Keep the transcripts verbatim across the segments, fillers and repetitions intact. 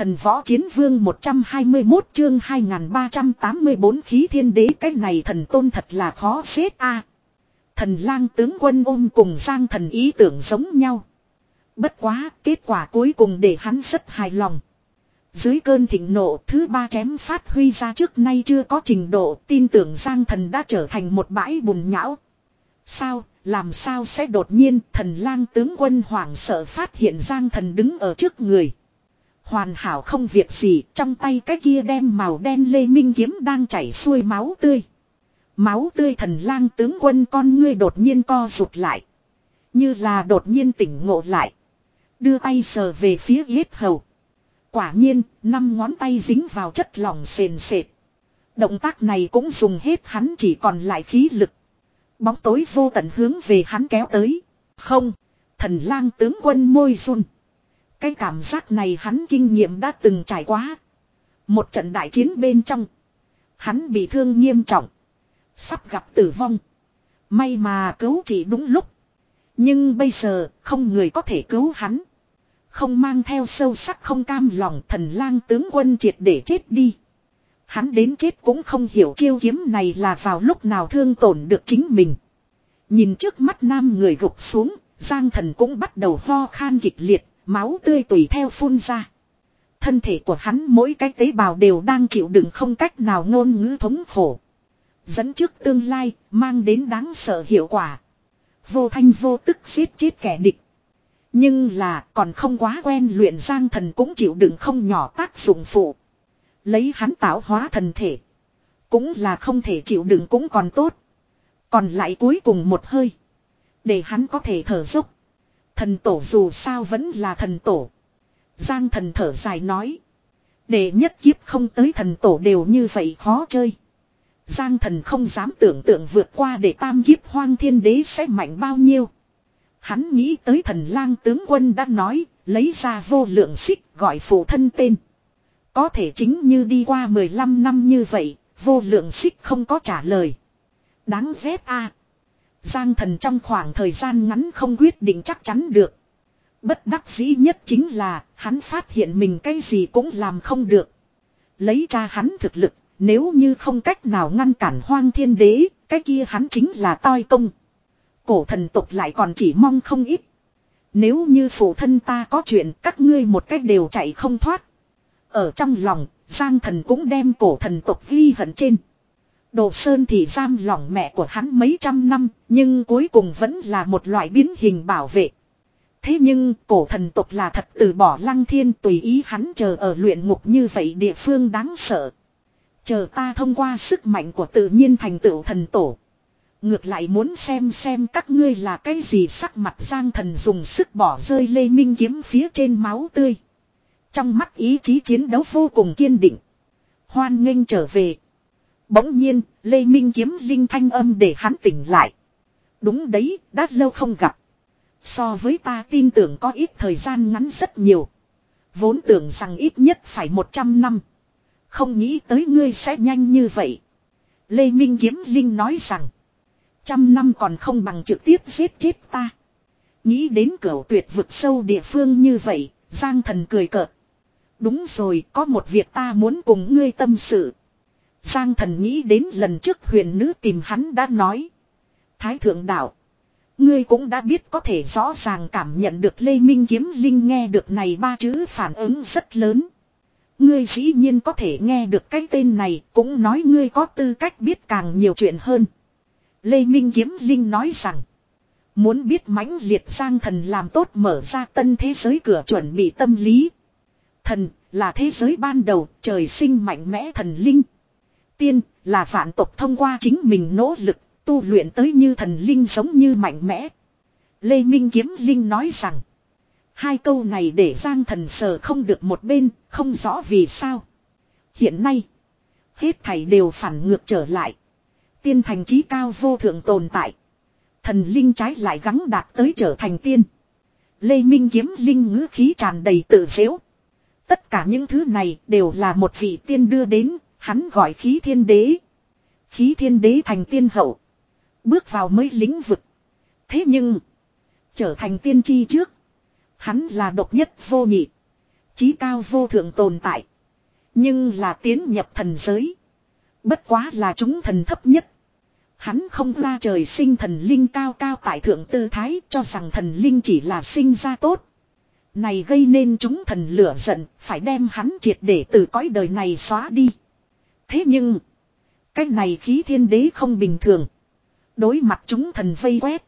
Thần võ chiến vương một trăm hai mươi mốt chương hai nghìn ba trăm tám mươi bốn khí thiên đế, cái này thần tôn thật là khó xếp a. Thần lang tướng quân ôm cùng Giang Thần ý tưởng giống nhau. Bất quá, kết quả cuối cùng để hắn rất hài lòng. Dưới cơn thịnh nộ, thứ ba chém phát huy ra trước nay chưa có trình độ, tin tưởng Giang Thần đã trở thành một bãi bùn nhão. Sao, làm sao sẽ đột nhiên thần lang tướng quân hoảng sợ phát hiện Giang Thần đứng ở trước người. Hoàn hảo không việc gì, trong tay cái kia đem màu đen lê minh kiếm đang chảy xuôi máu tươi. Máu tươi, thần lang tướng quân con ngươi đột nhiên co rụt lại. Như là đột nhiên tỉnh ngộ lại. Đưa tay sờ về phía yết hầu. Quả nhiên, năm ngón tay dính vào chất lỏng sền sệt. Động tác này cũng dùng hết hắn chỉ còn lại khí lực. Bóng tối vô tận hướng về hắn kéo tới. Không, thần lang tướng quân môi run. Cái cảm giác này hắn kinh nghiệm đã từng trải qua. Một trận đại chiến bên trong. Hắn bị thương nghiêm trọng. Sắp gặp tử vong. May mà cứu chỉ đúng lúc. Nhưng bây giờ không người có thể cứu hắn. Không mang theo sâu sắc không cam lòng, thần lang tướng quân triệt để chết đi. Hắn đến chết cũng không hiểu chiêu kiếm này là vào lúc nào thương tổn được chính mình. Nhìn trước mắt nam người gục xuống, Giang Thần cũng bắt đầu ho khan kịch liệt, máu tươi tùy theo phun ra. Thân thể của hắn mỗi cái tế bào đều đang chịu đựng không cách nào ngôn ngữ thống khổ. Dẫn trước tương lai, mang đến đáng sợ hiệu quả. Vô thanh vô tức giết chết kẻ địch. Nhưng là còn không quá quen luyện, Giang Thần cũng chịu đựng không nhỏ tác dụng phụ. Lấy hắn tạo hóa thần thể. Cũng là không thể chịu đựng cũng còn tốt. Còn lại cuối cùng một hơi. Để hắn có thể thở dốc. Thần tổ dù sao vẫn là thần tổ. Giang Thần thở dài nói. Để nhất kiếp không tới thần tổ đều như vậy khó chơi. Giang Thần không dám tưởng tượng vượt qua để tam kiếp hoang thiên đế sẽ mạnh bao nhiêu. Hắn nghĩ tới thần lang tướng quân đã nói, lấy ra vô lượng xích gọi phụ thân tên. Có thể chính như đi qua mười lăm năm như vậy, vô lượng xích không có trả lời. Đáng ghét a. Giang Thần trong khoảng thời gian ngắn không quyết định chắc chắn được. Bất đắc dĩ nhất chính là, hắn phát hiện mình cái gì cũng làm không được. Lấy cha hắn thực lực, nếu như không cách nào ngăn cản hoang thiên đế, cái kia hắn chính là toi công. Cổ thần tộc lại còn chỉ mong không ít. Nếu như phụ thân ta có chuyện, các ngươi một cách đều chạy không thoát. Ở trong lòng, Giang Thần cũng đem cổ thần tộc ghi hận trên. Đồ Sơn thì giam lỏng mẹ của hắn mấy trăm năm, nhưng cuối cùng vẫn là một loại biến hình bảo vệ. Thế nhưng cổ thần tộc là thật từ bỏ Lăng Thiên, tùy ý hắn chờ ở luyện ngục như vậy địa phương đáng sợ. Chờ ta thông qua sức mạnh của tự nhiên thành tựu thần tổ. Ngược lại muốn xem xem các ngươi là cái gì. Sắc mặt Giang Thần dùng sức bỏ rơi lê minh kiếm phía trên máu tươi. Trong mắt ý chí chiến đấu vô cùng kiên định. Hoan nghênh trở về. Bỗng nhiên, lê minh kiếm linh thanh âm để hắn tỉnh lại. Đúng đấy, đã lâu không gặp. So với ta tin tưởng có ít thời gian ngắn rất nhiều. Vốn tưởng rằng ít nhất phải một trăm năm. Không nghĩ tới ngươi sẽ nhanh như vậy. Lê Minh Kiếm Linh nói rằng. Trăm năm còn không bằng trực tiếp giết chết ta. Nghĩ đến cửu tuyệt vực sâu địa phương như vậy, Giang Thần cười cợt. Đúng rồi, có một việc ta muốn cùng ngươi tâm sự. Giang Thần nghĩ đến lần trước huyền nữ tìm hắn đã nói. Thái thượng đạo. Ngươi cũng đã biết, có thể rõ ràng cảm nhận được Lê Minh Kiếm Linh nghe được này ba chữ phản ứng rất lớn. Ngươi dĩ nhiên có thể nghe được cái tên này, cũng nói ngươi có tư cách biết càng nhiều chuyện hơn. Lê Minh Kiếm Linh nói rằng. Muốn biết mãnh liệt. Giang Thần làm tốt mở ra tân thế giới cửa chuẩn bị tâm lý. Thần là thế giới ban đầu, trời sinh mạnh mẽ thần linh. Tiên là vạn tộc thông qua chính mình nỗ lực, tu luyện tới như thần linh giống như mạnh mẽ. Lê Minh Kiếm Linh nói rằng. Hai câu này để Giang Thần sờ không được một bên, không rõ vì sao. Hiện nay, hết thảy đều phản ngược trở lại. Tiên thành chí cao vô thượng tồn tại. Thần linh trái lại gắng đạt tới trở thành tiên. Lê Minh Kiếm Linh ngữ khí tràn đầy tự giễu. Tất cả những thứ này đều là một vị tiên đưa đến, hắn gọi khí thiên đế. Khí thiên đế thành tiên hậu. Bước vào mới lĩnh vực. Thế nhưng, trở thành tiên tri trước. Hắn là độc nhất vô nhị. Chí cao vô thượng tồn tại. Nhưng là tiến nhập thần giới. Bất quá là chúng thần thấp nhất. Hắn không ra trời sinh thần linh cao cao tại thượng tư thái, cho rằng thần linh chỉ là sinh ra tốt. Này gây nên chúng thần lửa giận, phải đem hắn triệt để từ cõi đời này xóa đi. Thế nhưng, cái này khí thiên đế không bình thường. Đối mặt chúng thần vây quét,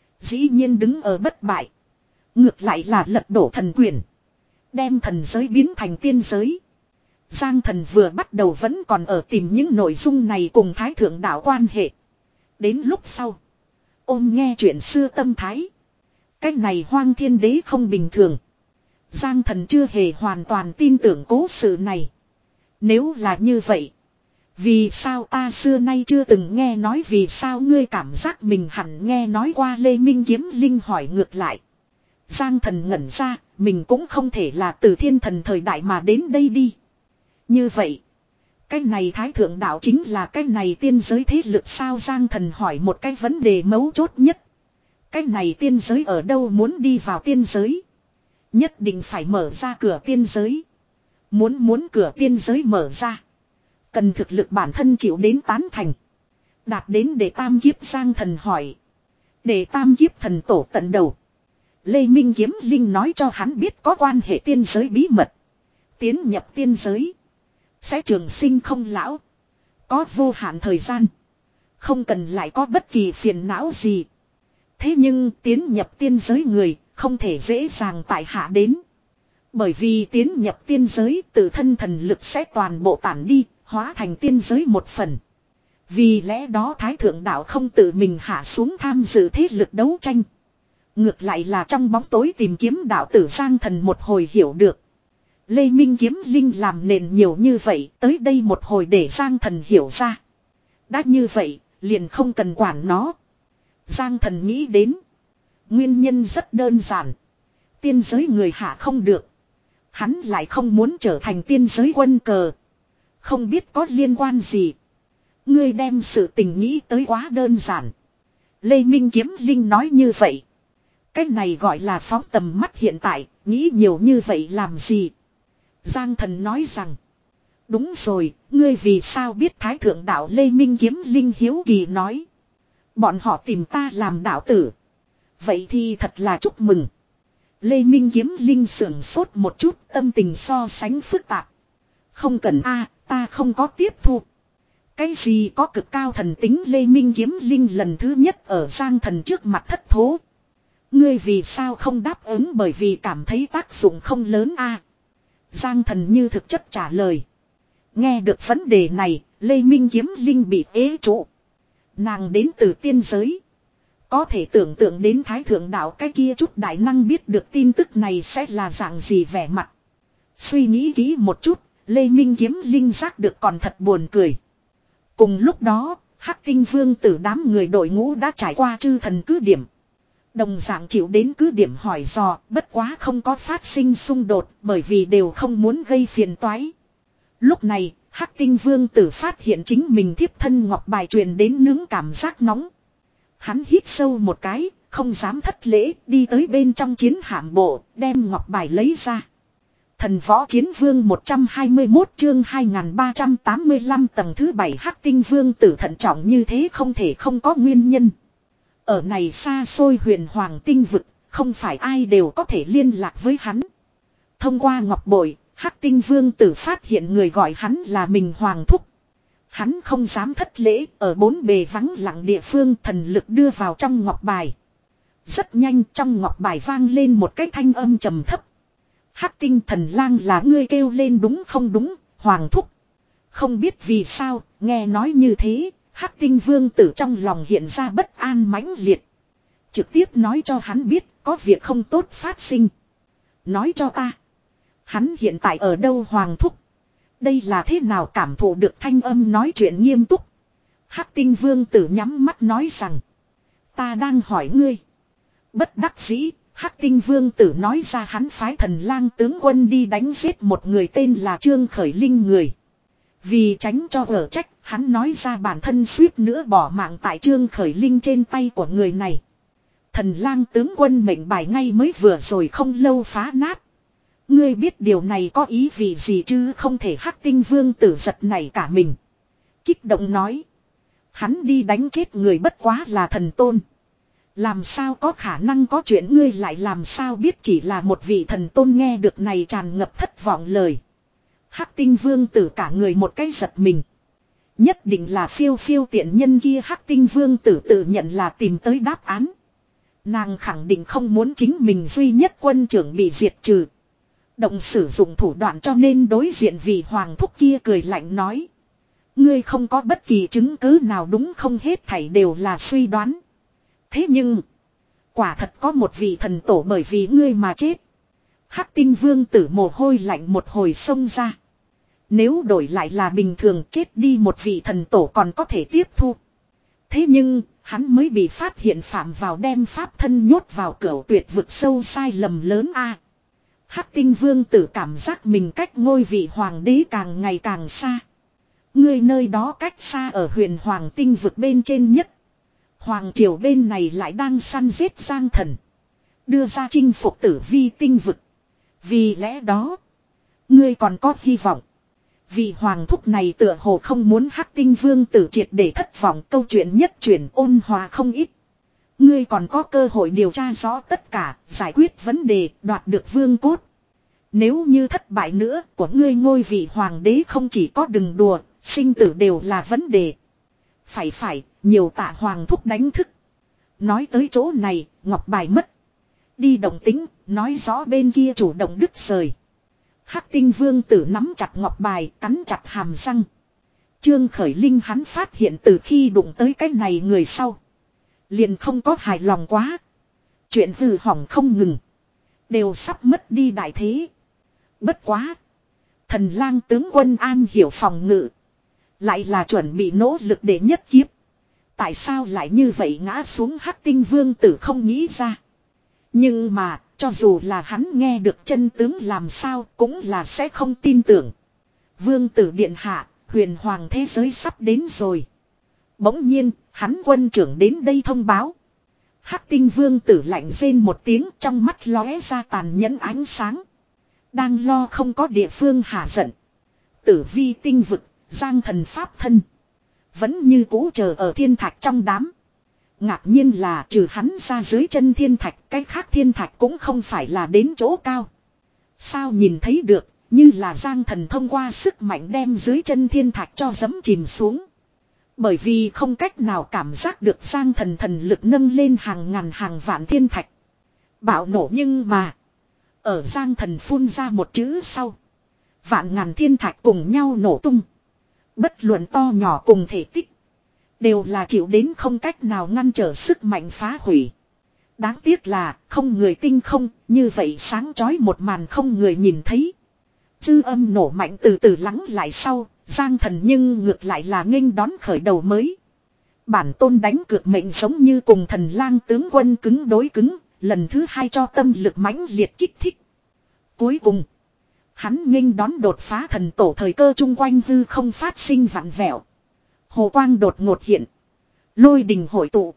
dĩ nhiên đứng ở bất bại. Ngược lại là lật đổ thần quyền, đem thần giới biến thành tiên giới. Giang Thần vừa bắt đầu vẫn còn ở tìm những nội dung này cùng Thái Thượng Đạo quan hệ. Đến lúc sau, ôm nghe chuyện xưa tâm thái. Cái này Hoang Thiên Đế không bình thường. Giang Thần chưa hề hoàn toàn tin tưởng cố sự này. Nếu là như vậy, vì sao ta xưa nay chưa từng nghe nói, vì sao ngươi cảm giác mình hẳn nghe nói qua? Lê Minh Kiếm Linh hỏi ngược lại. Giang Thần ngẩn ra, mình cũng không thể là từ thiên thần thời đại mà đến đây đi. Như vậy, cái này Thái Thượng Đạo chính là cái này tiên giới thế lực sao? Giang Thần hỏi một cái vấn đề mấu chốt nhất. Cái này tiên giới ở đâu? Muốn đi vào tiên giới, nhất định phải mở ra cửa tiên giới. Muốn muốn cửa tiên giới mở ra, cần thực lực bản thân chịu đến tán thành, đạt đến để tam kiếp. Giang Thần hỏi. Để tam kiếp thần tổ tận đầu. Lê Minh Kiếm Linh nói cho hắn biết có quan hệ tiên giới bí mật. Tiến nhập tiên giới sẽ trường sinh không lão, có vô hạn thời gian, không cần lại có bất kỳ phiền não gì. Thế nhưng tiến nhập tiên giới người không thể dễ dàng tại hạ đến. Bởi vì tiến nhập tiên giới, tự thân thần lực sẽ toàn bộ tản đi, hóa thành tiên giới một phần. Vì lẽ đó Thái Thượng Đạo không tự mình hạ xuống tham dự thế lực đấu tranh. Ngược lại là trong bóng tối tìm kiếm đạo tử. Giang Thần một hồi hiểu được. Lê Minh Kiếm Linh làm nền nhiều như vậy, tới đây một hồi để Giang Thần hiểu ra. Đã như vậy, liền không cần quản nó. Giang Thần nghĩ đến. Nguyên nhân rất đơn giản. Tiên giới người hạ không được. Hắn lại không muốn trở thành tiên giới quân cờ. Không biết có liên quan gì. Ngươi đem sự tình nghĩ tới quá đơn giản. Lê Minh Kiếm Linh nói như vậy. Cái này gọi là phóng tầm mắt hiện tại, nghĩ nhiều như vậy làm gì? Giang Thần nói rằng. Đúng rồi, ngươi vì sao biết Thái Thượng Đạo? Lê Minh Kiếm Linh hiếu kỳ nói. Bọn họ tìm ta làm đạo tử. Vậy thì thật là chúc mừng. Lê Minh Kiếm Linh sưởng sốt một chút, tâm tình so sánh phức tạp. Không cần a, ta không có tiếp thu. Cái gì có cực cao thần tính? Lê Minh Kiếm Linh lần thứ nhất ở Giang Thần trước mặt thất thố. Ngươi vì sao không đáp ứng? Bởi vì cảm thấy tác dụng không lớn a. Giang Thần như thực chất trả lời. Nghe được vấn đề này, Lê Minh Kiếm Linh bị ế trụ. Nàng đến từ tiên giới. Có thể tưởng tượng đến Thái Thượng Đạo cái kia chút đại năng biết được tin tức này sẽ là dạng gì vẻ mặt. Suy nghĩ kỹ một chút, Lê Minh Kiếm Linh giác được còn thật buồn cười. Cùng lúc đó, Hắc Tinh Vương tử đám người đội ngũ đã trải qua chư thần cứ điểm. Đồng dạng chịu đến cứ điểm hỏi dò, bất quá không có phát sinh xung đột, bởi vì đều không muốn gây phiền toái. Lúc này, Hắc Tinh Vương tử phát hiện chính mình thiếp thân ngọc bài truyền đến nướng cảm giác nóng. Hắn hít sâu một cái, không dám thất lễ, đi tới bên trong chiến hạm bộ, đem ngọc bài lấy ra. Thần võ chiến vương một trăm hai mươi mốt chương hai nghìn ba trăm tám mươi lăm tầng thứ bảy. Hắc Tinh Vương tử thận trọng như thế không thể không có nguyên nhân. Ở này xa xôi huyền hoàng tinh vực, không phải ai đều có thể liên lạc với hắn. Thông qua ngọc bội, Hắc Tinh Vương tử phát hiện người gọi hắn là mình hoàng thúc. Hắn không dám thất lễ, ở bốn bề vắng lặng địa phương thần lực đưa vào trong ngọc bài. Rất nhanh trong ngọc bài vang lên một cái thanh âm trầm thấp. Hắc Tinh thần lang là ngươi kêu lên đúng không? Đúng, hoàng thúc. Không biết vì sao, nghe nói như thế, Hắc Tinh Vương tử trong lòng hiện ra bất an mãnh liệt. Trực tiếp nói cho hắn biết có việc không tốt phát sinh. Nói cho ta. Hắn hiện tại ở đâu? Hoàng thúc. Đây là thế nào? Cảm thụ được thanh âm nói chuyện nghiêm túc. Hắc Tinh Vương tử nhắm mắt nói rằng. Ta đang hỏi ngươi. Bất đắc dĩ, Hắc Tinh Vương tử nói ra hắn phái thần lang tướng quân đi đánh giết một người tên là Trương Khởi Linh người. Vì tránh cho ở trách, hắn nói ra bản thân suýt nữa bỏ mạng tại Trương Khởi Linh trên tay của người này. Thần lang tướng quân mệnh bài ngay mới vừa rồi không lâu phá nát. Ngươi biết điều này có ý vì gì chứ không thể. Hắc Tinh Vương tử giật nảy cả mình. Kích động nói. Hắn đi đánh chết người bất quá là thần tôn. Làm sao có khả năng có chuyện ngươi lại làm sao biết chỉ là một vị thần tôn. Nghe được này tràn ngập thất vọng lời. Hắc Tinh Vương tử cả người một cái giật mình. Nhất định là phiêu phiêu tiện nhân kia. Hắc Tinh Vương tử tự nhận là tìm tới đáp án. Nàng khẳng định không muốn chính mình duy nhất quân trưởng bị diệt trừ. Động sử dụng thủ đoạn cho nên đối diện vị hoàng thúc kia cười lạnh nói. Ngươi không có bất kỳ chứng cứ nào đúng không, hết thảy đều là suy đoán. Thế nhưng, quả thật có một vị thần tổ bởi vì ngươi mà chết. Hắc Tinh Vương tử mồ hôi lạnh một hồi xông ra. Nếu đổi lại là bình thường chết đi một vị thần tổ còn có thể tiếp thu. Thế nhưng, hắn mới bị phát hiện phạm vào đem pháp thân nhốt vào cửu tuyệt vực sâu sai lầm lớn a. Hắc Tinh Vương tử cảm giác mình cách ngôi vị hoàng đế càng ngày càng xa. Ngươi nơi đó cách xa ở huyền hoàng tinh vực bên trên nhất. Hoàng triều bên này lại đang săn giết Giang Thần. Đưa ra chinh phục tử vi tinh vực. Vì lẽ đó, ngươi còn có hy vọng. Vị hoàng thúc này tựa hồ không muốn Hắc Tinh Vương tử triệt để thất vọng. Câu chuyện nhất chuyển ôn hòa không ít. Ngươi còn có cơ hội điều tra rõ tất cả, giải quyết vấn đề, đoạt được vương cốt. Nếu như thất bại nữa của ngươi ngôi vị hoàng đế không chỉ có đừng đùa, sinh tử đều là vấn đề. Phải phải, nhiều tạ hoàng thúc đánh thức. Nói tới chỗ này, ngọc bài mất. Đi động tính, nói rõ bên kia chủ động đứt rời. Hắc Tinh Vương tử nắm chặt ngọc bài, cắn chặt hàm răng. Trương Khởi Linh hắn phát hiện từ khi đụng tới cái này người sau. Liền không có hài lòng quá. Chuyện hư hỏng không ngừng. Đều sắp mất đi đại thế. Bất quá. Thần lang tướng quân an hiểu phòng ngự. Lại là chuẩn bị nỗ lực để nhất kiếp. Tại sao lại như vậy ngã xuống Hắc Tinh Vương tử không nghĩ ra. Nhưng mà, cho dù là hắn nghe được chân tướng làm sao cũng là sẽ không tin tưởng. Vương tử điện hạ, huyền hoàng thế giới sắp đến rồi. Bỗng nhiên, hắn quân trưởng đến đây thông báo. Hắc Tinh Vương tử lạnh rên một tiếng trong mắt lóe ra tàn nhẫn ánh sáng. Đang lo không có địa phương hạ giận. Tử vi tinh vực, Giang Thần pháp thân. Vẫn như cũ chờ ở thiên thạch trong đám. Ngạc nhiên là trừ hắn ra dưới chân thiên thạch, cái khác thiên thạch cũng không phải là đến chỗ cao. Sao nhìn thấy được, như là Giang Thần thông qua sức mạnh đem dưới chân thiên thạch cho giẫm chìm xuống. Bởi vì không cách nào cảm giác được Giang Thần thần lực nâng lên hàng ngàn hàng vạn thiên thạch. Bạo nổ nhưng mà. Ở Giang Thần phun ra một chữ sau. Vạn ngàn thiên thạch cùng nhau nổ tung. Bất luận to nhỏ cùng thể tích. Đều là chịu đến không cách nào ngăn trở sức mạnh phá hủy. Đáng tiếc là không người tinh không. Như vậy sáng chói một màn không người nhìn thấy. Dư âm nổ mạnh từ từ lắng lại sau. Giang Thần nhưng ngược lại là nghênh đón khởi đầu mới. Bản tôn đánh cược mệnh giống như cùng thần lang tướng quân cứng đối cứng. Lần thứ hai cho tâm lực mãnh liệt kích thích. Cuối cùng. Hắn nghênh đón đột phá thần tổ thời cơ chung quanh hư không phát sinh vặn vẹo. Hồ quang đột ngột hiện. Lôi đình hội tụ.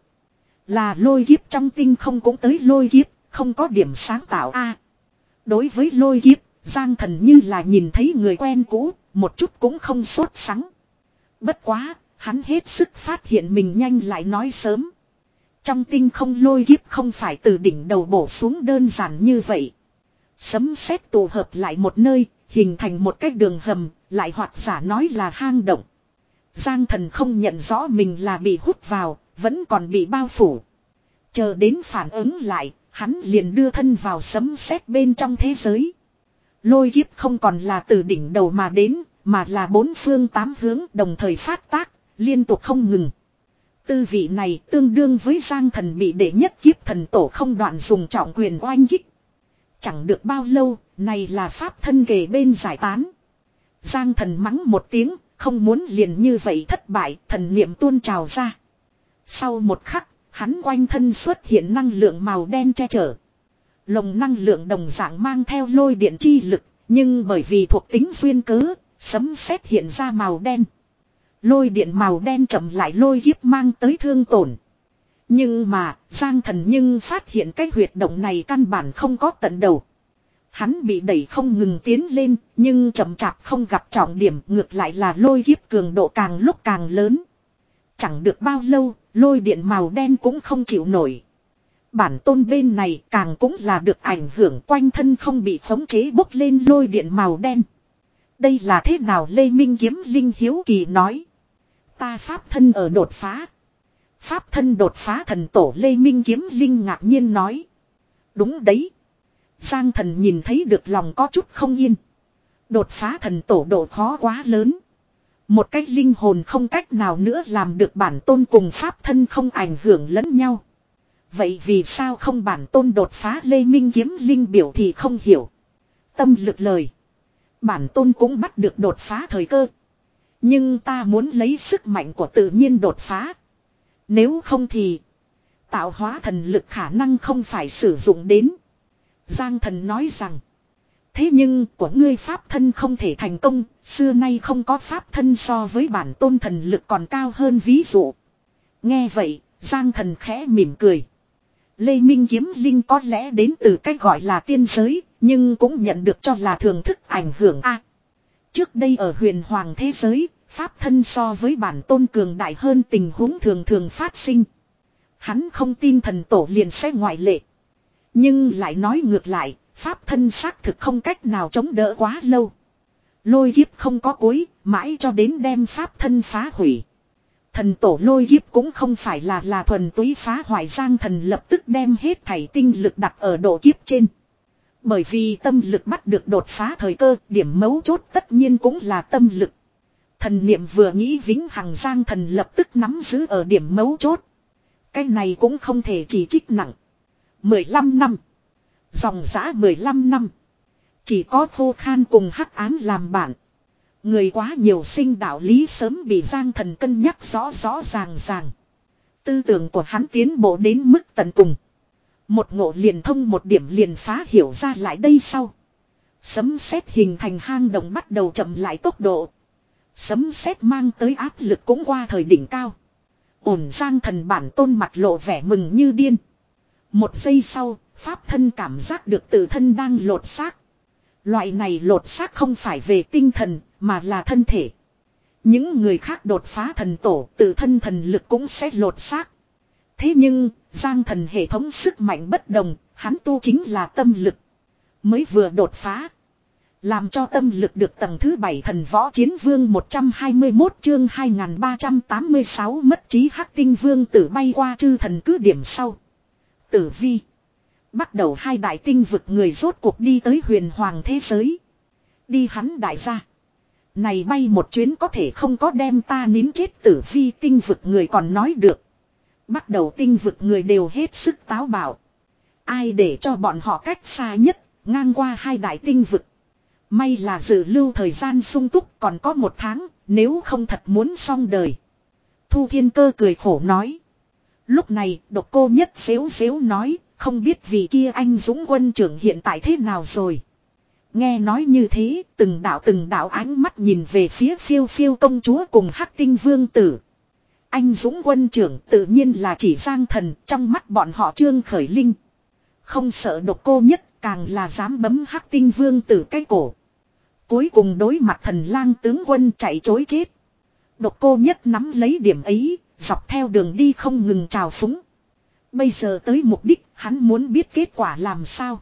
Là lôi kiếp trong tinh không cũng tới lôi kiếp. Không có điểm sáng tạo a. Đối với lôi kiếp. Giang Thần như là nhìn thấy người quen cũ. Một chút cũng không sốt sắng. Bất quá. Hắn hết sức phát hiện mình nhanh lại nói sớm. Trong tinh không lôi kiếp không phải từ đỉnh đầu bổ xuống đơn giản như vậy. Sấm sét tụ hợp lại một nơi. Hình thành một cái đường hầm. Lại hoặc giả nói là hang động. Giang Thần không nhận rõ mình là bị hút vào. Vẫn còn bị bao phủ. Chờ đến phản ứng lại. Hắn liền đưa thân vào sấm sét bên trong thế giới. Lôi kiếp không còn là từ đỉnh đầu mà đến. Mà là bốn phương tám hướng đồng thời phát tác. Liên tục không ngừng. Tư vị này tương đương với Giang Thần bị đệ nhất kiếp thần tổ không đoạn dùng trọng quyền oanh kích. Chẳng được bao lâu, này là pháp thân kề bên giải tán. Giang Thần mắng một tiếng, không muốn liền như vậy thất bại, thần niệm tuôn trào ra. Sau một khắc, hắn quanh thân xuất hiện năng lượng màu đen che chở. Lồng năng lượng đồng dạng mang theo lôi điện chi lực, nhưng bởi vì thuộc tính duyên cớ, sấm sét hiện ra màu đen. Lôi điện màu đen chậm lại lôi kiếp mang tới thương tổn. Nhưng mà, Giang Thần nhưng phát hiện cái huyệt động này căn bản không có tận đầu. Hắn bị đẩy không ngừng tiến lên, nhưng chậm chạp không gặp trọng điểm, ngược lại là lôi kiếp cường độ càng lúc càng lớn. Chẳng được bao lâu, lôi điện màu đen cũng không chịu nổi. Bản tôn bên này càng cũng là được ảnh hưởng, quanh thân không bị khống chế bốc lên lôi điện màu đen. Đây là thế nào? Lê Minh Kiếm Linh hiếu kỳ nói. Ta pháp thân ở đột phá. Pháp thân đột phá? Thần tổ Lê Minh Kiếm Linh ngạc nhiên nói. Đúng đấy. Giang Thần nhìn thấy được lòng có chút không yên. Đột phá thần tổ độ khó quá lớn. Một cách linh hồn không cách nào nữa làm được bản tôn cùng pháp thân không ảnh hưởng lẫn nhau. Vậy vì sao không bản tôn đột phá? Lê Minh Kiếm Linh biểu thì không hiểu. Tâm lực lời. Bản tôn cũng bắt được đột phá thời cơ. Nhưng ta muốn lấy sức mạnh của tự nhiên đột phá. Nếu không thì tạo hóa thần lực khả năng không phải sử dụng đến. Giang Thần nói rằng. Thế nhưng của ngươi pháp thân không thể thành công. Xưa nay không có pháp thân so với bản tôn thần lực còn cao hơn ví dụ. Nghe vậy Giang Thần khẽ mỉm cười. Lê Minh Kiếm Linh có lẽ đến từ cách gọi là tiên giới. Nhưng cũng nhận được cho là thường thức ảnh hưởng a. Trước đây ở huyền hoàng thế giới, pháp thân so với bản tôn cường đại hơn tình huống thường thường phát sinh. Hắn không tin thần tổ liền sẽ ngoại lệ. Nhưng lại nói ngược lại, pháp thân xác thực không cách nào chống đỡ quá lâu. Lôi kiếp không có cuối, mãi cho đến đem pháp thân phá hủy. Thần tổ lôi kiếp cũng không phải là là thuần túy phá hoại. Giang Thần lập tức đem hết thảy tinh lực đặt ở độ kiếp trên. Bởi vì tâm lực bắt được đột phá thời cơ, điểm mấu chốt tất nhiên cũng là tâm lực. Thần niệm vừa nghĩ vĩnh hằng, Giang Thần lập tức nắm giữ ở điểm mấu chốt. Cái này cũng không thể chỉ trích nặng. mười lăm năm. Dòng dã mười lăm năm. Chỉ có khô khan cùng hắc ám làm bạn. Người quá nhiều sinh đạo lý sớm bị Giang Thần cân nhắc rõ rõ ràng ràng. Tư tưởng của hắn tiến bộ đến mức tận cùng. Một ngộ liền thông, một điểm liền phá hiểu ra lại đây sau. Sấm sét hình thành hang động bắt đầu chậm lại tốc độ. Sấm sét mang tới áp lực cũng qua thời đỉnh cao. Ổn. Giang Thần bản tôn mặt lộ vẻ mừng như điên. Một giây sau, pháp thân cảm giác được tự thân đang lột xác. Loại này lột xác không phải về tinh thần, mà là thân thể. Những người khác đột phá thần tổ, tự thân thần lực cũng sẽ lột xác. Thế nhưng, Giang Thần hệ thống sức mạnh bất đồng, hắn tu chính là tâm lực. Mới vừa đột phá. Làm cho tâm lực được tầng thứ bảy. Thần võ chiến vương một trăm hai mươi mốt chương hai nghìn ba trăm tám mươi sáu mất trí. Hắc tinh vương tử bay qua chư thần cứ điểm sau. Tử vi. Bắt đầu hai đại tinh vực người rốt cuộc đi tới huyền hoàng thế giới. Đi hắn đại gia. Này bay một chuyến có thể không có đem ta nín chết. Tử vi tinh vực người còn nói được. Bắt đầu tinh vực người đều hết sức táo bạo. Ai để cho bọn họ cách xa nhất, ngang qua hai đại tinh vực. May là dự lưu thời gian sung túc, còn có một tháng, nếu không thật muốn xong đời. Thu Thiên Cơ cười khổ nói. Lúc này, Độc Cô Nhất xếu xếu nói, không biết vì kia anh Dũng quân trưởng hiện tại thế nào rồi. Nghe nói như thế, từng đạo từng đạo ánh mắt nhìn về phía Phiêu Phiêu công chúa cùng Hắc Tinh vương tử. Anh Dũng quân trưởng tự nhiên là chỉ Giang Thần, trong mắt bọn họ Trương Khởi Linh. Không sợ Độc Cô Nhất, càng là dám bấm Hắc Tinh vương tử cái cổ. Cuối cùng đối mặt Thần Lang tướng quân chạy chối chết. Độc Cô Nhất nắm lấy điểm ấy, dọc theo đường đi không ngừng trào phúng. Bây giờ tới mục đích, hắn muốn biết kết quả làm sao.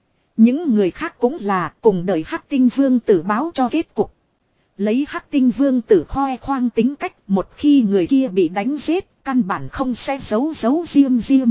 Những người khác cũng là cùng đợi Hắc Tinh vương tử báo cho kết cục. Lấy Hắc Tinh vương tử khoe khoang tính cách, một khi người kia bị đánh giết, căn bản không sẽ giấu giấu diêm diêm.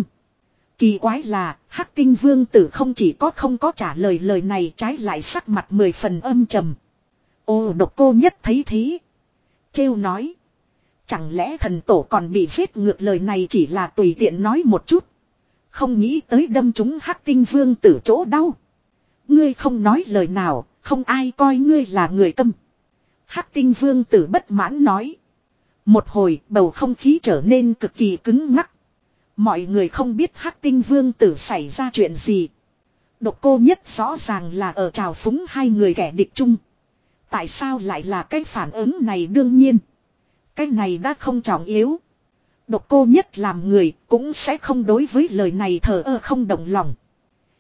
Kỳ quái là, Hắc Tinh vương tử không chỉ có không có trả lời lời này, trái lại sắc mặt mười phần âm trầm. Ô, Độc Cô Nhất thấy thế. Trêu nói. Chẳng lẽ thần tổ còn bị giết? Ngược lời này chỉ là tùy tiện nói một chút. Không nghĩ tới đâm trúng Hắc Tinh vương tử chỗ đau. Ngươi không nói lời nào, không ai coi ngươi là người câm. Hắc Tinh vương tử bất mãn nói. Một hồi bầu không khí trở nên cực kỳ cứng ngắc. Mọi người không biết Hắc Tinh vương tử xảy ra chuyện gì. Độc Cô Nhất rõ ràng là ở trào phúng hai người kẻ địch chung. Tại sao lại là cái phản ứng này? Đương nhiên, cái này đã không trọng yếu. Độc Cô Nhất làm người cũng sẽ không đối với lời này thờ ơ không động lòng.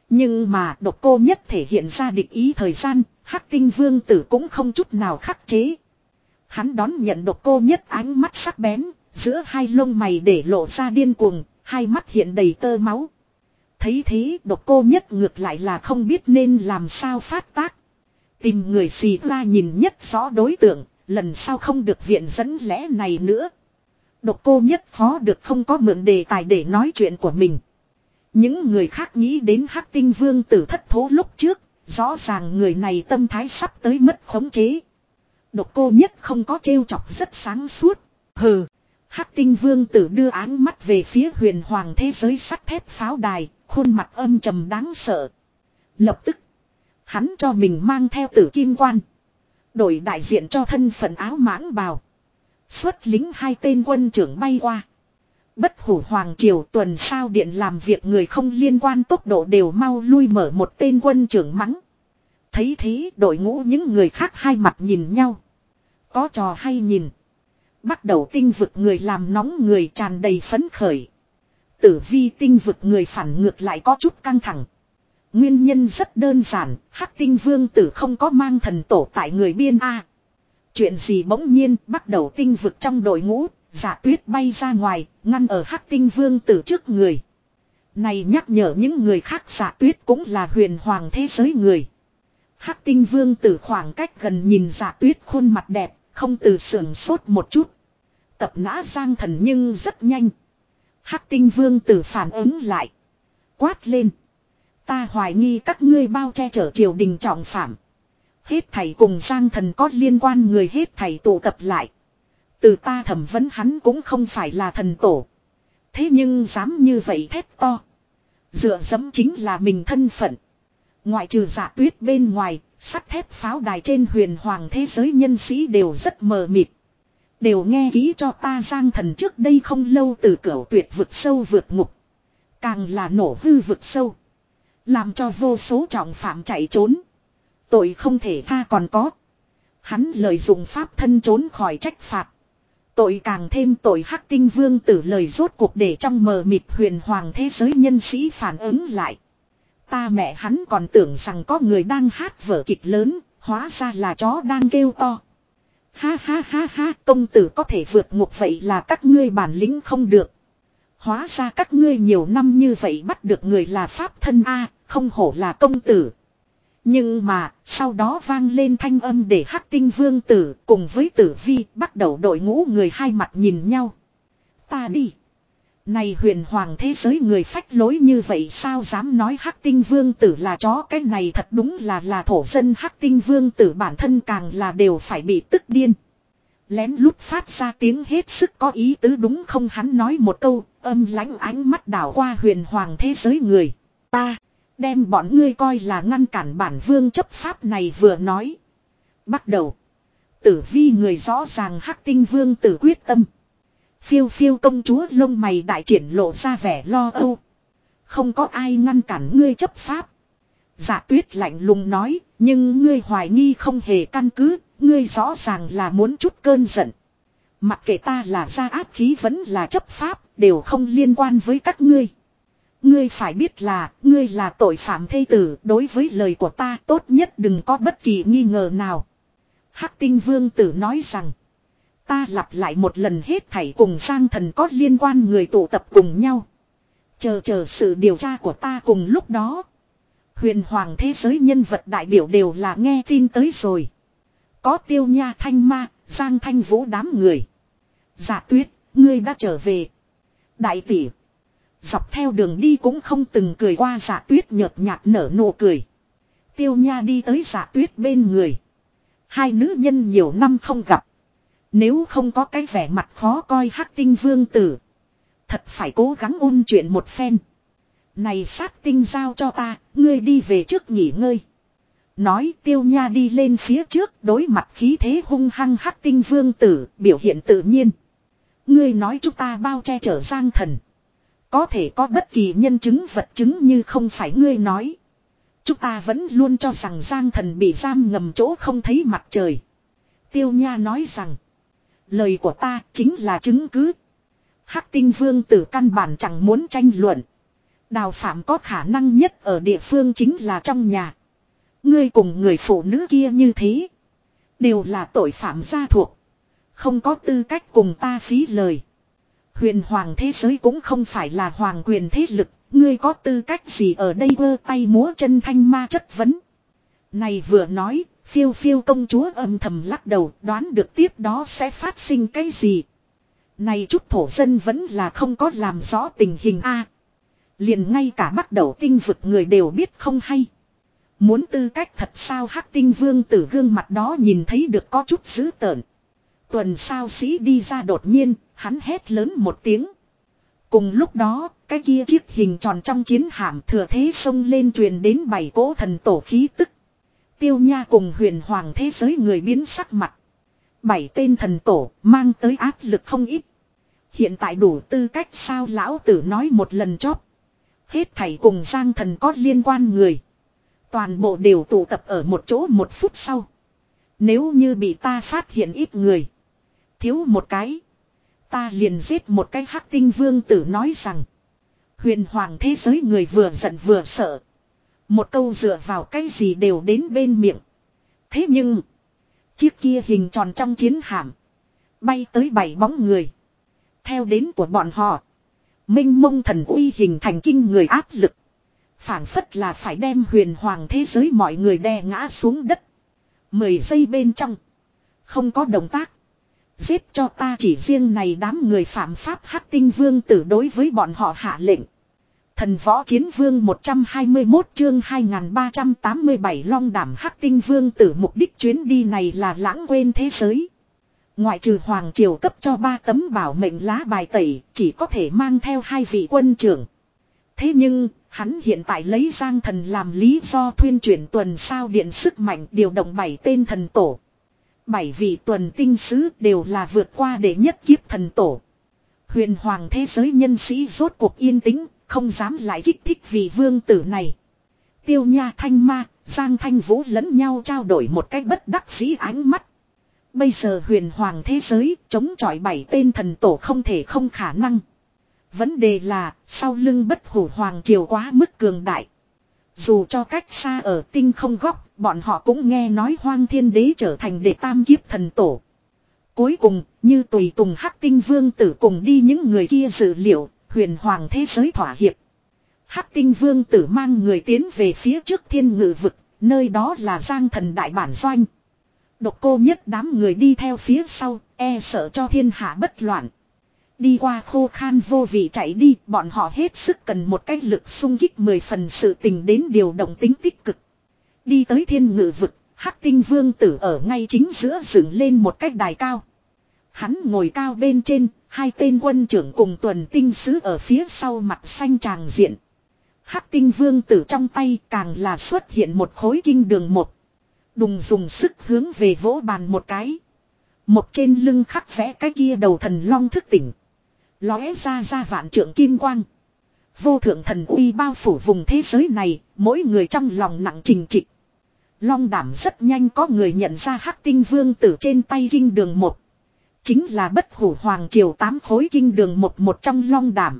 Nhưng mà độc cô nhất thể hiện ra địch ý thời gian, Hắc Tinh Vương Tử cũng không chút nào khắc chế. Hắn đón nhận độc cô nhất ánh mắt sắc bén, giữa hai lông mày để lộ ra điên cuồng, hai mắt hiện đầy tơ máu. Thấy thế độc cô nhất ngược lại là không biết nên làm sao phát tác. Tìm người xì ra nhìn nhất rõ đối tượng, lần sau không được viện dẫn lẽ này nữa. Độc cô nhất khó được không có mượn đề tài để nói chuyện của mình. Những người khác nghĩ đến Hắc Tinh Vương Tử thất thố lúc trước, rõ ràng người này tâm thái sắp tới mất khống chế. Độc cô nhất không có trêu chọc rất sáng suốt. Hừ, Hắc Tinh Vương Tử đưa áng mắt về phía huyền hoàng thế giới sắt thép pháo đài, khuôn mặt âm trầm đáng sợ. Lập tức, hắn cho mình mang theo Tử Kim Quan, đổi đại diện cho thân phận áo mãng bào, xuất lính hai tên quân trưởng bay qua. Bất hủ hoàng triều tuần sao điện làm việc người không liên quan tốc độ đều mau lui mở một tên quân trưởng mắng. Thấy thế đội ngũ những người khác hai mặt nhìn nhau. Có trò hay nhìn. Bắt đầu tinh vực người làm nóng người tràn đầy phấn khởi. Tử vi tinh vực người phản ngược lại có chút căng thẳng. Nguyên nhân rất đơn giản, Hắc Tinh Vương Tử không có mang thần tổ tại người biên A. Chuyện gì bỗng nhiên bắt đầu tinh vực trong đội ngũ, Dạ Tuyết bay ra ngoài, ngăn ở Hắc Tinh Vương Tử trước người. Này nhắc nhở những người khác Dạ Tuyết cũng là huyền hoàng thế giới người. Hắc Tinh Vương Tử khoảng cách gần nhìn Dạ Tuyết khuôn mặt đẹp, không từ sưởng sốt một chút. Tập nã Giang Thần nhưng rất nhanh. Hắc Tinh Vương Tử phản ứng lại. Quát lên. Ta hoài nghi các ngươi bao che chở triều đình trọng phạm. Hết thảy cùng Giang Thần có liên quan người hết thảy tụ tập lại. Từ ta thẩm vấn hắn cũng không phải là thần tổ. Thế nhưng dám như vậy thét to. Dựa dẫm chính là mình thân phận. Ngoại trừ Dạ Tuyết bên ngoài, sắt thép pháo đài trên huyền hoàng thế giới nhân sĩ đều rất mờ mịt. Đều nghe kỹ cho ta Giang Thần trước đây không lâu từ cửu tuyệt vực sâu vượt ngục. Càng là nổ hư vực sâu. Làm cho vô số trọng phạm chạy trốn. Tội không thể tha còn có. Hắn lợi dụng pháp thân trốn khỏi trách phạt. Tội càng thêm tội. Hắc Tinh Vương Tử lời rốt cuộc để trong mờ mịt huyền hoàng thế giới nhân sĩ phản ứng lại. Ta mẹ hắn còn tưởng rằng có người đang hát vở kịch lớn, hóa ra là chó đang kêu to. Ha ha ha ha, công tử có thể vượt ngục vậy là các ngươi bản lĩnh không được. Hóa ra các ngươi nhiều năm như vậy bắt được người là pháp thân A, không hổ là công tử. Nhưng mà, sau đó vang lên thanh âm để Hắc Tinh Vương Tử cùng với Tử Vi bắt đầu đội ngũ người hai mặt nhìn nhau. Ta đi. Này huyền hoàng thế giới người phách lối như vậy sao dám nói Hắc Tinh Vương Tử là chó, cái này thật đúng là là thổ dân. Hắc Tinh Vương Tử bản thân càng là đều phải bị tức điên. Lén lút phát ra tiếng hết sức có ý tứ đúng không, hắn nói một câu, âm lãnh ánh mắt đảo qua huyền hoàng thế giới người. Ta, đem bọn ngươi coi là ngăn cản bản vương chấp pháp này vừa nói. Bắt đầu. Tử Vi người rõ ràng Hắc Tinh Vương Tử quyết tâm. Phiêu phiêu công chúa lông mày đại triển lộ ra vẻ lo âu. Không có ai ngăn cản ngươi chấp pháp. Dạ Tuyết lạnh lùng nói, nhưng ngươi hoài nghi không hề căn cứ, ngươi rõ ràng là muốn chút cơn giận. Mặc kệ ta là ra áp khí vẫn là chấp pháp, đều không liên quan với các ngươi. Ngươi phải biết là, ngươi là tội phạm thê tử, đối với lời của ta tốt nhất đừng có bất kỳ nghi ngờ nào. Hắc Tinh Vương Tử nói rằng, ta lặp lại một lần hết thảy cùng Giang Thần có liên quan người tụ tập cùng nhau. Chờ chờ sự điều tra của ta cùng lúc đó. Huyền hoàng thế giới nhân vật đại biểu đều là nghe tin tới rồi. Có Tiêu Nha Thanh Ma, Giang Thanh Vũ đám người. Dạ Tuyết, ngươi đã trở về. Đại tỷ. Dọc theo đường đi cũng không từng cười qua. Dạ Tuyết nhợt nhạt nở nụ cười. Tiêu Nha đi tới Dạ Tuyết bên người. Hai nữ nhân nhiều năm không gặp. Nếu không có cái vẻ mặt khó coi Hắc Tinh Vương Tử, thật phải cố gắng ôn chuyện một phen. Này sát tinh giao cho ta, ngươi đi về trước nghỉ ngơi. Nói Tiêu Nha đi lên phía trước, đối mặt khí thế hung hăng Hắc Tinh Vương Tử, biểu hiện tự nhiên. Ngươi nói chúng ta bao che chở Giang Thần. Có thể có bất kỳ nhân chứng vật chứng như không phải ngươi nói. Chúng ta vẫn luôn cho rằng Giang Thần bị giam ngầm chỗ không thấy mặt trời. Tiêu Nha nói rằng, lời của ta chính là chứng cứ. Hắc Tinh Vương Tử căn bản chẳng muốn tranh luận. Đào phạm có khả năng nhất ở địa phương chính là trong nhà. Ngươi cùng người phụ nữ kia như thế. Đều là tội phạm gia thuộc. Không có tư cách cùng ta phí lời. Huyền hoàng thế giới cũng không phải là hoàng quyền thế lực. Ngươi có tư cách gì ở đây vơ tay múa chân thanh ma chất vấn. Này vừa nói, phiêu phiêu công chúa âm thầm lắc đầu đoán được tiếp đó sẽ phát sinh cái gì. Này chút thổ dân vẫn là không có làm rõ tình hình a. Liền ngay cả bắt đầu tinh vực người đều biết không hay. Muốn tư cách thật sao hắc tinh vương tử gương mặt đó nhìn thấy được có chút dữ tợn. Tuần sao sĩ đi ra đột nhiên, hắn hét lớn một tiếng. Cùng lúc đó, cái kia chiếc hình tròn trong chiến hạm thừa thế xông lên truyền đến bảy cỗ thần tổ khí tức. Tiêu Nha cùng huyền hoàng thế giới người biến sắc mặt. Bảy tên thần tổ mang tới áp lực không ít. Hiện tại đủ tư cách sao lão tử nói một lần chóp. Hết thảy cùng Giang Thần có liên quan người. Toàn bộ đều tụ tập ở một chỗ một phút sau. Nếu như bị ta phát hiện ít người. Thiếu một cái. Ta liền giết một cái hắc tinh vương tử nói rằng. Huyền hoàng thế giới người vừa giận vừa sợ. Một câu dựa vào cái gì đều đến bên miệng. Thế nhưng. Chiếc kia hình tròn trong chiến hạm. Bay tới bảy bóng người. Theo đến của bọn họ. Minh mông thần uy hình thành kinh người áp lực. Phảng phất là phải đem huyền hoàng thế giới mọi người đè ngã xuống đất. Mười giây bên trong. Không có động tác. Giết cho ta chỉ riêng này đám người phạm pháp hắc tinh vương tử đối với bọn họ hạ lệnh. Thần võ chiến vương một trăm hai mươi mốt chương hai nghìn ba trăm tám mươi bảy long đảm hắc tinh vương tử mục đích chuyến đi này là lãng quên thế giới. Ngoại trừ hoàng triều cấp cho ba tấm bảo mệnh lá bài tẩy chỉ có thể mang theo hai vị quân trưởng. Thế nhưng hắn hiện tại lấy Giang Thần làm lý do thuyên chuyển tuần sao điện sức mạnh điều động bảy tên thần tổ. Bảy vị tuần tinh sứ đều là vượt qua đệ nhất kiếp thần tổ. Huyền hoàng thế giới nhân sĩ rốt cuộc yên tĩnh, không dám lại kích thích vị vương tử này. Tiêu Nha Thanh Ma, Giang Thanh Vũ lẫn nhau trao đổi một cách bất đắc dĩ ánh mắt. Bây giờ huyền hoàng thế giới chống chọi bảy tên thần tổ không thể không khả năng. Vấn đề là sau lưng bất hủ hoàng triều quá mức cường đại. Dù cho cách xa ở tinh không góc, bọn họ cũng nghe nói Hoang Thiên Đế trở thành đệ tam kiếp thần tổ. Cuối cùng, như tùy tùng hắc tinh vương tử cùng đi những người kia dự liệu, huyền hoàng thế giới thỏa hiệp. Hắc tinh vương tử mang người tiến về phía trước thiên ngự vực, nơi đó là Giang Thần đại bản doanh. Độc Cô Nhất đám người đi theo phía sau, e sợ cho thiên hạ bất loạn. Đi qua khô khan vô vị chạy đi, bọn họ hết sức cần một cách lực xung kích mười phần sự tình đến điều động tính tích cực. Đi tới thiên ngự vực, hắc tinh vương tử ở ngay chính giữa dựng lên một cách đài cao. Hắn ngồi cao bên trên, hai tên quân trưởng cùng tuần tinh sứ ở phía sau mặt xanh tràng diện. Hắc tinh vương tử trong tay càng là xuất hiện một khối kinh đường một. Đùng dùng sức hướng về vỗ bàn một cái. Một trên lưng khắc vẽ cái kia đầu thần long thức tỉnh. Lóe ra ra vạn trượng kim quang. Vô thượng thần uy bao phủ vùng thế giới này, mỗi người trong lòng nặng trình trịch. Long đảm rất nhanh có người nhận ra hắc tinh vương tử trên tay kinh đường một. Chính là bất hủ hoàng triều tám khối kinh đường một một trong long đảm.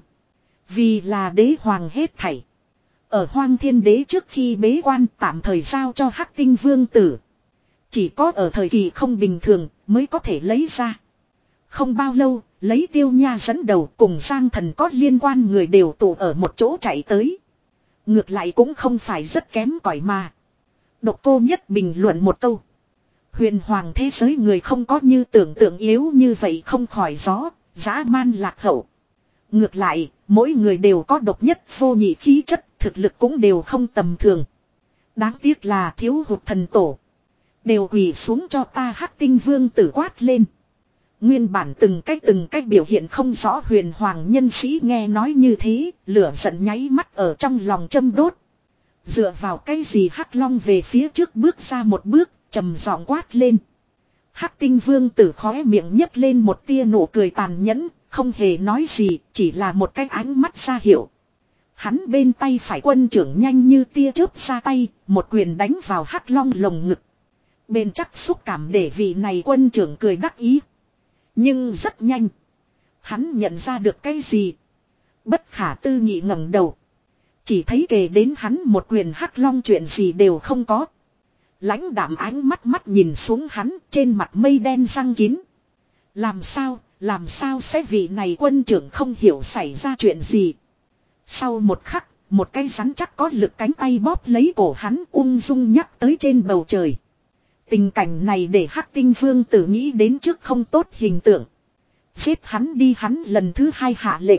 Vì là đế hoàng hết thảy. Ở Hoang Thiên Đế trước khi bế quan tạm thời giao cho hắc tinh vương tử. Chỉ có ở thời kỳ không bình thường mới có thể lấy ra. Không bao lâu, lấy Tiêu Nha dẫn đầu cùng Giang Thần có liên quan người đều tụ ở một chỗ chạy tới. Ngược lại cũng không phải rất kém cỏi mà. Độc Cô Nhất bình luận một câu. Huyền hoàng thế giới người không có như tưởng tượng yếu như vậy không khỏi gió, dã man lạc hậu. Ngược lại, mỗi người đều có độc nhất vô nhị khí chất, thực lực cũng đều không tầm thường. Đáng tiếc là thiếu hụt thần tổ. Đều quỳ xuống cho ta hắc tinh vương tử quát lên. Nguyên bản từng cách từng cách biểu hiện không rõ huyền hoàng nhân sĩ nghe nói như thế, lửa giận nháy mắt ở trong lòng châm đốt. Dựa vào cái gì hắc long về phía trước bước ra một bước, trầm giọng quát lên. Hắc tinh vương tử khóe miệng nhấc lên một tia nụ cười tàn nhẫn, không hề nói gì, chỉ là một cái ánh mắt ra hiệu. Hắn bên tay phải quân trưởng nhanh như tia chớp ra tay, một quyền đánh vào hắc long lồng ngực. Bên chắc xúc cảm để vị này quân trưởng cười đắc ý. Nhưng rất nhanh. Hắn nhận ra được cái gì. Bất khả tư nghị ngẩng đầu. Chỉ thấy kề đến hắn một quyền hắc long chuyện gì đều không có. Lãnh đạm ánh mắt mắt nhìn xuống hắn trên mặt mây đen răng kín. Làm sao, làm sao sẽ vị này quân trưởng không hiểu xảy ra chuyện gì. Sau một khắc, một cái rắn chắc có lực cánh tay bóp lấy cổ hắn ung dung nhắc tới trên bầu trời. Tình cảnh này để Hắc Tinh Vương Tử nghĩ đến trước không tốt hình tượng. Giết hắn đi, hắn lần thứ hai hạ lệnh.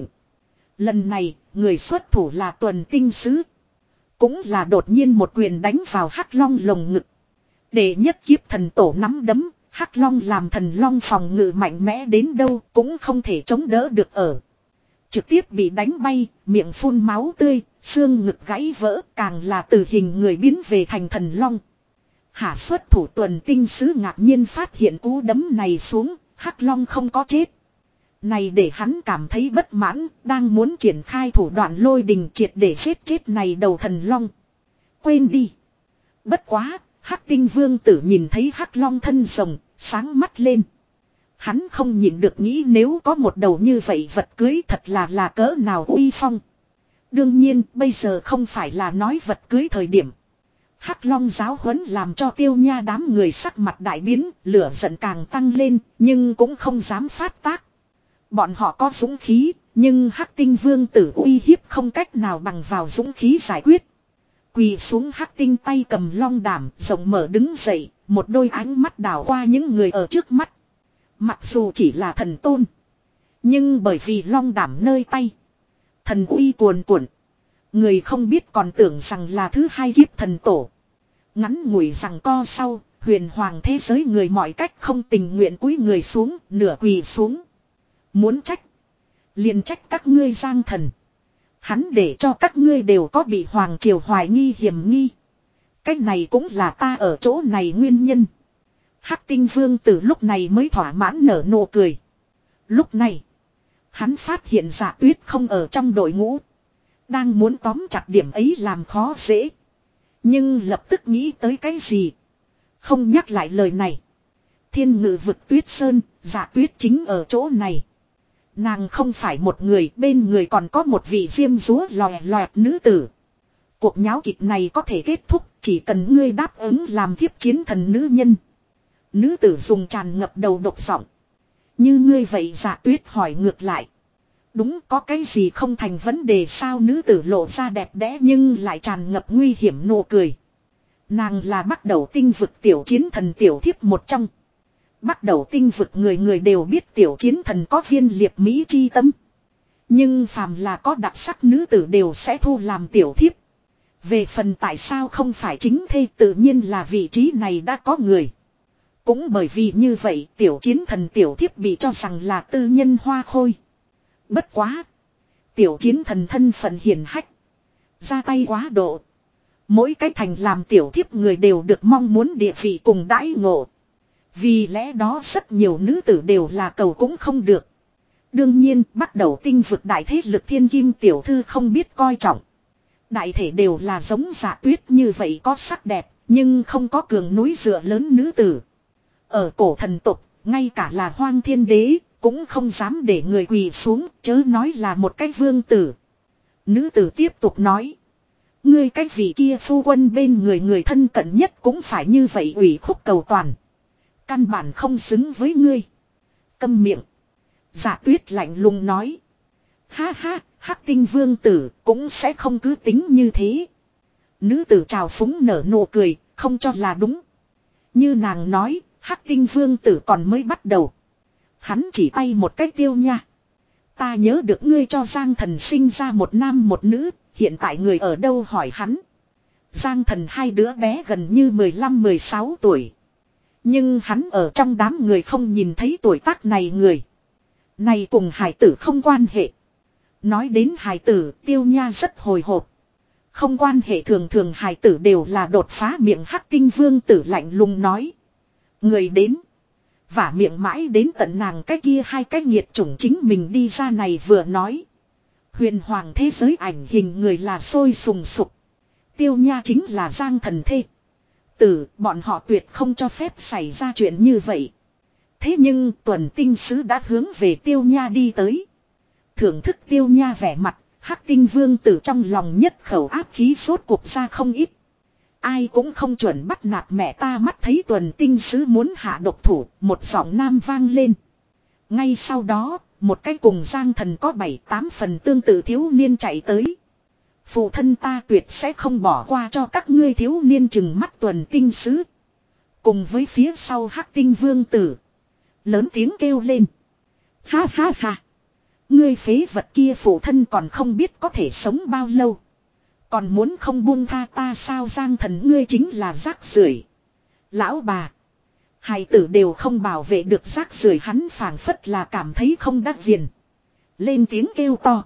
Lần này, người xuất thủ là Tuần Tinh Sứ. Cũng là đột nhiên một quyền đánh vào Hắc Long lồng ngực. Để nhất kiếp thần tổ nắm đấm, Hắc Long làm thần long phòng ngự mạnh mẽ đến đâu cũng không thể chống đỡ được ở. Trực tiếp bị đánh bay, miệng phun máu tươi, xương ngực gãy vỡ, càng là từ hình người biến về thành thần long. Hạ xuất thủ Tuần Tinh Sứ ngạc nhiên phát hiện cú đấm này xuống, Hắc Long không có chết. Này để hắn cảm thấy bất mãn, đang muốn triển khai thủ đoạn lôi đình triệt để giết chết này đầu thần long. Quên đi. Bất quá, Hắc Tinh Vương Tử nhìn thấy Hắc Long thân rồng, sáng mắt lên. Hắn không nhịn được nghĩ nếu có một đầu như vậy vật cưới thật là là cỡ nào uy phong. Đương nhiên, bây giờ không phải là nói vật cưới thời điểm. Hắc Long giáo huấn làm cho Tiêu Nha đám người sắc mặt đại biến, lửa giận càng tăng lên, nhưng cũng không dám phát tác. Bọn họ có dũng khí, nhưng Hắc Tinh Vương Tử uy hiếp không cách nào bằng vào dũng khí giải quyết. Quỳ xuống Hắc Tinh tay cầm long đảm, rộng mở đứng dậy, một đôi ánh mắt đảo qua những người ở trước mắt. Mặc dù chỉ là thần tôn, nhưng bởi vì long đảm nơi tay, thần uy cuồn cuộn, người không biết còn tưởng rằng là thứ hai kiếp thần tổ. Ngắn ngủi rằng co sau, huyền hoàng thế giới người mọi cách không tình nguyện cúi người xuống, nửa quỳ xuống. Muốn trách, liền trách các ngươi giang thần. Hắn để cho các ngươi đều có bị hoàng triều hoài nghi hiểm nghi. Cách này cũng là ta ở chỗ này nguyên nhân. Hắc Tinh Vương Tử lúc này mới thỏa mãn nở nụ cười. Lúc này, hắn phát hiện Dạ Tuyết không ở trong đội ngũ. Đang muốn tóm chặt điểm ấy làm khó dễ. Nhưng lập tức nghĩ tới cái gì. Không nhắc lại lời này. Thiên Ngự vực Tuyết Sơn, Dạ Tuyết chính ở chỗ này. Nàng không phải một người, bên người còn có một vị diêm dúa lòe loẹt nữ tử. Cuộc nháo kịch này có thể kết thúc chỉ cần ngươi đáp ứng làm thiếp chiến thần nữ nhân. Nữ tử dùng tràn ngập đầu độc giọng. Như ngươi vậy Dạ Tuyết hỏi ngược lại. Đúng, có cái gì không thành vấn đề sao? Nữ tử lộ ra đẹp đẽ nhưng lại tràn ngập nguy hiểm nụ cười. Nàng là bắt đầu tinh vực tiểu chiến thần tiểu thiếp một trong. Bắt đầu tinh vực người người đều biết tiểu chiến thần có viên liệt mỹ chi tâm. Nhưng phàm là có đặc sắc nữ tử đều sẽ thu làm tiểu thiếp. Về phần tại sao không phải chính thê, tự nhiên là vị trí này đã có người. Cũng bởi vì như vậy tiểu chiến thần tiểu thiếp bị cho rằng là tư nhân hoa khôi. Bất quá. Tiểu chiến thần thân phận hiển hách. Ra tay quá độ. Mỗi cái thành làm tiểu thiếp người đều được mong muốn địa vị cùng đãi ngộ. Vì lẽ đó rất nhiều nữ tử đều là cầu cũng không được. Đương nhiên bắt đầu tinh vực đại thế lực thiên kim tiểu thư không biết coi trọng. Đại thể đều là giống Dạ Tuyết như vậy có sắc đẹp, nhưng không có cường núi dựa lớn nữ tử. Ở cổ thần tục, ngay cả là Hoang Thiên Đế, cũng không dám để người quỳ xuống, chớ nói là một cái vương tử. Nữ tử tiếp tục nói. Ngươi cái vị kia phu quân bên người người thân cận nhất cũng phải như vậy ủy khúc cầu toàn. Căn bản không xứng với ngươi. Câm miệng. Dạ Tuyết lạnh lùng nói. Ha ha, Hắc Tinh Vương Tử cũng sẽ không cứ tính như thế. Nữ tử trào phúng nở nụ cười, không cho là đúng. Như nàng nói, Hắc Tinh Vương Tử còn mới bắt đầu. Hắn chỉ tay một cách Tiêu Nha. Ta nhớ được ngươi cho Giang Thần sinh ra một nam một nữ, hiện tại người ở đâu hỏi hắn. Giang Thần hai đứa bé gần như mười lăm mười sáu tuổi. Nhưng hắn ở trong đám người không nhìn thấy tuổi tác này người. Này cùng hải tử không quan hệ. Nói đến hải tử, Tiêu Nha rất hồi hộp. Không quan hệ, thường thường hải tử đều là đột phá miệng. Hắc Tinh Vương Tử lạnh lùng nói. Người đến. Vả miệng mãi đến tận nàng cái kia hai cái nhiệt chủng chính mình đi ra này vừa nói. Huyền hoàng thế giới ảnh hình người là sôi sùng sục. Tiêu Nha chính là Giang Thần thê tử, bọn họ tuyệt không cho phép xảy ra chuyện như vậy. Thế nhưng Tuần Tinh Sứ đã hướng về Tiêu Nha đi tới. Thưởng thức Tiêu Nha vẻ mặt, Hắc tinh vương tử trong lòng nhất khẩu áp khí sốt cuộc ra không ít. Ai cũng không chuẩn bắt nạt mẹ ta, mắt thấy tuần tinh sứ muốn hạ độc thủ, một giọng nam vang lên. Ngay sau đó, một cái cùng Giang Thần có bảy tám phần tương tự thiếu niên chạy tới. Phụ thân ta tuyệt sẽ không bỏ qua cho các ngươi, thiếu niên chừng mắt tuần tinh sứ. Cùng với phía sau Hắc tinh vương tử. Lớn tiếng kêu lên. Ha ha ha. Ngươi phế vật kia, phụ thân còn không biết có thể sống bao lâu. Còn muốn không buông tha ta sao? Giang Thần, ngươi chính là rác rưởi. Lão bà. Hài tử đều không bảo vệ được rác rưởi, hắn phảng phất là cảm thấy không đắc diền. Lên tiếng kêu to.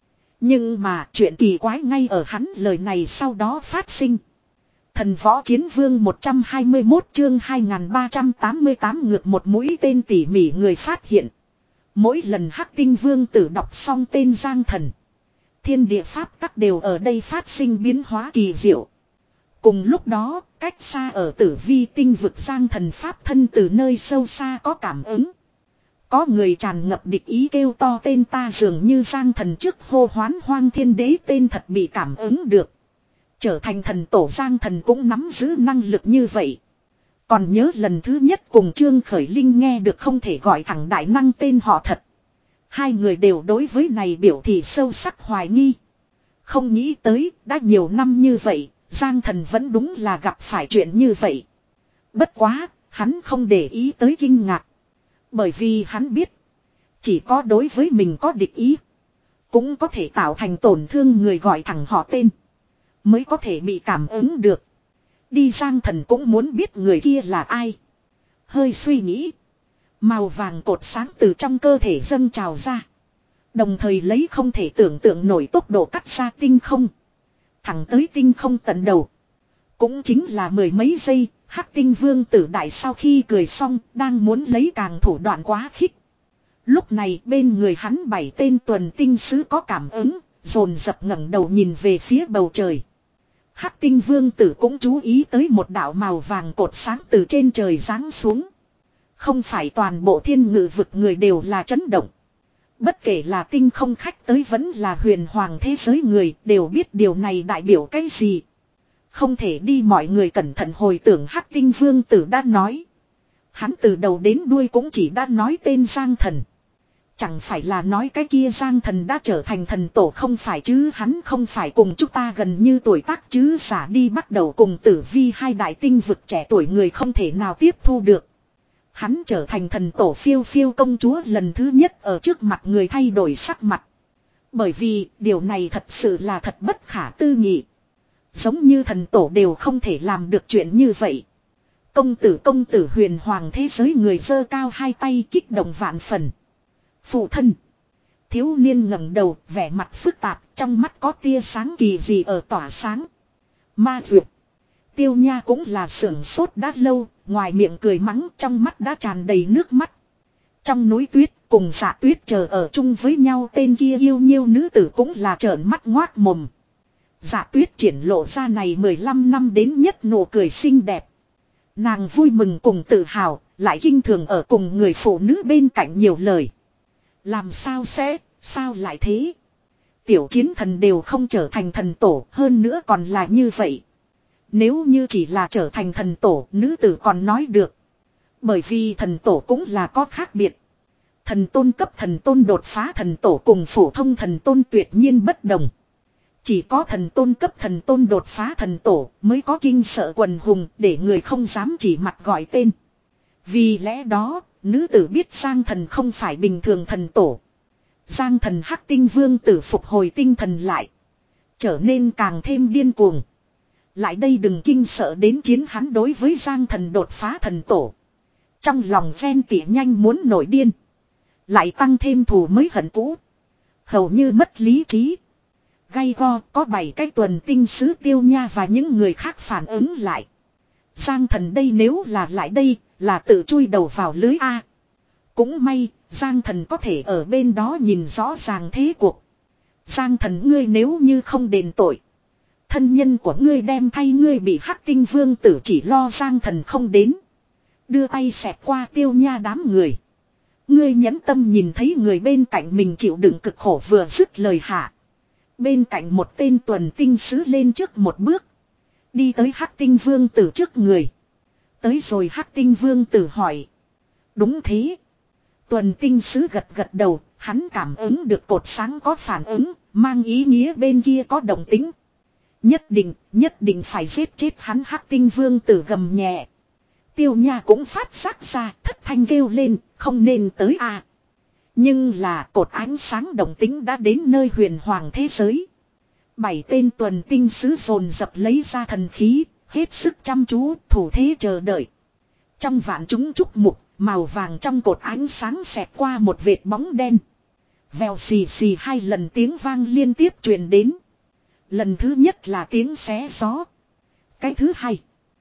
Nhưng mà chuyện kỳ quái ngay ở hắn lời này sau đó phát sinh. Thần võ chiến vương một trăm hai mươi mốt chương hai nghìn ba trăm tám mươi tám ngược một mũi tên tỉ mỉ người phát hiện. Mỗi lần Hắc tinh vương tử đọc xong tên Giang Thần, thiên địa pháp tắc đều ở đây phát sinh biến hóa kỳ diệu. Cùng lúc đó, cách xa ở tử vi tinh vực Giang Thần pháp thân từ nơi sâu xa có cảm ứng. Có người tràn ngập địch ý kêu to tên ta, dường như Giang Thần trước hô hoán Hoang Thiên Đế tên thật bị cảm ứng được. Trở thành thần tổ Giang Thần cũng nắm giữ năng lực như vậy. Còn nhớ lần thứ nhất cùng Trương Khởi Linh nghe được không thể gọi thẳng đại năng tên họ thật. Hai người đều đối với này biểu thị sâu sắc hoài nghi. Không nghĩ tới, đã nhiều năm như vậy, Giang Thần vẫn đúng là gặp phải chuyện như vậy. Bất quá, hắn không để ý tới kinh ngạc. Bởi vì hắn biết, chỉ có đối với mình có địch ý, cũng có thể tạo thành tổn thương người gọi thẳng họ tên, mới có thể bị cảm ứng được. Đi, Giang Thần cũng muốn biết người kia là ai. Hơi suy nghĩ, màu vàng cột sáng từ trong cơ thể dâng trào ra. Đồng thời lấy không thể tưởng tượng nổi tốc độ cắt ra tinh không. Thẳng tới tinh không tận đầu. Cũng chính là mười mấy giây, Hắc tinh vương tử đại sau khi cười xong, đang muốn lấy càng thủ đoạn quá khích. Lúc này bên người hắn bảy tên tuần tinh sứ có cảm ứng, dồn dập ngẩng đầu nhìn về phía bầu trời. Hắc tinh vương tử cũng chú ý tới một đạo màu vàng cột sáng từ trên trời giáng xuống. Không phải toàn bộ thiên ngự vực người đều là chấn động. Bất kể là tinh không khách tới vẫn là huyền hoàng thế giới người đều biết điều này đại biểu cái gì. Không thể đi, mọi người cẩn thận hồi tưởng Hắc tinh vương tử đã nói. Hắn từ đầu đến đuôi cũng chỉ đã nói tên Giang Thần. Chẳng phải là nói cái kia Giang Thần đã trở thành thần tổ không phải chứ, hắn không phải cùng chúng ta gần như tuổi tác chứ, giả đi bắt đầu cùng tử vi hai đại tinh vực trẻ tuổi người không thể nào tiếp thu được. Hắn trở thành thần tổ, phiêu phiêu công chúa lần thứ nhất ở trước mặt người thay đổi sắc mặt. Bởi vì điều này thật sự là thật bất khả tư nghị. Giống như thần tổ đều không thể làm được chuyện như vậy. Công tử công tử, huyền hoàng thế giới người giơ cao hai tay kích động vạn phần. Phụ thân. Thiếu niên ngẩng đầu, vẻ mặt phức tạp, trong mắt có tia sáng kỳ dị ở tỏa sáng. Ma duyệt. Tiêu Nha cũng là sưởng sốt đã lâu, ngoài miệng cười mắng, trong mắt đã tràn đầy nước mắt. Trong núi tuyết, cùng Dạ Tuyết chờ ở chung với nhau, tên kia yêu nhiêu nữ tử cũng là trợn mắt ngoác mồm. Dạ Tuyết triển lộ ra này mười lăm năm đến nhất nụ cười xinh đẹp. Nàng vui mừng cùng tự hào, lại kinh thường ở cùng người phụ nữ bên cạnh nhiều lời. Làm sao sẽ, sao lại thế? Tiểu chiến thần đều không trở thành thần tổ, hơn nữa còn là như vậy. Nếu như chỉ là trở thành thần tổ, nữ tử còn nói được. Bởi vì thần tổ cũng là có khác biệt. Thần tôn cấp thần tôn đột phá thần tổ cùng phổ thông thần tôn tuyệt nhiên bất đồng. Chỉ có thần tôn cấp thần tôn đột phá thần tổ mới có kinh sợ quần hùng, để người không dám chỉ mặt gọi tên. Vì lẽ đó, nữ tử biết Giang Thần không phải bình thường thần tổ. Giang Thần Hắc tinh vương tử phục hồi tinh thần lại, trở nên càng thêm điên cuồng. Lại đây, đừng kinh sợ đến chiến, hắn đối với Giang Thần đột phá thần tổ. Trong lòng ghen tị nhanh muốn nổi điên. Lại tăng thêm thù mới hận cũ. Hầu như mất lý trí. Gay go có bảy cái tuần tinh sứ Tiêu Nha và những người khác phản ứng lại. Giang Thần đây nếu là lại đây, là tự chui đầu vào lưới A. Cũng may, Giang Thần có thể ở bên đó nhìn rõ ràng thế cuộc. Giang Thần, ngươi nếu như không đền tội, thân nhân của ngươi đem thay ngươi bị Hắc tinh vương tử, chỉ lo Giang Thần không đến. Đưa tay xẹt qua Tiêu Nha đám người. Ngươi nhẫn tâm nhìn thấy người bên cạnh mình chịu đựng cực khổ, vừa dứt lời hạ. Bên cạnh một tên tuần tinh sứ lên trước một bước. Đi tới Hắc Tinh Vương Tử trước người. Tới rồi Hắc Tinh Vương Tử hỏi. Đúng thế. Tuần tinh sứ gật gật đầu, hắn cảm ứng được cột sáng có phản ứng, mang ý nghĩa bên kia có động tính. Nhất định, nhất định phải giết chết hắn. Hắc Tinh Vương Tử gầm nhẹ. Tiêu Nha cũng phát giác ra, thất thanh kêu lên, không nên tới à. Nhưng là cột ánh sáng động tính đã đến nơi huyền hoàng thế giới. Bảy tên tuần tinh sứ dồn dập lấy ra thần khí, hết sức chăm chú, thủ thế chờ đợi. Trong vạn chúng trúc mục, màu vàng trong cột ánh sáng xẹt qua một vệt bóng đen. Vèo xì xì hai lần tiếng vang liên tiếp truyền đến. Lần thứ nhất là tiếng xé gió. Cái thứ hai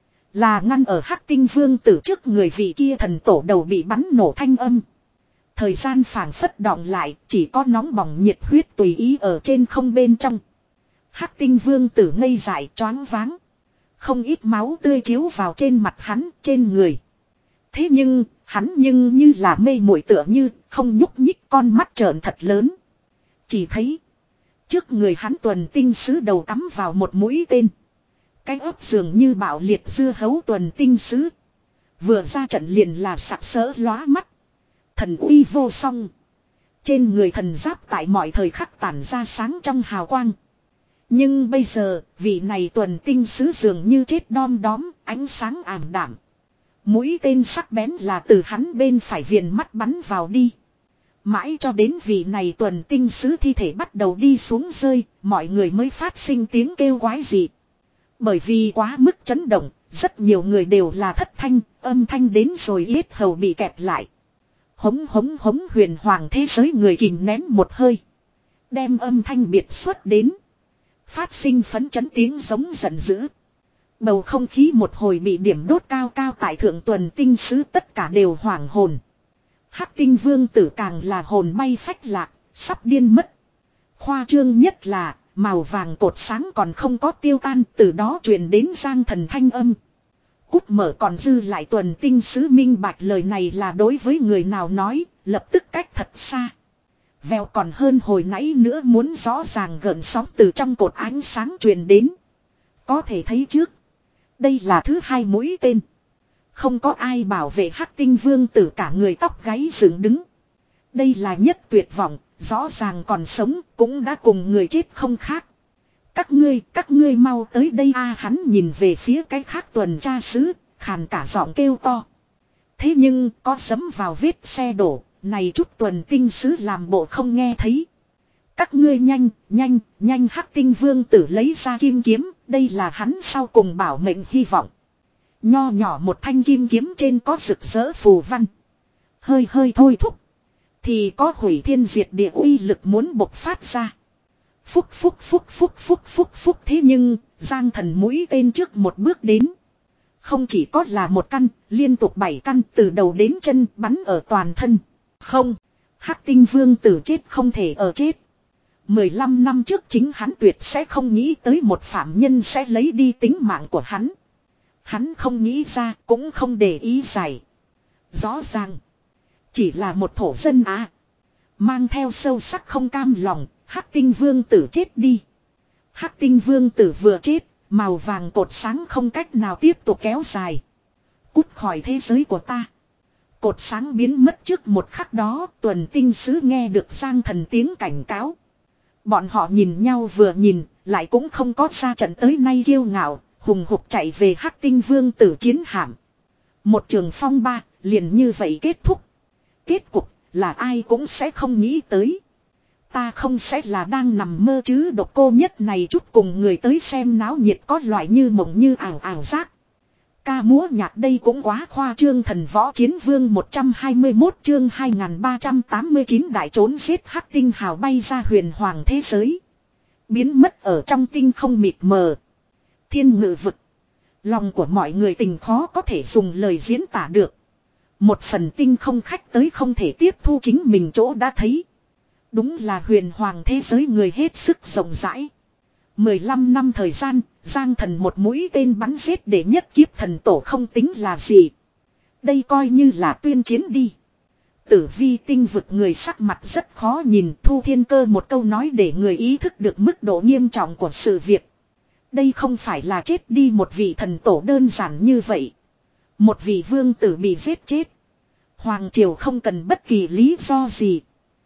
là ngăn ở Hắc Tinh Vương Tử trước người vị kia thần tổ đầu bị bắn nổ thanh âm. Thời gian phảng phất đọng lại, chỉ có nóng bỏng nhiệt huyết tùy ý ở trên không bên trong. Hắc Tinh Vương Tử ngây dại choáng váng. Không ít máu tươi chiếu vào trên mặt hắn, trên người. Thế nhưng, hắn nhưng như là mê muội tựa như, không nhúc nhích, con mắt trợn thật lớn. Chỉ thấy, trước người hắn tuần tinh sứ đầu cắm vào một mũi tên. Cái ớt dường như bạo liệt dưa hấu tuần tinh sứ. Vừa ra trận liền là sặc sỡ lóa mắt. Thần uy vô song. Trên người thần giáp tại mọi thời khắc tản ra sáng trong hào quang. Nhưng bây giờ, vị này tuần tinh sứ dường như chết đom đóm, ánh sáng ảm đạm. Mũi tên sắc bén là từ hắn bên phải viền mắt bắn vào đi. Mãi cho đến vị này tuần tinh sứ thi thể bắt đầu đi xuống rơi, mọi người mới phát sinh tiếng kêu quái dị. Bởi vì quá mức chấn động, rất nhiều người đều là thất thanh, âm thanh đến rồi yết hầu bị kẹp lại. Hống hống hống huyền hoàng thế giới người kìm nén một hơi. Đem âm thanh biệt xuất đến. Phát sinh phấn chấn tiếng giống giận dữ. Bầu không khí một hồi bị điểm đốt cao cao tại thượng tuần tinh sứ tất cả đều hoảng hồn. Hắc Tinh Vương Tử càng là hồn bay phách lạc, sắp điên mất. Khoa trương nhất là, màu vàng cột sáng còn không có tiêu tan, từ đó truyền đến Giang Thần thanh âm. Cút mở còn dư lại tuần tinh sứ minh bạch lời này là đối với người nào nói, lập tức cách thật xa. Vèo còn hơn hồi nãy nữa muốn rõ ràng gợn sóng từ trong cột ánh sáng truyền đến. Có thể thấy trước. Đây là thứ hai mũi tên. Không có ai bảo vệ Hắc Tinh Vương Tử cả người tóc gáy dựng đứng. Đây là nhất tuyệt vọng, rõ ràng còn sống cũng đã cùng người chết không khác. Các ngươi, các ngươi mau tới đây a. Hắn nhìn về phía cái khác tuần tra sứ, khàn cả giọng kêu to. Thế nhưng có sấm vào vết xe đổ, này chút tuần tinh sứ làm bộ không nghe thấy. Các ngươi nhanh, nhanh, nhanh. Hắc Tinh Vương Tử lấy ra kim kiếm, đây là hắn sau cùng bảo mệnh hy vọng. Nho nhỏ một thanh kim kiếm trên có rực rỡ phù văn. Hơi hơi thôi thúc. Thì có hủy thiên diệt địa uy lực muốn bộc phát ra. Phúc phúc phúc phúc phúc phúc phúc. Thế nhưng, Giang Thần mũi tên trước một bước đến. Không chỉ có là một căn, liên tục bảy căn từ đầu đến chân bắn ở toàn thân. Không, Hắc Tinh Vương Tử chết không thể ở chết. mười lăm năm trước chính hắn tuyệt sẽ không nghĩ tới một phạm nhân sẽ lấy đi tính mạng của hắn. Hắn không nghĩ ra cũng không để ý giải. Rõ ràng. Chỉ là một thổ dân à. Mang theo sâu sắc không cam lòng. Hắc Tinh Vương Tử chết đi. Hắc Tinh Vương Tử vừa chết. Màu vàng cột sáng không cách nào tiếp tục kéo dài. Cút khỏi thế giới của ta. Cột sáng biến mất trước một khắc đó. Tuần tinh sứ nghe được Giang Thần tiếng cảnh cáo. Bọn họ nhìn nhau vừa nhìn. Lại cũng không có ra trận tới nay kiêu ngạo. Hùng hục chạy về Hắc Tinh Vương Tử chiến hạm. Một trường phong ba liền như vậy kết thúc. Kết cục là ai cũng sẽ không nghĩ tới. Ta không sẽ là đang nằm mơ chứ. Độc cô nhất này chút cùng người tới xem náo nhiệt có loại như mộng như ảo ảo giác. Ca múa nhạc đây cũng quá khoa trương. Thần võ chiến vương một trăm hai mươi mốt chương hai nghìn ba trăm tám mươi chín đại trốn giết Hắc Tinh hào bay ra huyền hoàng thế giới. Biến mất ở trong tinh không mịt mờ. Thiên ngự vực. Lòng của mọi người tình khó có thể dùng lời diễn tả được. Một phần tinh không khách tới không thể tiếp thu chính mình chỗ đã thấy. Đúng là huyền hoàng thế giới người hết sức rộng rãi. mười lăm năm thời gian, Giang Thần một mũi tên bắn giết để nhất kiếp thần tổ không tính là gì. Đây coi như là tuyên chiến đi. Tử vi tinh vực người sắc mặt rất khó nhìn. Thu Thiên Cơ một câu nói để người ý thức được mức độ nghiêm trọng của sự việc. Đây không phải là chết đi một vị thần tổ đơn giản như vậy. Một vị vương tử bị giết chết. Hoàng triều không cần bất kỳ lý do gì.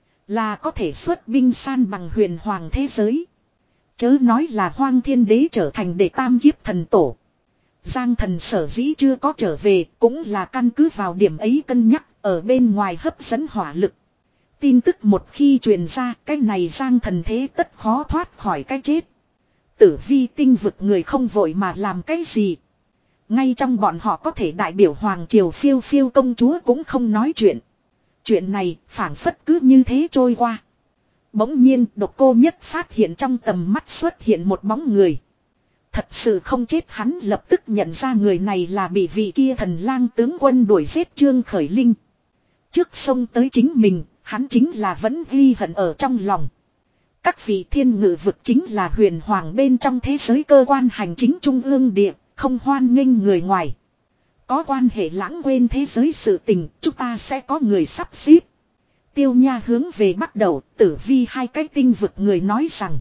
Là có thể xuất binh san bằng huyền hoàng thế giới. Chớ nói là Hoang Thiên Đế trở thành đệ tam kiếp thần tổ. Giang thần sở dĩ chưa có trở về cũng là căn cứ vào điểm ấy cân nhắc ở bên ngoài hấp dẫn hỏa lực. Tin tức một khi truyền ra cái này Giang thần thế tất khó thoát khỏi cái chết. Tử vi tinh vực người không vội mà làm cái gì. Ngay trong bọn họ có thể đại biểu Hoàng Triều phiêu phiêu công chúa cũng không nói chuyện. Chuyện này phảng phất cứ như thế trôi qua. Bỗng nhiên Độc Cô Nhất phát hiện trong tầm mắt xuất hiện một bóng người. Thật sự không chết, hắn lập tức nhận ra người này là bị vị kia thần lang tướng quân đuổi giết Trương Khởi Linh. Trước sông tới chính mình, hắn chính là vẫn ghi hận ở trong lòng. Các vị thiên ngự vực chính là huyền hoàng bên trong thế giới cơ quan hành chính trung ương địa, không hoan nghênh người ngoài. Có quan hệ lãng quên thế giới sự tình, chúng ta sẽ có người sắp xếp. Tiêu Nha hướng về bắt đầu, Tử Vi hai cái tinh vực người nói rằng.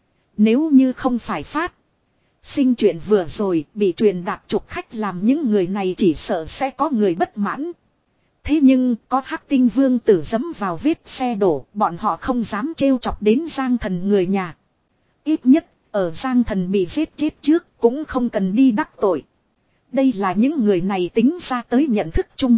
Nếu như không phải phát sinh chuyện vừa rồi bị truyền đạt trục khách làm những người này chỉ sợ sẽ có người bất mãn. Thế nhưng có Hắc Tinh Vương tử dẫm vào vết xe đổ, bọn họ không dám trêu chọc đến Giang thần người nhà. Ít nhất, ở Giang thần bị giết chết trước cũng không cần đi đắc tội. Đây là những người này tính ra tới nhận thức chung.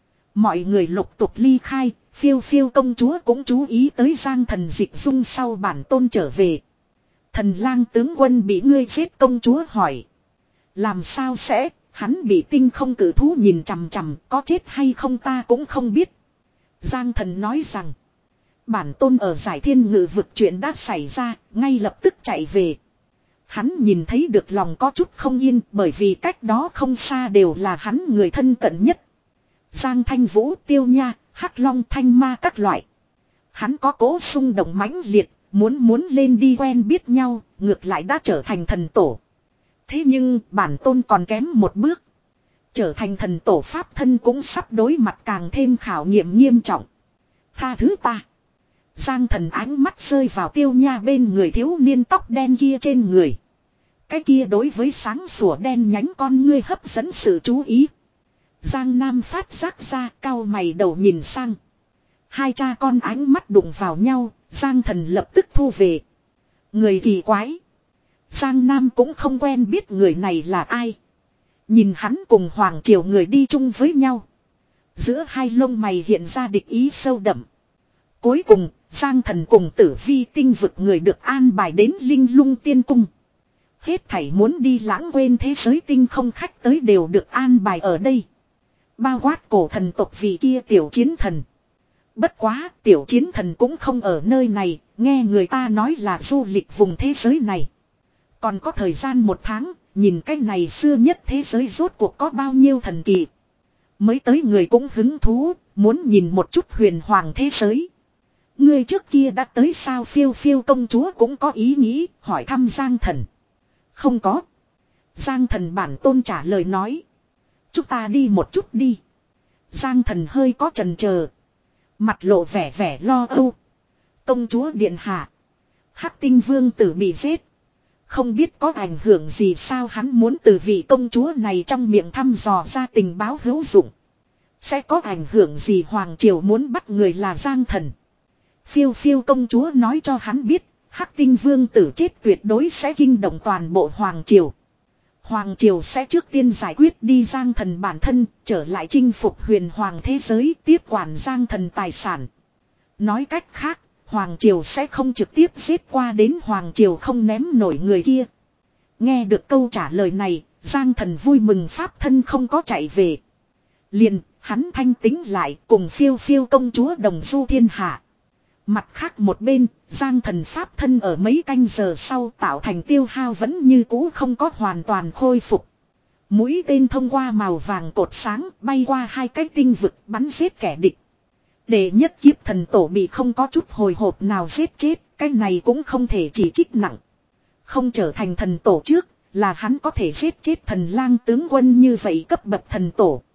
Mọi người lục tục ly khai, phiêu phiêu công chúa cũng chú ý tới Giang thần dịch dung sau bản tôn trở về. Thần lang tướng quân bị ngươi giết, công chúa hỏi. Làm sao sẽ, hắn bị tinh không cử thú nhìn chằm chằm, có chết hay không ta cũng không biết. Giang thần nói rằng, bản tôn ở giải thiên ngự vực chuyện đã xảy ra, ngay lập tức chạy về. Hắn nhìn thấy được lòng có chút không yên, bởi vì cách đó không xa đều là hắn người thân cận nhất. Giang Thanh Vũ, Tiêu Nha, Hắc Long, Thanh Ma các loại. Hắn có cố xung động mãnh liệt, muốn muốn lên đi quen biết nhau, ngược lại đã trở thành thần tổ. Thế nhưng bản tôn còn kém một bước. Trở thành thần tổ pháp thân cũng sắp đối mặt càng thêm khảo nghiệm nghiêm trọng. Tha thứ ta. Giang thần ánh mắt rơi vào Tiêu Nha bên người thiếu niên tóc đen kia trên người. Cái kia đối với sáng sủa đen nhánh con ngươi hấp dẫn sự chú ý. Giang Nam phát giác ra, cau mày đầu nhìn sang. Hai cha con ánh mắt đụng vào nhau, Giang thần lập tức thu về. Người kỳ quái. Giang Nam cũng không quen biết người này là ai. Nhìn hắn cùng Hoàng Triều người đi chung với nhau. Giữa hai lông mày hiện ra địch ý sâu đậm. Cuối cùng, Giang thần cùng Tử Vi tinh vực người được an bài đến Linh Lung Tiên Cung. Hết thảy muốn đi lãng quên thế giới tinh không khách tới đều được an bài ở đây. Bao quát cổ thần tộc vị kia tiểu chiến thần. Bất quá, tiểu chiến thần cũng không ở nơi này, nghe người ta nói là du lịch vùng thế giới này. Còn có thời gian một tháng, nhìn cái này xưa nhất thế giới rốt cuộc có bao nhiêu thần kỳ. Mới tới người cũng hứng thú, muốn nhìn một chút huyền hoàng thế giới. Người trước kia đã tới sao? Phiêu phiêu công chúa cũng có ý nghĩ, hỏi thăm Giang thần. Không có. Giang thần bản tôn trả lời nói. Chúng ta đi một chút đi. Giang thần hơi có chần chờ. Mặt lộ vẻ vẻ lo âu. Công chúa điện hạ. Hắc Tinh Vương tử bị giết. Không biết có ảnh hưởng gì sao? Hắn muốn từ vị công chúa này trong miệng thăm dò ra tình báo hữu dụng. Sẽ có ảnh hưởng gì? Hoàng Triều muốn bắt người là Giang thần. Phiêu phiêu công chúa nói cho hắn biết. Hắc Tinh Vương tử chết tuyệt đối sẽ kinh động toàn bộ Hoàng Triều. Hoàng Triều sẽ trước tiên giải quyết đi Giang thần bản thân, trở lại chinh phục huyền hoàng thế giới, tiếp quản Giang thần tài sản. Nói cách khác, Hoàng Triều sẽ không trực tiếp giết qua đến Hoàng Triều không ném nổi người kia. Nghe được câu trả lời này, Giang thần vui mừng pháp thân không có chạy về. Liền, hắn thanh tính lại cùng phiêu phiêu công chúa đồng du thiên hạ. Mặt khác một bên, Giang thần pháp thân ở mấy canh giờ sau tạo thành tiêu hao vẫn như cũ không có hoàn toàn khôi phục. Mũi tên thông qua màu vàng cột sáng bay qua hai cái tinh vực bắn giết kẻ địch. Đệ nhất kiếp thần tổ bị không có chút hồi hộp nào giết chết, cái này cũng không thể chỉ trích nặng. Không trở thành thần tổ trước, là hắn có thể giết chết thần lang tướng quân như vậy cấp bậc thần tổ.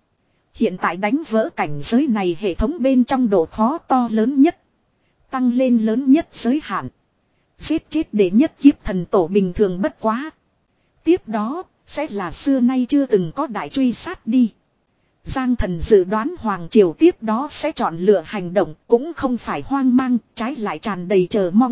Hiện tại đánh vỡ cảnh giới này hệ thống bên trong độ khó to lớn nhất. Tăng lên lớn nhất giới hạn. Giết chết để nhất kiếp thần tổ bình thường bất quá. Tiếp đó, sẽ là xưa nay chưa từng có đại truy sát đi. Giang Thần dự đoán Hoàng Triều tiếp đó sẽ chọn lựa hành động, cũng không phải hoang mang, trái lại tràn đầy chờ mong.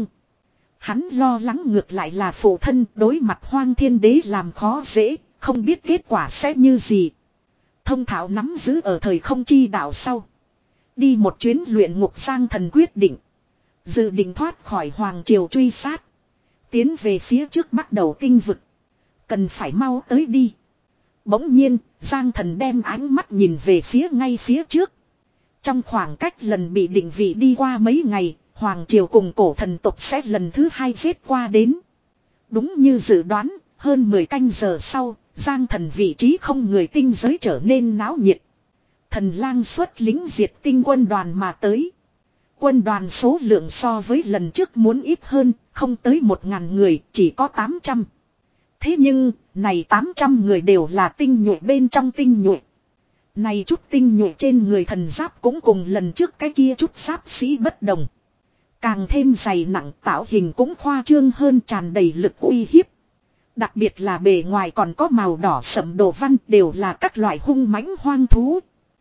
Hắn lo lắng ngược lại là phụ thân đối mặt Hoang Thiên Đế làm khó dễ, không biết kết quả sẽ như gì. Thông thạo nắm giữ ở thời không chi đạo sau. Đi một chuyến luyện ngục Giang Thần quyết định. Dự định thoát khỏi Hoàng Triều truy sát. Tiến về phía trước bắt đầu tinh vực. Cần phải mau tới đi. Bỗng nhiên, Giang Thần đem ánh mắt nhìn về phía ngay phía trước. Trong khoảng cách lần bị định vị đi qua mấy ngày, Hoàng Triều cùng cổ thần tộc sẽ lần thứ hai giết qua đến. Đúng như dự đoán, hơn mười canh giờ sau, Giang Thần vị trí không người tinh giới trở nên náo nhiệt. Thần lang xuất lính diệt tinh quân đoàn mà tới. Quân đoàn số lượng so với lần trước muốn ít hơn, không tới một ngàn người, chỉ có tám trăm. Thế nhưng, này tám trăm người đều là tinh nhuệ bên trong tinh nhuệ. Này chút tinh nhuệ trên người thần giáp cũng cùng lần trước cái kia chút giáp sĩ bất đồng. Càng thêm dày nặng, tạo hình cũng khoa trương hơn, tràn đầy lực uy hiếp. Đặc biệt là bề ngoài còn có màu đỏ sẫm đồ văn, đều là các loại hung mãnh hoang thú.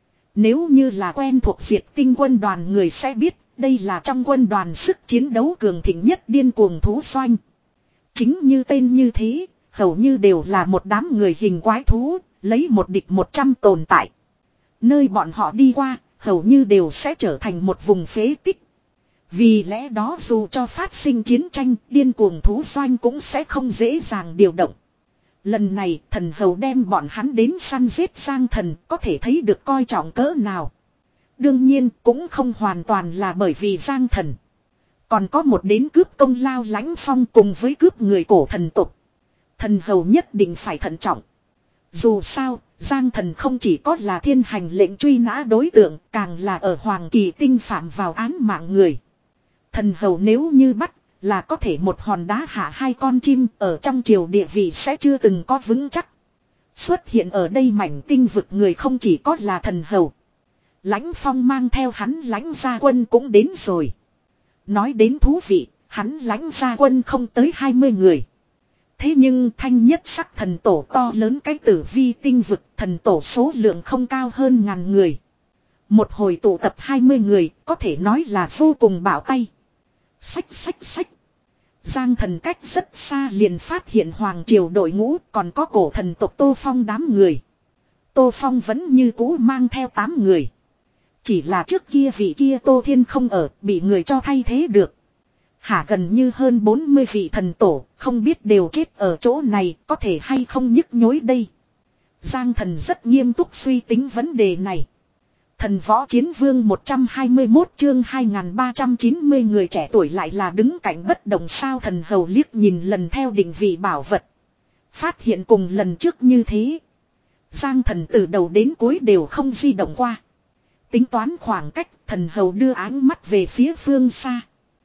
Nếu như là quen thuộc diệt tinh quân đoàn người sẽ biết, đây là trong quân đoàn sức chiến đấu cường thịnh nhất điên cuồng thú xoanh. Chính như tên như thế, hầu như đều là một đám người hình quái thú, lấy một địch một trăm tồn tại. Nơi bọn họ đi qua, hầu như đều sẽ trở thành một vùng phế tích. Vì lẽ đó dù cho phát sinh chiến tranh, điên cuồng thú xoanh cũng sẽ không dễ dàng điều động. Lần này thần hầu đem bọn hắn đến săn giết Giang Thần, có thể thấy được coi trọng cỡ nào. Đương nhiên cũng không hoàn toàn là bởi vì Giang Thần. Còn có một đến cướp công lao Lãnh Phong cùng với cướp người cổ thần tục. Thần hầu nhất định phải thận trọng. Dù sao, Giang Thần không chỉ có là thiên hành lệnh truy nã đối tượng, càng là ở Hoàng Kỳ Tinh phạm vào án mạng người. Thần hầu nếu như bắt, là có thể một hòn đá hạ hai con chim, ở trong triều địa vị sẽ chưa từng có vững chắc. Xuất hiện ở đây mảnh tinh vực người không chỉ có là thần hầu. Lãnh Phong mang theo hắn Lãnh gia quân cũng đến rồi. Nói đến thú vị, hắn Lãnh gia quân không tới hai mươi người. Thế nhưng thanh nhất sắc thần tổ to lớn cái tử vi tinh vực, thần tổ số lượng không cao hơn ngàn người. Một hồi tụ tập hai mươi người, có thể nói là vô cùng bảo tay. Xách xách xách. Giang Thần cách rất xa liền phát hiện Hoàng Triều đội ngũ, còn có cổ thần tộc Tô Phong đám người. Tô Phong vẫn như cũ mang theo tám người. Chỉ là trước kia vị kia Tô Thiên không ở, bị người cho thay thế được. Hả, gần như hơn bốn mươi vị thần tổ, không biết đều chết ở chỗ này, có thể hay không nhức nhối đây. Giang Thần rất nghiêm túc suy tính vấn đề này. Thần võ chiến vương một trăm hai mươi mốt chương hai nghìn ba trăm chín mươi người trẻ tuổi lại là đứng cạnh bất động sao. Thần hầu liếc nhìn lần theo định vị bảo vật. Phát hiện cùng lần trước như thế. Giang Thần từ đầu đến cuối đều không di động qua. Tính toán khoảng cách, thần hầu đưa áng mắt về phía phương xa.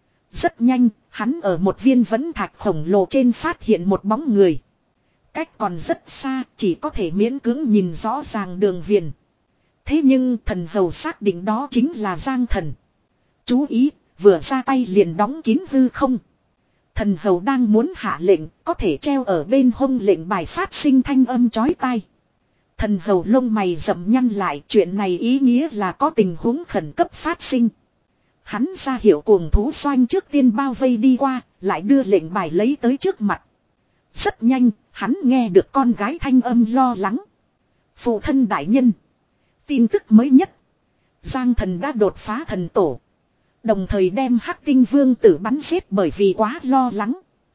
Rất nhanh, hắn ở một viên vẫn thạch khổng lồ trên phát hiện một bóng người. Cách còn rất xa, chỉ có thể miễn cưỡng nhìn rõ ràng đường viền. Thế nhưng thần hầu xác định đó chính là Giang Thần. Chú ý, vừa ra tay liền đóng kín hư không. Thần hầu đang muốn hạ lệnh, có thể treo ở bên hông lệnh bài phát sinh thanh âm chói tai. Thần hầu lông mày rậm nhăn lại, chuyện này ý nghĩa là có tình huống khẩn cấp phát sinh. Hắn ra hiệu cuồng thú xoanh trước tiên bao vây đi qua, lại đưa lệnh bài lấy tới trước mặt. Rất nhanh, hắn nghe được con gái thanh âm lo lắng. Phụ thân đại nhân. Tin tức mới nhất. Giang Thần đã đột phá thần tổ. Đồng thời đem Hắc Tinh Vương tử bắn giết bởi vì quá lo lắng.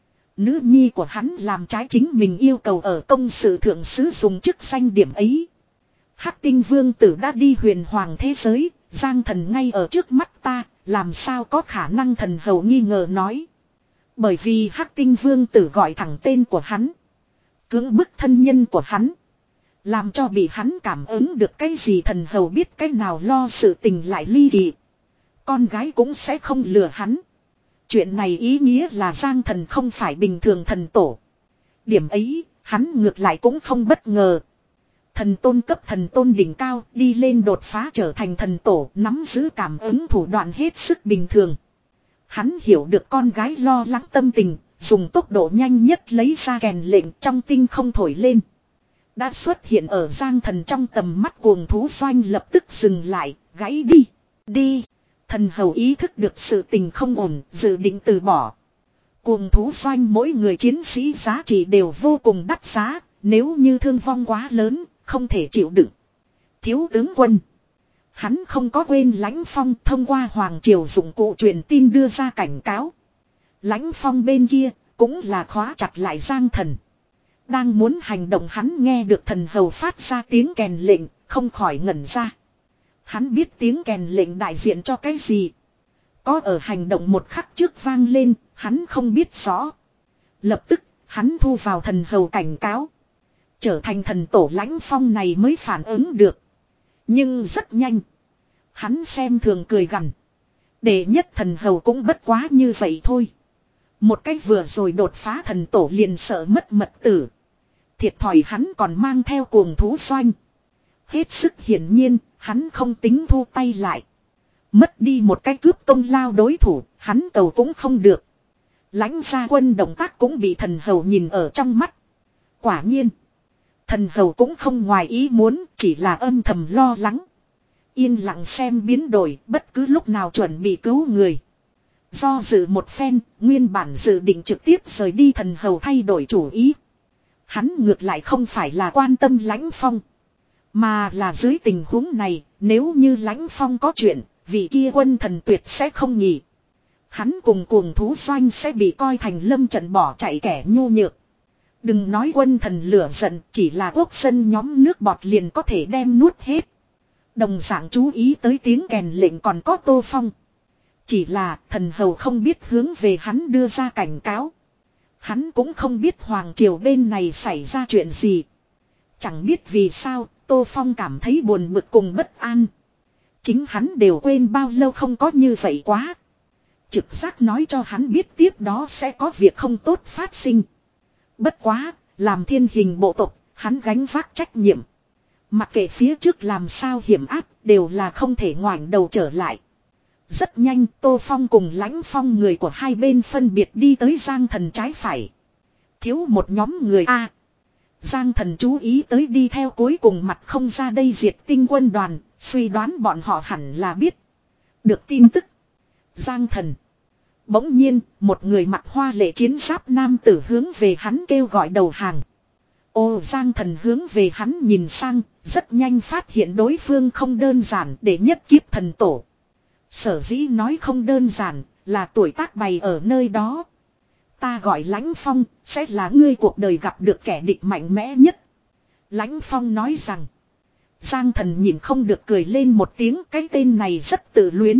Nữ nhi của hắn làm trái chính mình yêu cầu ở công sự thượng sứ dùng chức danh điểm ấy. Hắc Tinh Vương tử đã đi huyền hoàng thế giới, Giang Thần ngay ở trước mắt ta, làm sao có khả năng. Thần hầu nghi ngờ nói. Bởi vì Hắc Tinh Vương tử gọi thẳng tên của hắn. Cưỡng bức thân nhân của hắn. Làm cho bị hắn cảm ứng được cái gì. Thần hầu biết cái nào lo sự tình lại ly kỳ. Con gái cũng sẽ không lừa hắn. Chuyện này ý nghĩa là Giang Thần không phải bình thường thần tổ. Điểm ấy, hắn ngược lại cũng không bất ngờ. Thần tôn cấp thần tôn đỉnh cao đi lên đột phá trở thành thần tổ, nắm giữ cảm ứng thủ đoạn hết sức bình thường. Hắn hiểu được con gái lo lắng tâm tình, dùng tốc độ nhanh nhất lấy ra kèn lệnh trong tinh không thổi lên. Đã xuất hiện ở Giang Thần trong tầm mắt cuồng thú doanh lập tức dừng lại, gãy đi, đi. Thần hầu ý thức được sự tình không ổn, dự định từ bỏ. Cuồng thú doanh mỗi người chiến sĩ giá trị đều vô cùng đắt giá, nếu như thương vong quá lớn, không thể chịu đựng. Thiếu tướng quân. Hắn không có quên Lãnh Phong thông qua Hoàng Triều dụng cụ truyền tin đưa ra cảnh cáo. Lãnh Phong bên kia cũng là khóa chặt lại Giang Thần. Đang muốn hành động hắn nghe được thần hầu phát ra tiếng kèn lệnh, không khỏi ngẩn ra. Hắn biết tiếng kèn lệnh đại diện cho cái gì. Có ở hành động một khắc trước vang lên, hắn không biết rõ. Lập tức, hắn thu vào thần hầu cảnh cáo. Trở thành thần tổ Lãnh Phong này mới phản ứng được. Nhưng rất nhanh. Hắn xem thường cười gằn. Đệ nhất thần hầu cũng bất quá như vậy thôi. Một cách vừa rồi đột phá thần tổ liền sợ mất mật tử. Thiệt thòi hắn còn mang theo cuồng thú doanh. Hết sức hiển nhiên, hắn không tính thu tay lại. Mất đi một cái cướp công lao đối thủ, hắn cầu cũng không được. Lãnh gia quân động tác cũng bị thần hầu nhìn ở trong mắt. Quả nhiên. Thần hầu cũng không ngoài ý muốn, chỉ là âm thầm lo lắng. Yên lặng xem biến đổi, bất cứ lúc nào chuẩn bị cứu người. Do dự một phen, nguyên bản dự định trực tiếp rời đi thần hầu thay đổi chủ ý. Hắn ngược lại không phải là quan tâm Lãnh Phong. Mà là dưới tình huống này, nếu như Lãnh Phong có chuyện, vị kia quân thần tuyệt sẽ không nghỉ. Hắn cùng cuồng thú doanh sẽ bị coi thành lâm trận bỏ chạy kẻ nhu nhược. Đừng nói quân thần lửa giận, chỉ là quốc dân nhóm nước bọt liền có thể đem nuốt hết. Đồng dạng chú ý tới tiếng kèn lệnh còn có Tô Phong. Chỉ là thần hầu không biết hướng về hắn đưa ra cảnh cáo. Hắn cũng không biết Hoàng Triều bên này xảy ra chuyện gì. Chẳng biết vì sao Tô Phong cảm thấy buồn bực cùng bất an. Chính hắn đều quên bao lâu không có như vậy quá. Trực giác nói cho hắn biết tiếp đó sẽ có việc không tốt phát sinh. Bất quá, làm thiên hình bộ tộc, hắn gánh vác trách nhiệm. Mặc kệ phía trước làm sao hiểm áp, đều là không thể ngoảnh đầu trở lại. Rất nhanh, Tô Phong cùng Lãnh Phong người của hai bên phân biệt đi tới Giang Thần trái phải. Thiếu một nhóm người A. Giang Thần chú ý tới đi theo cuối cùng mặt không ra đây diệt tinh quân đoàn, suy đoán bọn họ hẳn là biết. Được tin tức. Giang Thần. Bỗng nhiên, một người mặc hoa lệ chiến giáp nam tử hướng về hắn kêu gọi đầu hàng. Ô Giang Thần hướng về hắn nhìn sang, rất nhanh phát hiện đối phương không đơn giản để nhất kiếp thần tổ. Sở dĩ nói không đơn giản, là tuổi tác bày ở nơi đó. Ta gọi Lãnh Phong, sẽ là ngươi cuộc đời gặp được kẻ địch mạnh mẽ nhất. Lãnh Phong nói rằng. Giang Thần nhìn không được cười lên một tiếng, cái tên này rất tự luyến.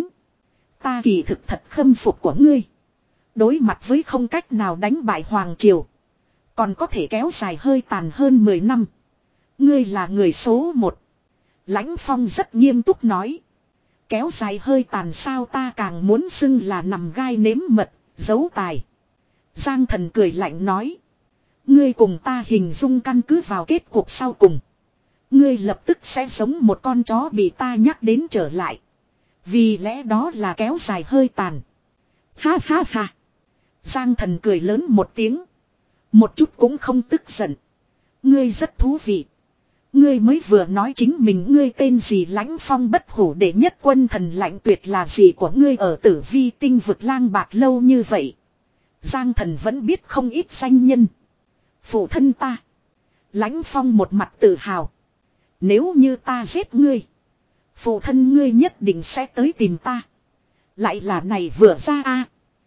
Ta kỳ thực thật khâm phục của ngươi. Đối mặt với không cách nào đánh bại Hoàng Triều. Còn có thể kéo dài hơi tàn hơn mười năm. Ngươi là người số một. Lãnh Phong rất nghiêm túc nói. Kéo dài hơi tàn sao, ta càng muốn xưng là nằm gai nếm mật, giấu tài. Giang Thần cười lạnh nói. Ngươi cùng ta hình dung căn cứ vào kết cuộc sau cùng. Ngươi lập tức sẽ giống một con chó bị ta nhắc đến trở lại. Vì lẽ đó là kéo dài hơi tàn. Ha ha ha. Giang Thần cười lớn một tiếng. Một chút cũng không tức giận. Ngươi rất thú vị. Ngươi mới vừa nói chính mình ngươi tên gì, Lãnh Phong bất hủ đệ nhất quân thần lãnh tuyệt là gì của ngươi ở Tử Vi tinh vực lang bạt lâu như vậy. Giang Thần vẫn biết không ít danh nhân. Phụ thân ta. Lãnh Phong một mặt tự hào. Nếu như ta giết ngươi, phụ thân ngươi nhất định sẽ tới tìm ta. Lại là này vừa ra a,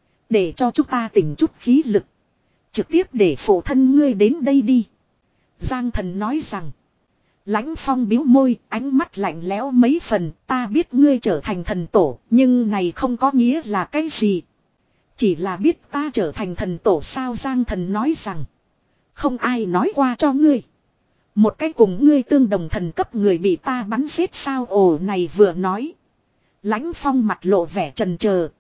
để cho chúng ta tỉnh chút khí lực. Trực tiếp để phụ thân ngươi đến đây đi. Giang Thần nói rằng. Lãnh Phong biếu môi, ánh mắt lạnh lẽo mấy phần. Ta biết ngươi trở thành thần tổ, nhưng này không có nghĩa là cái gì. Chỉ là biết ta trở thành thần tổ sao? Giang Thần nói rằng. Không ai nói qua cho ngươi. Một cái cùng ngươi tương đồng thần cấp người bị ta bắn giết sao? Ồ, này vừa nói. Lãnh Phong mặt lộ vẻ trần chờ.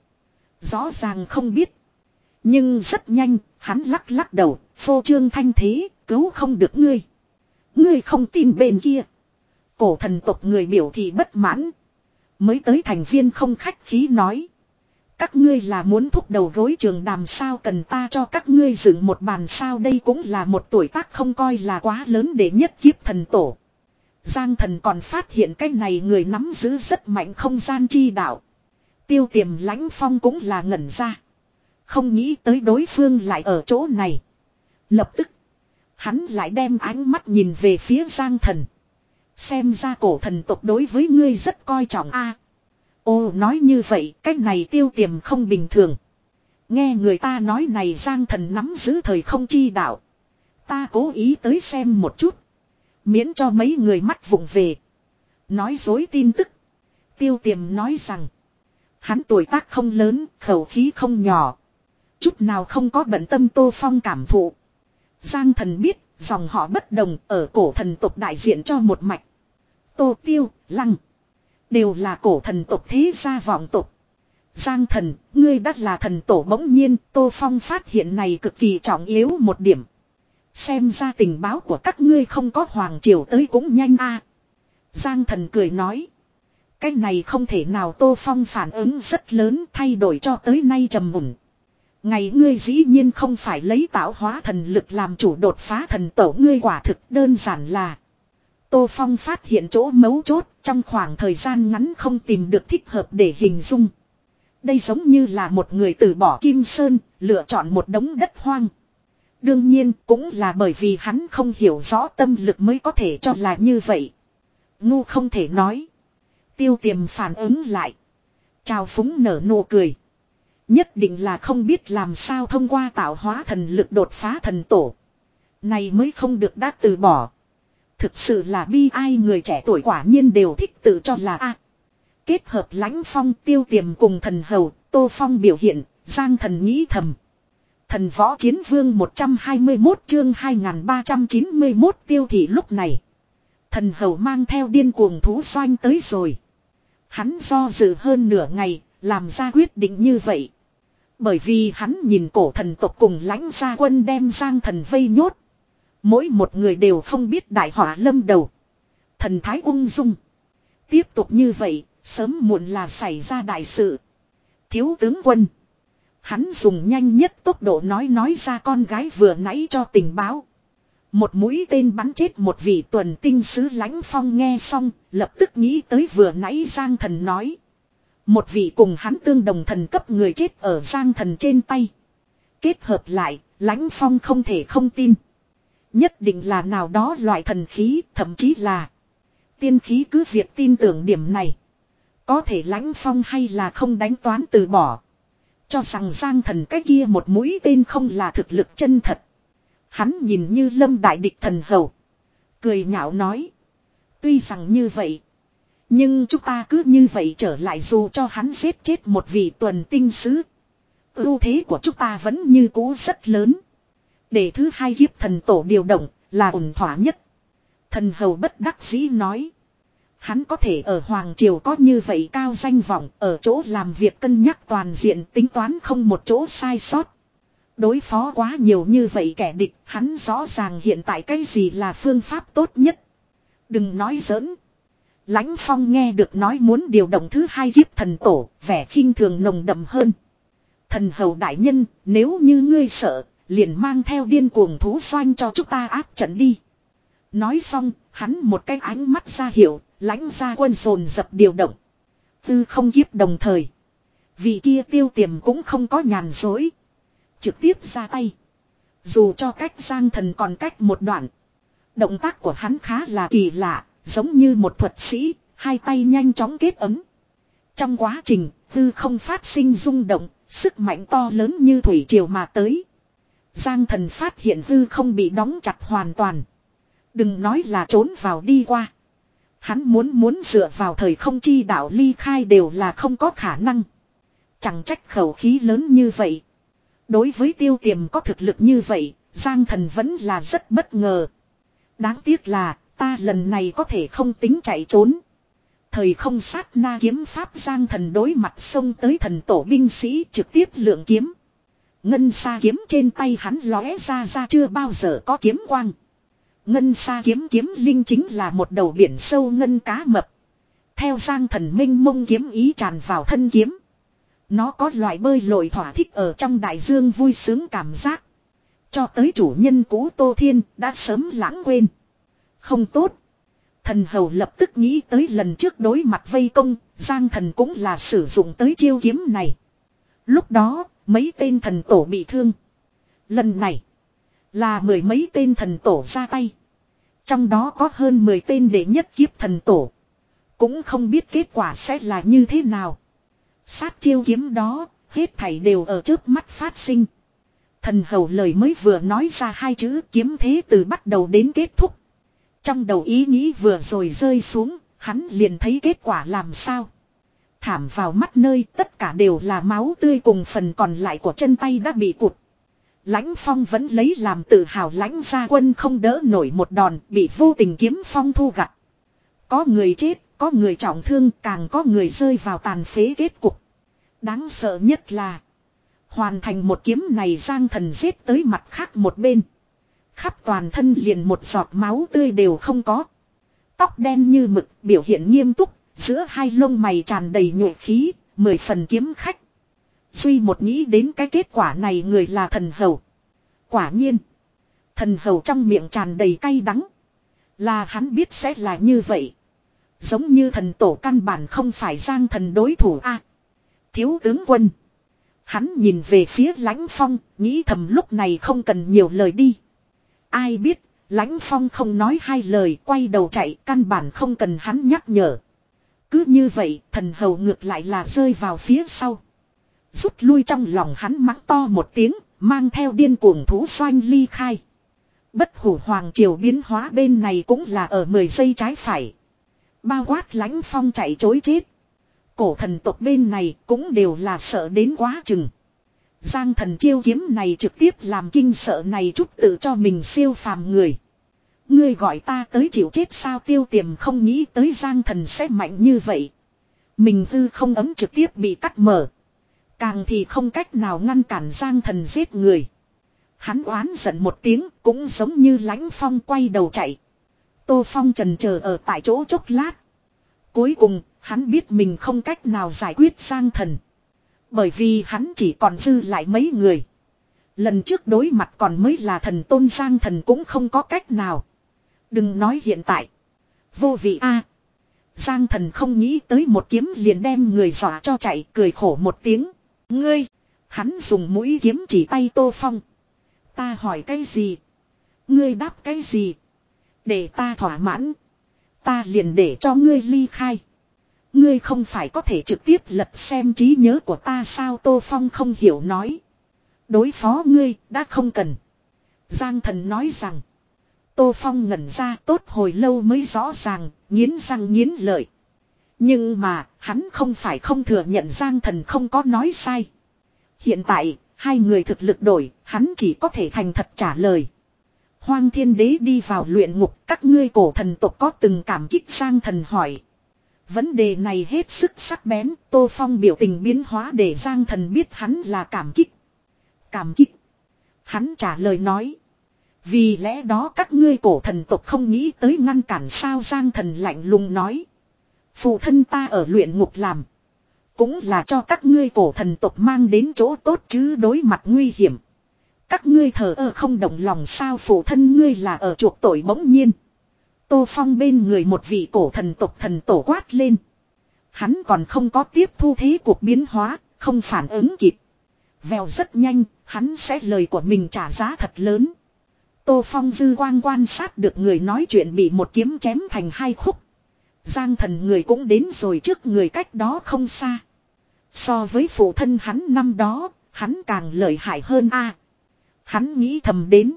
Rõ ràng không biết. Nhưng rất nhanh, hắn lắc lắc đầu, phô trương thanh thế, cứu không được ngươi. Ngươi không tin bên kia. Cổ thần tộc người biểu thị bất mãn. Mới tới thành viên không khách khí nói. Các ngươi là muốn thúc đầu gối trường đàm sao, cần ta cho các ngươi dựng một bàn sao, đây cũng là một tuổi tác không coi là quá lớn để nhất kiếp thần tổ. Giang thần còn phát hiện cái này người nắm giữ rất mạnh không gian chi đạo. Tiêu Tiềm Lãnh Phong cũng là ngẩn ra. Không nghĩ tới đối phương lại ở chỗ này. Lập tức. Hắn lại đem ánh mắt nhìn về phía Giang thần. Xem ra cổ thần tộc đối với ngươi rất coi trọng a. Ồ, nói như vậy cái này Tiêu Tiềm không bình thường. Nghe người ta nói này Giang thần nắm giữ thời không chi đạo. Ta cố ý tới xem một chút. Miễn cho mấy người mắt vụng về. Nói dối tin tức. Tiêu Tiềm nói rằng. Hắn tuổi tác không lớn, khẩu khí không nhỏ. Chút nào không có bận tâm Tô Phong cảm thụ. Giang thần biết, dòng họ bất đồng ở cổ thần tộc đại diện cho một mạch. Tô Tiêu, Lăng. Đều là cổ thần tộc thế gia vọng tộc. Giang thần, ngươi đắt là thần tổ, bỗng nhiên Tô Phong phát hiện này cực kỳ trọng yếu một điểm. Xem ra tình báo của các ngươi không có hoàng triều tới cũng nhanh a. Giang thần cười nói. Cái này không thể nào, Tô Phong phản ứng rất lớn, thay đổi cho tới nay trầm mùn. Ngày ngươi dĩ nhiên không phải lấy tạo hóa thần lực làm chủ đột phá thần tổ, ngươi quả thực đơn giản là. Tô Phong phát hiện chỗ mấu chốt, trong khoảng thời gian ngắn không tìm được thích hợp để hình dung. Đây giống như là một người từ bỏ Kim Sơn, lựa chọn một đống đất hoang. Đương nhiên cũng là bởi vì hắn không hiểu rõ tâm lực mới có thể cho là như vậy. Ngu không thể nói. Tiêu Tiềm phản ứng lại. Chào phúng nở nụ cười. Nhất định là không biết làm sao thông qua tạo hóa thần lực đột phá thần tổ. Này mới không được đã từ bỏ. Thực sự là bi ai, người trẻ tuổi quả nhiên đều thích tự cho là a. Kết hợp Lãnh Phong, Tiêu Tiềm cùng thần hầu, Tô Phong biểu hiện, Giang thần nghĩ thầm. Thần võ chiến vương một trăm hai mươi mốt chương hai nghìn ba trăm chín mươi mốt Tiêu thị lúc này. Thần hầu mang theo điên cuồng thú doanh tới rồi. Hắn do dự hơn nửa ngày, làm ra quyết định như vậy. Bởi vì hắn nhìn cổ thần tộc cùng Lãnh gia quân đem Giang thần vây nhốt. Mỗi một người đều không biết đại họa lâm đầu. Thần thái ung dung. Tiếp tục như vậy, sớm muộn là xảy ra đại sự. Thiếu tướng quân. Hắn dùng nhanh nhất tốc độ nói nói ra con gái vừa nãy cho tình báo. Một mũi tên bắn chết một vị tuần tinh sứ. Lãnh Phong nghe xong, lập tức nghĩ tới vừa nãy Giang thần nói. Một vị cùng hắn tương đồng thần cấp người chết ở Giang thần trên tay. Kết hợp lại, Lãnh Phong không thể không tin. Nhất định là nào đó loại thần khí, thậm chí là tiên khí, cứ việc tin tưởng điểm này. Có thể Lãnh Phong hay là không đánh toán từ bỏ. Cho rằng Giang thần cái kia một mũi tên không là thực lực chân thật. Hắn nhìn như lâm đại địch thần hầu. Cười nhạo nói. Tuy rằng như vậy. Nhưng chúng ta cứ như vậy trở lại, dù cho hắn giết chết một vị tuần tinh sứ. Ưu thế của chúng ta vẫn như cũ rất lớn. Để thứ hai kiếp thần tổ điều động là ổn thỏa nhất. Thần hầu bất đắc dĩ nói. Hắn có thể ở Hoàng Triều có như vậy cao danh vọng, ở chỗ làm việc cân nhắc toàn diện, tính toán không một chỗ sai sót. Đối phó quá nhiều như vậy kẻ địch, hắn rõ ràng hiện tại cái gì là phương pháp tốt nhất. Đừng nói giỡn. Lãnh Phong nghe được nói muốn điều động thứ hai kiếp thần tổ, vẻ khinh thường nồng đậm hơn. Thần hầu đại nhân, nếu như ngươi sợ, liền mang theo điên cuồng thú doanh cho chúng ta áp trận đi. Nói xong, hắn một cái ánh mắt ra hiệu, Lãnh gia quân dồn dập điều động. Tư không kiếp đồng thời. Vị kia Tiêu Tiềm cũng không có nhàn dối. Trực tiếp ra tay. Dù cho cách Giang thần còn cách một đoạn. Động tác của hắn khá là kỳ lạ, giống như một thuật sĩ, hai tay nhanh chóng kết ấm. Trong quá trình, tư không phát sinh rung động, sức mạnh to lớn như thủy triều mà tới. Giang thần phát hiện hư không bị đóng chặt hoàn toàn. Đừng nói là trốn vào đi qua. Hắn muốn muốn dựa vào thời không chi đạo ly khai đều là không có khả năng. Chẳng trách khẩu khí lớn như vậy. Đối với Tiêu Tiềm có thực lực như vậy, Giang thần vẫn là rất bất ngờ. Đáng tiếc là, ta lần này có thể không tính chạy trốn. Thời không sát na kiếm pháp, Giang thần đối mặt xông tới thần tổ binh sĩ trực tiếp lượng kiếm. Ngân sa kiếm trên tay hắn lóe ra ra chưa bao giờ có kiếm quang. Ngân sa kiếm kiếm linh chính là một đầu biển sâu ngân cá mập. Theo Giang Thần minh mông kiếm ý tràn vào thân kiếm. Nó có loại bơi lội thỏa thích ở trong đại dương vui sướng cảm giác. Cho tới chủ nhân cũ Tô Thiên đã sớm lãng quên. Không tốt. Thần hầu lập tức nghĩ tới lần trước đối mặt vây công, Giang Thần cũng là sử dụng tới chiêu kiếm này. Lúc đó, mấy tên thần tổ bị thương. Lần này, là mười mấy tên thần tổ ra tay. Trong đó có hơn mười tên đệ nhất kiếp thần tổ. Cũng không biết kết quả sẽ là như thế nào. Sát chiêu kiếm đó, hết thảy đều ở trước mắt phát sinh. Thần hầu lời mới vừa nói ra hai chữ kiếm thế từ bắt đầu đến kết thúc. Trong đầu ý nghĩ vừa rồi rơi xuống, hắn liền thấy kết quả làm sao. Thảm vào mắt nơi tất cả đều là máu tươi cùng phần còn lại của chân tay đã bị cụt. Lãnh Phong vẫn lấy làm tự hào lãnh gia quân không đỡ nổi một đòn bị vô tình kiếm phong thu gặt. Có người chết, có người trọng thương, càng có người rơi vào tàn phế kết cục. Đáng sợ nhất là hoàn thành một kiếm này Giang Thần giết tới mặt khác một bên. Khắp toàn thân liền một giọt máu tươi đều không có. Tóc đen như mực biểu hiện nghiêm túc, giữa hai lông mày tràn đầy nhuệ khí, mười phần kiếm khách. Duy một nghĩ đến cái kết quả này người là thần hầu. Quả nhiên, thần hầu trong miệng tràn đầy cay đắng. Là hắn biết sẽ là như vậy. Giống như thần tổ căn bản không phải Giang Thần đối thủ a. Thiếu tướng quân. Hắn nhìn về phía Lãnh Phong, nghĩ thầm lúc này không cần nhiều lời đi. Ai biết, Lãnh Phong không nói hai lời, quay đầu chạy, căn bản không cần hắn nhắc nhở. Cứ như vậy, thần hầu ngược lại là rơi vào phía sau. Rút lui trong lòng hắn mắng to một tiếng, mang theo điên cuồng thú xoanh ly khai. Bất hủ hoàng triều biến hóa bên này cũng là ở mười giây trái phải. Bao quát Lãnh Phong chạy chối chết. Cổ thần tộc bên này cũng đều là sợ đến quá chừng. Giang Thần chiêu kiếm này trực tiếp làm kinh sợ này chút tự cho mình siêu phàm người. Ngươi gọi ta tới chịu chết sao Tiêu Tiềm không nghĩ tới Giang Thần sẽ mạnh như vậy. Mình hư không ấm trực tiếp bị cắt mở. Càng thì không cách nào ngăn cản Giang Thần giết người. Hắn oán giận một tiếng cũng giống như Lãnh Phong quay đầu chạy. Tô Phong trần chờ ở tại chỗ chốc lát. Cuối cùng, hắn biết mình không cách nào giải quyết Giang Thần. Bởi vì hắn chỉ còn dư lại mấy người. Lần trước đối mặt còn mới là thần tôn Giang Thần cũng không có cách nào. Đừng nói hiện tại. Vô vị a. Giang Thần không nghĩ tới một kiếm liền đem người dọa cho chạy cười khổ một tiếng. Ngươi. Hắn dùng mũi kiếm chỉ tay Tô Phong. Ta hỏi cái gì? Ngươi đáp cái gì? Để ta thỏa mãn. Ta liền để cho ngươi ly khai. Ngươi không phải có thể trực tiếp lật xem trí nhớ của ta sao Tô Phong không hiểu nói. Đối phó ngươi đã không cần. Giang Thần nói rằng. Tô Phong ngẩn ra tốt hồi lâu mới rõ ràng, nghiến răng nghiến lợi. Nhưng mà, hắn không phải không thừa nhận Giang Thần không có nói sai. Hiện tại, hai người thực lực đổi, hắn chỉ có thể thành thật trả lời. Hoang Thiên Đế đi vào luyện ngục, các ngươi cổ thần tộc có từng cảm kích Giang Thần hỏi. Vấn đề này hết sức sắc bén, Tô Phong biểu tình biến hóa để Giang Thần biết hắn là cảm kích. Cảm kích. Hắn trả lời nói. Vì lẽ đó các ngươi cổ thần tộc không nghĩ tới ngăn cản sao Giang Thần lạnh lùng nói. Phụ thân ta ở luyện ngục làm. Cũng là cho các ngươi cổ thần tộc mang đến chỗ tốt chứ đối mặt nguy hiểm. Các ngươi thờ ơ không động lòng sao phụ thân ngươi là ở chuộc tội bỗng nhiên. Tô Phong bên người một vị cổ thần tộc thần tổ quát lên. Hắn còn không có tiếp thu thế cuộc biến hóa, không phản ứng kịp. Vèo rất nhanh, hắn sẽ lời của mình trả giá thật lớn. Tô Phong dư quang quan sát được người nói chuyện bị một kiếm chém thành hai khúc. Giang Thần người cũng đến rồi trước người cách đó không xa. So với phụ thân hắn năm đó, hắn càng lợi hại hơn a. Hắn nghĩ thầm đến.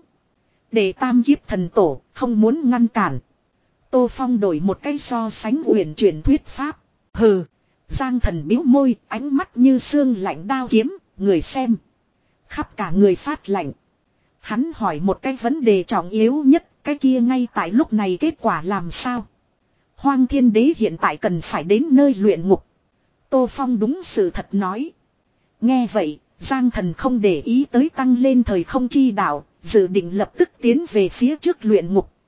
Để tam kiếp thần tổ, không muốn ngăn cản. Tô Phong đổi một cái so sánh uyển chuyển thuyết pháp. Hừ, Giang Thần bĩu môi, ánh mắt như xương lạnh đao kiếm, người xem. Khắp cả người phát lạnh. Hắn hỏi một cái vấn đề trọng yếu nhất, cái kia ngay tại lúc này kết quả làm sao? Hoang Thiên Đế hiện tại cần phải đến nơi luyện ngục. Tô Phong đúng sự thật nói. Nghe vậy, Giang Thần không để ý tới tăng lên thời không chi đạo, dự định lập tức tiến về phía trước luyện ngục.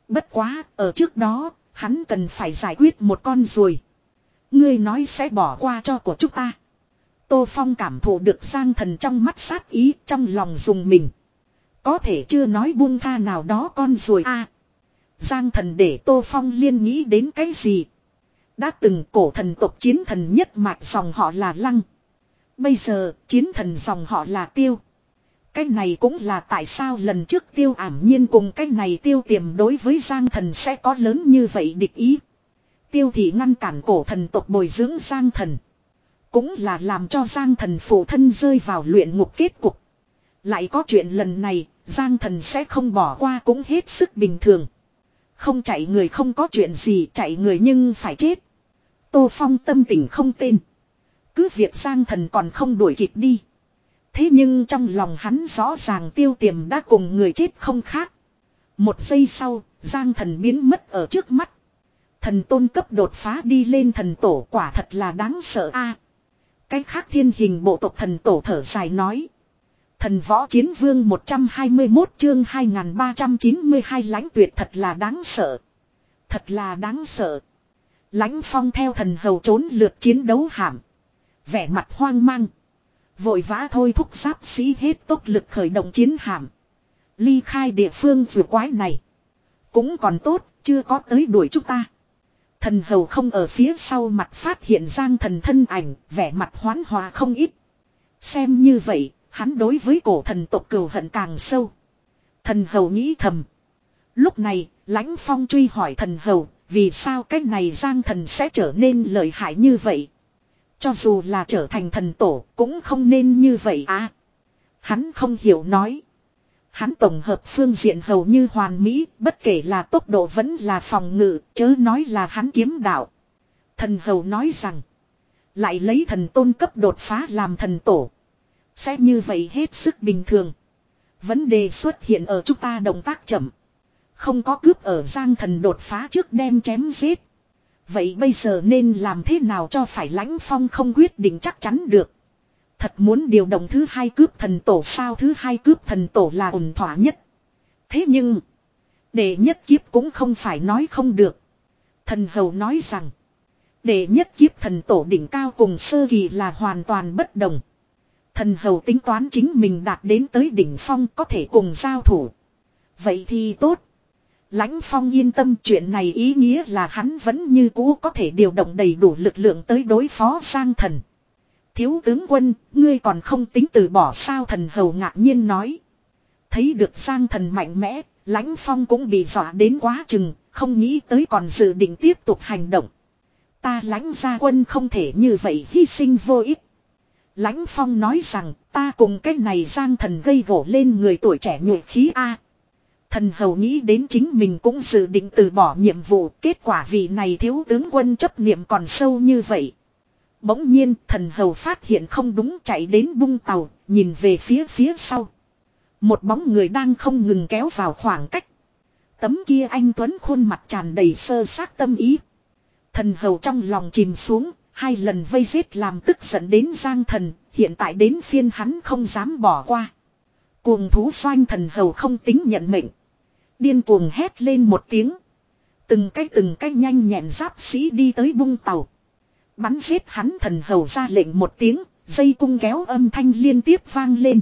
Bất quá, ở trước đó, hắn cần phải giải quyết một con ruồi. Ngươi nói sẽ bỏ qua cho của chúng ta. Tô Phong cảm thụ được Giang Thần trong mắt sát ý, trong lòng dùng mình. Có thể chưa nói buông tha nào đó con ruồi a. À, Giang Thần để Tô Phong liên nghĩ đến cái gì? Đã từng cổ thần tộc chiến thần nhất mạch dòng họ là Lăng. Bây giờ chiến thần dòng họ là Tiêu. Cái này cũng là tại sao lần trước Tiêu ảm nhiên cùng cái này Tiêu Tiềm đối với Giang Thần sẽ có lớn như vậy địch ý. Tiêu thì ngăn cản cổ thần tộc bồi dưỡng Giang Thần. Cũng là làm cho Giang Thần phụ thân rơi vào luyện ngục kết cục. Lại có chuyện lần này, Giang Thần sẽ không bỏ qua cũng hết sức bình thường. Không chạy người không có chuyện gì, chạy người nhưng phải chết. Tô Phong tâm tình không tên. Cứ việc Giang Thần còn không đuổi kịp đi. Thế nhưng trong lòng hắn rõ ràng Tiêu Tiềm đã cùng người chết không khác. Một giây sau, Giang Thần biến mất ở trước mắt. Thần tôn cấp đột phá đi lên thần tổ quả thật là đáng sợ a. Cái khác thiên hình bộ tộc thần tổ thở dài nói. Thần võ chiến vương một trăm hai mươi mốt chương hai nghìn ba trăm chín mươi hai lãnh tuyệt thật là đáng sợ. Thật là đáng sợ. Lãnh phong theo thần hầu trốn lượt chiến đấu hàm. Vẻ mặt hoang mang. Vội vã thôi thúc giáp sĩ hết tốc lực khởi động chiến hàm. Ly khai địa phương vừa quái này. Cũng còn tốt, chưa có tới đuổi chúng ta. Thần hầu không ở phía sau mặt phát hiện Giang Thần thân ảnh, vẻ mặt hoán hòa không ít. Xem như vậy, hắn đối với cổ thần tộc cừu hận càng sâu. Thần hầu nghĩ thầm. Lúc này, Lãnh Phong truy hỏi thần hầu, vì sao cái này Giang Thần sẽ trở nên lợi hại như vậy? Cho dù là trở thành thần tổ, cũng không nên như vậy à. Hắn không hiểu nói. Hắn tổng hợp phương diện hầu như hoàn mỹ, bất kể là tốc độ vẫn là phòng ngự, chớ nói là hắn kiếm đạo. Thần hầu nói rằng, lại lấy thần tôn cấp đột phá làm thần tổ. Sẽ như vậy hết sức bình thường. Vấn đề xuất hiện ở chúng ta động tác chậm. Không có cướp ở Giang Thần đột phá trước đem chém giết. Vậy bây giờ nên làm thế nào cho phải Lãnh Phong không quyết định chắc chắn được. Thật muốn điều động thứ hai cướp thần tổ sao, thứ hai cướp thần tổ là ổn thỏa nhất. Thế nhưng, đệ nhất kiếp cũng không phải nói không được. Thần hầu nói rằng, đệ nhất kiếp thần tổ đỉnh cao cùng sơ kỳ là hoàn toàn bất đồng. Thần hầu tính toán chính mình đạt đến tới đỉnh phong có thể cùng giao thủ. Vậy thì tốt. Lãnh Phong yên tâm, chuyện này ý nghĩa là hắn vẫn như cũ có thể điều động đầy đủ lực lượng tới đối phó Giang Thần. Thiếu tướng quân, ngươi còn không tính từ bỏ sao, thần hầu ngạc nhiên nói. Thấy được Giang Thần mạnh mẽ, Lãnh Phong cũng bị dọa đến quá chừng, không nghĩ tới còn dự định tiếp tục hành động. Ta Lãnh gia quân không thể như vậy hy sinh vô ích. Lãnh Phong nói rằng, ta cùng cái này Giang Thần gây gổ lên người tuổi trẻ nhuệ khí a. Thần hầu nghĩ đến chính mình cũng dự định từ bỏ nhiệm vụ, kết quả vị này thiếu tướng quân chấp niệm còn sâu như vậy. Bỗng nhiên thần hầu phát hiện không đúng, chạy đến bung tàu, nhìn về phía phía sau. Một bóng người đang không ngừng kéo vào khoảng cách. Tấm kia anh tuấn khuôn mặt tràn đầy sơ xác tâm ý. Thần hầu trong lòng chìm xuống, hai lần vây giết làm tức giận đến Giang Thần, hiện tại đến phiên hắn không dám bỏ qua. Cuồng thú xoanh, thần hầu không tính nhận mệnh. Điên cuồng hét lên một tiếng. Từng cái từng cái nhanh nhẹn giáp sĩ đi tới bung tàu. Bắn giết hắn, thần hầu ra lệnh một tiếng, dây cung kéo âm thanh liên tiếp vang lên.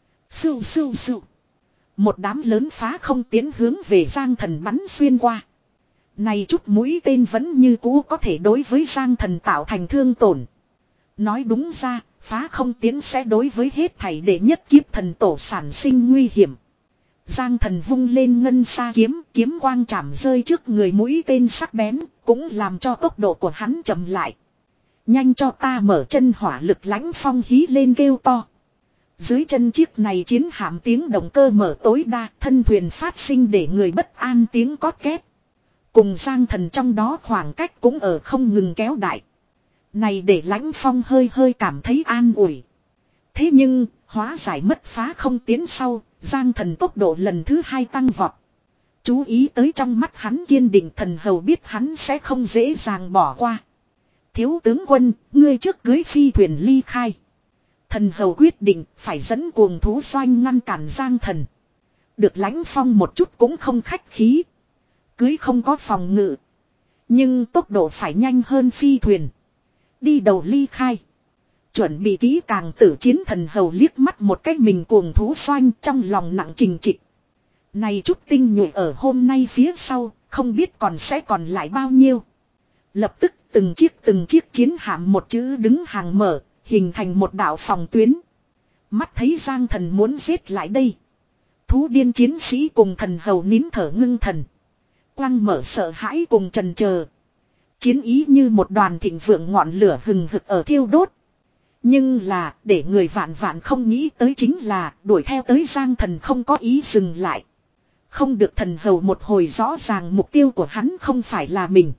Sưu sưu sưu. Một đám lớn phá không tiến hướng về Giang Thần bắn xuyên qua. Này chút mũi tên vẫn như cũ có thể đối với Giang Thần tạo thành thương tổn. Nói đúng ra, phá không tiến sẽ đối với hết thảy đệ nhất kiếp thần tổ sản sinh nguy hiểm. Giang Thần vung lên ngân sa kiếm, kiếm quang chạm rơi trước người, mũi tên sắc bén, cũng làm cho tốc độ của hắn chậm lại. Nhanh cho ta mở chân hỏa lực, Lãnh Phong hí lên kêu to. Dưới chân chiếc này chiến hạm tiếng động cơ mở tối đa, thân thuyền phát sinh để người bất an tiếng cót két. Cùng Giang Thần trong đó khoảng cách cũng ở không ngừng kéo đại. Này để Lãnh Phong hơi hơi cảm thấy an ủi. Thế nhưng, hóa giải mất phá không tiến sau, Giang Thần tốc độ lần thứ hai tăng vọt. Chú ý tới trong mắt hắn kiên định, thần hầu biết hắn sẽ không dễ dàng bỏ qua. Thiếu tướng quân, ngươi trước cưới phi thuyền ly khai. Thần hầu quyết định phải dẫn cuồng thú doanh ngăn cản Giang Thần. Được Lãnh Phong một chút cũng không khách khí. Cưới không có phòng ngự. Nhưng tốc độ phải nhanh hơn phi thuyền. Đi đầu ly khai. Chuẩn bị kỹ càng tử chiến thần hầu liếc mắt một cái mình cuồng thú xoanh trong lòng nặng trình trịch. Này chút tinh nhuệ ở hôm nay phía sau, không biết còn sẽ còn lại bao nhiêu. Lập tức từng chiếc từng chiếc chiến hạm một chữ đứng hàng mở, hình thành một đạo phòng tuyến. Mắt thấy Giang Thần muốn giết lại đây. Thú điên chiến sĩ cùng thần hầu nín thở ngưng thần. Quăng mở sợ hãi cùng trần chờ. Chiến ý như một đoàn thịnh vượng ngọn lửa hừng hực ở thiêu đốt. Nhưng là để người vạn vạn không nghĩ tới chính là đuổi theo tới Giang Thần không có ý dừng lại. Không được thần hầu một hồi rõ ràng mục tiêu của hắn không phải là mình.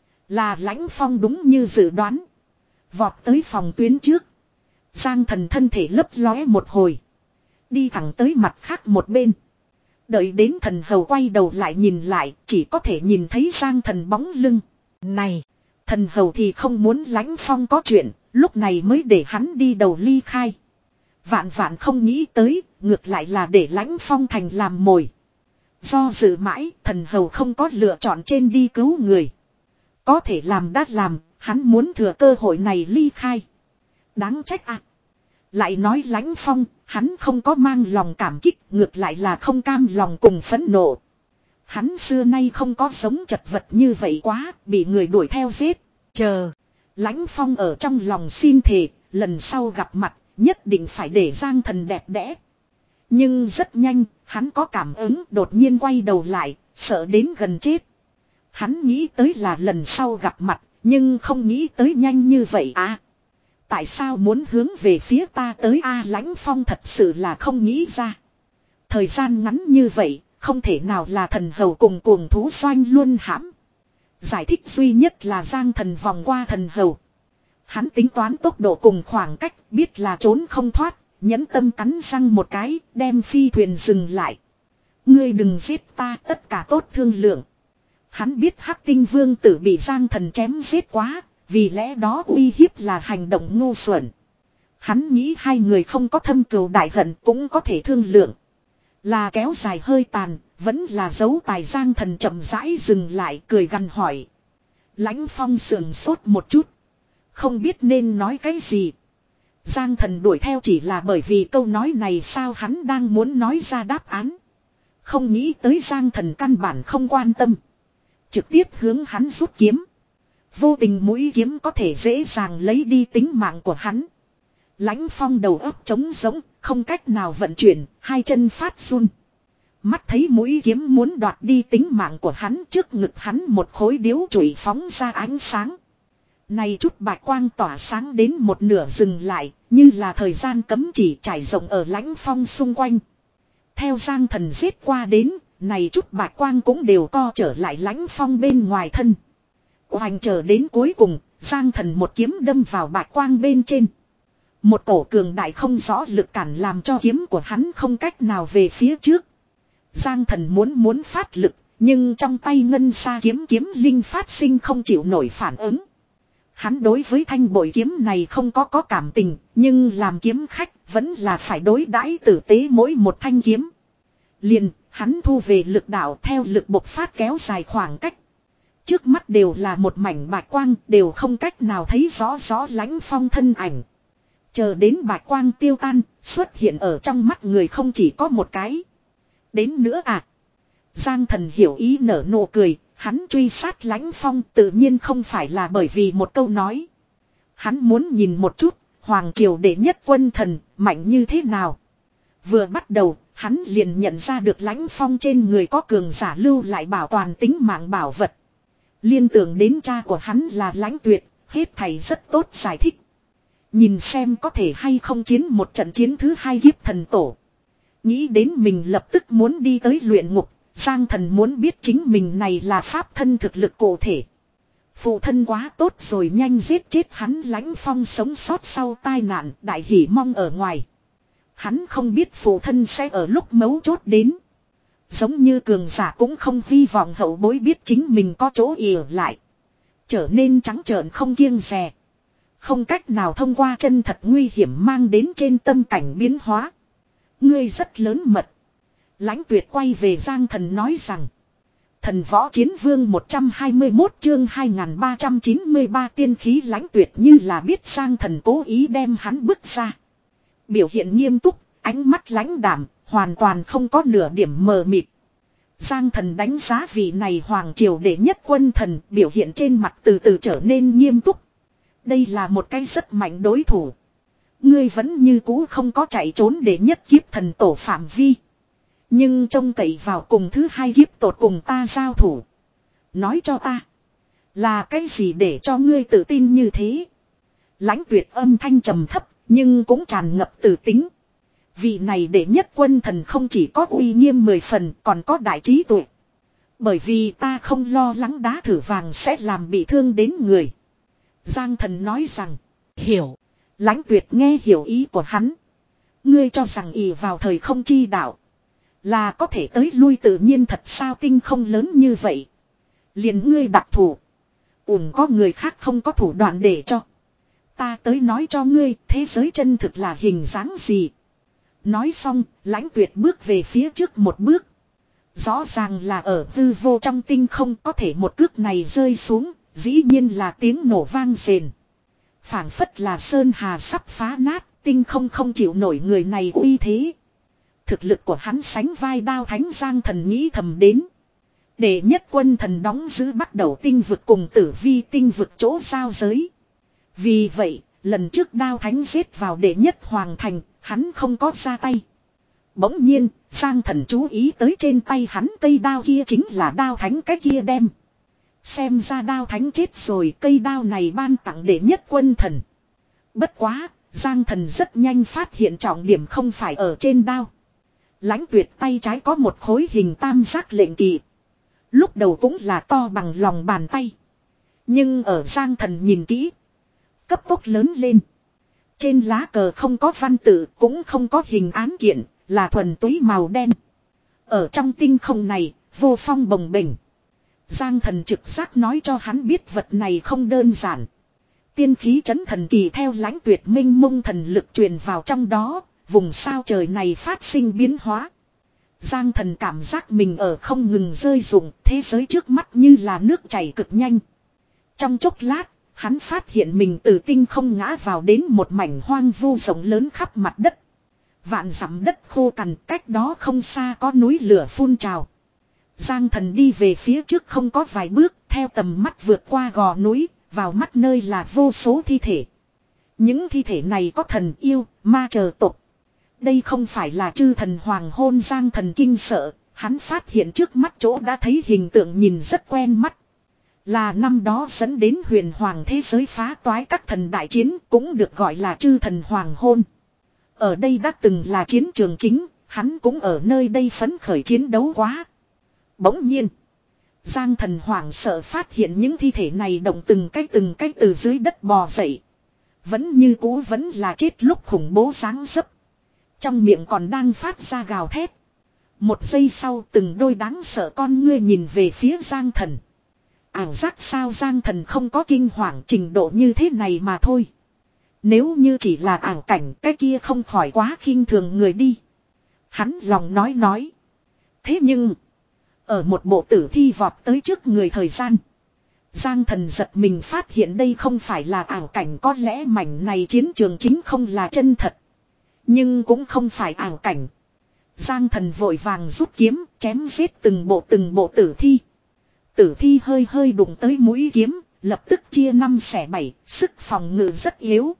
Là Lãnh Phong đúng như dự đoán. Vọt tới phòng tuyến trước. Giang Thần thân thể lấp lóe một hồi. Đi thẳng tới mặt khác một bên. Đợi đến thần hầu quay đầu lại nhìn lại, chỉ có thể nhìn thấy Giang Thần bóng lưng. Này, thần hầu thì không muốn Lãnh Phong có chuyện, lúc này mới để hắn đi đầu ly khai. Vạn vạn không nghĩ tới, ngược lại là để Lãnh Phong thành làm mồi. Do dự mãi, thần hầu không có lựa chọn trên đi cứu người. Có thể làm đã làm, hắn muốn thừa cơ hội này ly khai. Đáng trách à. Lại nói Lãnh Phong, hắn không có mang lòng cảm kích, ngược lại là không cam lòng cùng phẫn nộ. Hắn xưa nay không có sống chật vật như vậy quá, bị người đuổi theo giết. Chờ, Lãnh Phong ở trong lòng xin thề, lần sau gặp mặt, nhất định phải để Giang Thần đẹp đẽ. Nhưng rất nhanh, hắn có cảm ứng đột nhiên quay đầu lại, sợ đến gần chết. Hắn nghĩ tới là lần sau gặp mặt, nhưng không nghĩ tới nhanh như vậy à. Tại sao muốn hướng về phía ta tới a à, Lãnh Phong thật sự là không nghĩ ra. Thời gian ngắn như vậy, không thể nào là thần hầu cùng cuồng thú doanh luôn hãm. Giải thích duy nhất là Giang Thần vòng qua thần hầu. Hắn tính toán tốc độ cùng khoảng cách, biết là trốn không thoát, nhẫn tâm cắn răng một cái, đem phi thuyền dừng lại. Ngươi đừng giết ta, tất cả tốt thương lượng. Hắn biết Hắc Tinh Vương tử bị Giang Thần chém giết quá, vì lẽ đó uy hiếp là hành động ngu xuẩn. Hắn nghĩ hai người không có thâm cừu đại hận cũng có thể thương lượng. Là kéo dài hơi tàn, vẫn là giấu tài. Giang Thần chậm rãi dừng lại cười gằn hỏi. Lãnh Phong sườn sốt một chút. Không biết nên nói cái gì. Giang Thần đuổi theo chỉ là bởi vì câu nói này sao hắn đang muốn nói ra đáp án. Không nghĩ tới Giang Thần căn bản không quan tâm. Trực tiếp hướng hắn rút kiếm. Vô tình mũi kiếm có thể dễ dàng lấy đi tính mạng của hắn. Lãnh Phong đầu óc trống rỗng, không cách nào vận chuyển, hai chân phát run. Mắt thấy mũi kiếm muốn đoạt đi tính mạng của hắn, trước ngực hắn một khối điếu chùy phóng ra ánh sáng. Này chút bạch quang tỏa sáng đến một nửa dừng lại, như là thời gian cấm chỉ trải rộng ở Lãnh Phong xung quanh. Theo Giang Thần giết qua đến, này chút bạch quang cũng đều co trở lại Lãnh Phong bên ngoài thân. Hoành chờ đến cuối cùng, Giang Thần một kiếm đâm vào bạch quang bên trên. Một cổ cường đại không rõ lực cản làm cho kiếm của hắn không cách nào về phía trước. Giang Thần muốn muốn phát lực, nhưng trong tay ngân sa kiếm kiếm linh phát sinh không chịu nổi phản ứng. Hắn đối với thanh bội kiếm này không có có cảm tình, nhưng làm kiếm khách vẫn là phải đối đãi tử tế mỗi một thanh kiếm. Liền, hắn thu về lực đạo theo lực bộc phát kéo dài khoảng cách. Trước mắt đều là một mảnh bạch quang, đều không cách nào thấy rõ rõ Lãnh Phong thân ảnh. Chờ đến bạch quang tiêu tan, xuất hiện ở trong mắt người không chỉ có một cái. Đến nữa à. Giang Thần hiểu ý nở nụ cười, hắn truy sát Lãnh Phong tự nhiên không phải là bởi vì một câu nói. Hắn muốn nhìn một chút, Hoàng Triều đệ nhất quân thần, mạnh như thế nào. Vừa bắt đầu, hắn liền nhận ra được Lãnh Phong trên người có cường giả lưu lại bảo toàn tính mạng bảo vật. Liên tưởng đến cha của hắn là Lãnh Tuyệt, hết thầy rất tốt giải thích. Nhìn xem có thể hay không chiến một trận chiến thứ hai hiếp thần tổ. Nghĩ đến mình lập tức muốn đi tới luyện ngục, Giang Thần muốn biết chính mình này là pháp thân thực lực cụ thể. Phụ thân quá tốt rồi, nhanh giết chết hắn. Lãnh Phong sống sót sau tai nạn, đại hỉ mong ở ngoài. Hắn không biết phụ thân sẽ ở lúc mấu chốt đến. Giống như cường giả cũng không hy vọng hậu bối biết chính mình có chỗ ỉa lại. Trở nên trắng trợn không kiêng dè. Không cách nào thông qua chân thật nguy hiểm mang đến trên tâm cảnh biến hóa. Ngươi rất lớn mật. Lãnh Tuyệt quay về Giang Thần nói rằng. Thần võ chiến vương một trăm hai mươi mốt chương hai nghìn ba trăm chín mươi ba tiên khí lãnh tuyệt như là biết Giang Thần cố ý đem hắn bước ra. Biểu hiện nghiêm túc, ánh mắt lãnh đạm, hoàn toàn không có nửa điểm mờ mịt. Giang Thần đánh giá vị này hoàng triều đệ nhất quân thần, biểu hiện trên mặt từ từ trở nên nghiêm túc. Đây là một cái rất mạnh đối thủ. Ngươi vẫn như cũ không có chạy trốn đệ nhất kiếp thần tổ phạm vi. Nhưng trông cậy vào cùng thứ hai kiếp tột cùng ta giao thủ. Nói cho ta. Là cái gì để cho ngươi tự tin như thế? Lãnh tuyệt âm thanh trầm thấp, nhưng cũng tràn ngập tự tính. Vị này đệ nhất quân thần không chỉ có uy nghiêm mười phần, còn có đại trí tuệ. Bởi vì ta không lo lắng đá thử vàng sẽ làm bị thương đến người. Giang Thần nói rằng, hiểu. Lãnh tuyệt nghe hiểu ý của hắn. Ngươi cho rằng ỷ vào thời không chi đạo. Là có thể tới lui tự nhiên thật sao tinh không lớn như vậy. Liền ngươi đặc thù. Ủn có người khác không có thủ đoạn để cho. Ta tới nói cho ngươi thế giới chân thực là hình dáng gì. Nói xong, lãnh tuyệt bước về phía trước một bước. Rõ ràng là ở hư vô trong tinh không có thể một cước này rơi xuống, dĩ nhiên là tiếng nổ vang rền. Phảng phất là sơn hà sắp phá nát, tinh không không chịu nổi người này uy thế. Thực lực của hắn sánh vai đao thánh Giang Thần nghĩ thầm đến. Đệ nhất quân thần đóng giữ bắt đầu tinh vực cùng tử vi tinh vực chỗ giao giới. Vì vậy, lần trước đao thánh giết vào đệ nhất hoàng thành, hắn không có ra tay. Bỗng nhiên, Giang Thần chú ý tới trên tay hắn cây đao kia chính là đao thánh cái kia đem. Xem ra đao thánh chết rồi, cây đao này ban tặng đệ nhất quân thần. Bất quá, Giang Thần rất nhanh phát hiện trọng điểm không phải ở trên đao. Lãnh tuyệt tay trái có một khối hình tam giác lệnh kỳ. Lúc đầu cũng là to bằng lòng bàn tay. Nhưng ở Giang Thần nhìn kỹ. Cấp tốc lớn lên. Trên lá cờ không có văn tự, cũng không có hình án kiện, là thuần túy màu đen. Ở trong tinh không này, vô phong bồng bềnh. Giang Thần trực giác nói cho hắn biết vật này không đơn giản. Tiên khí trấn thần kỳ theo lãnh tuyệt minh mông thần lực truyền vào trong đó, vùng sao trời này phát sinh biến hóa. Giang Thần cảm giác mình ở không ngừng rơi rụng, thế giới trước mắt như là nước chảy cực nhanh. Trong chốc lát, hắn phát hiện mình từ tinh không ngã vào đến một mảnh hoang vu rộng lớn khắp mặt đất. Vạn dặm đất khô cằn, cách đó không xa có núi lửa phun trào. Giang Thần đi về phía trước không có vài bước, theo tầm mắt vượt qua gò núi, vào mắt nơi là vô số thi thể. Những thi thể này có thần yêu, ma chờ tộc. Đây không phải là chư thần hoàng hôn. Giang Thần kinh sợ, hắn phát hiện trước mắt chỗ đã thấy hình tượng nhìn rất quen mắt. Là năm đó dẫn đến huyền hoàng thế giới phá toái các thần đại chiến, cũng được gọi là chư thần hoàng hôn. Ở đây đã từng là chiến trường chính, hắn cũng ở nơi đây phấn khởi chiến đấu quá. Bỗng nhiên, Giang Thần hoảng sợ phát hiện những thi thể này động từng cái từng cái từ dưới đất bò dậy. Vẫn như cũ vẫn là chết lúc khủng bố sáng dấp. Trong miệng còn đang phát ra gào thét. Một giây sau từng đôi đáng sợ con ngươi nhìn về phía Giang Thần. Ảo giác sao? Giang Thần không có kinh hoàng trình độ như thế này mà thôi. Nếu như chỉ là ảo cảnh cái kia không khỏi quá khinh thường người đi. Hắn lòng nói nói. Thế nhưng, ở một bộ tử thi vọt tới trước người thời gian. Giang Thần giật mình phát hiện đây không phải là ảo cảnh, có lẽ mảnh này chiến trường chính không là chân thật. Nhưng cũng không phải ảo cảnh. Giang Thần vội vàng rút kiếm, chém giết từng bộ từng bộ tử thi. Tử thi hơi hơi đụng tới mũi kiếm, lập tức chia năm xẻ bảy, sức phòng ngự rất yếu.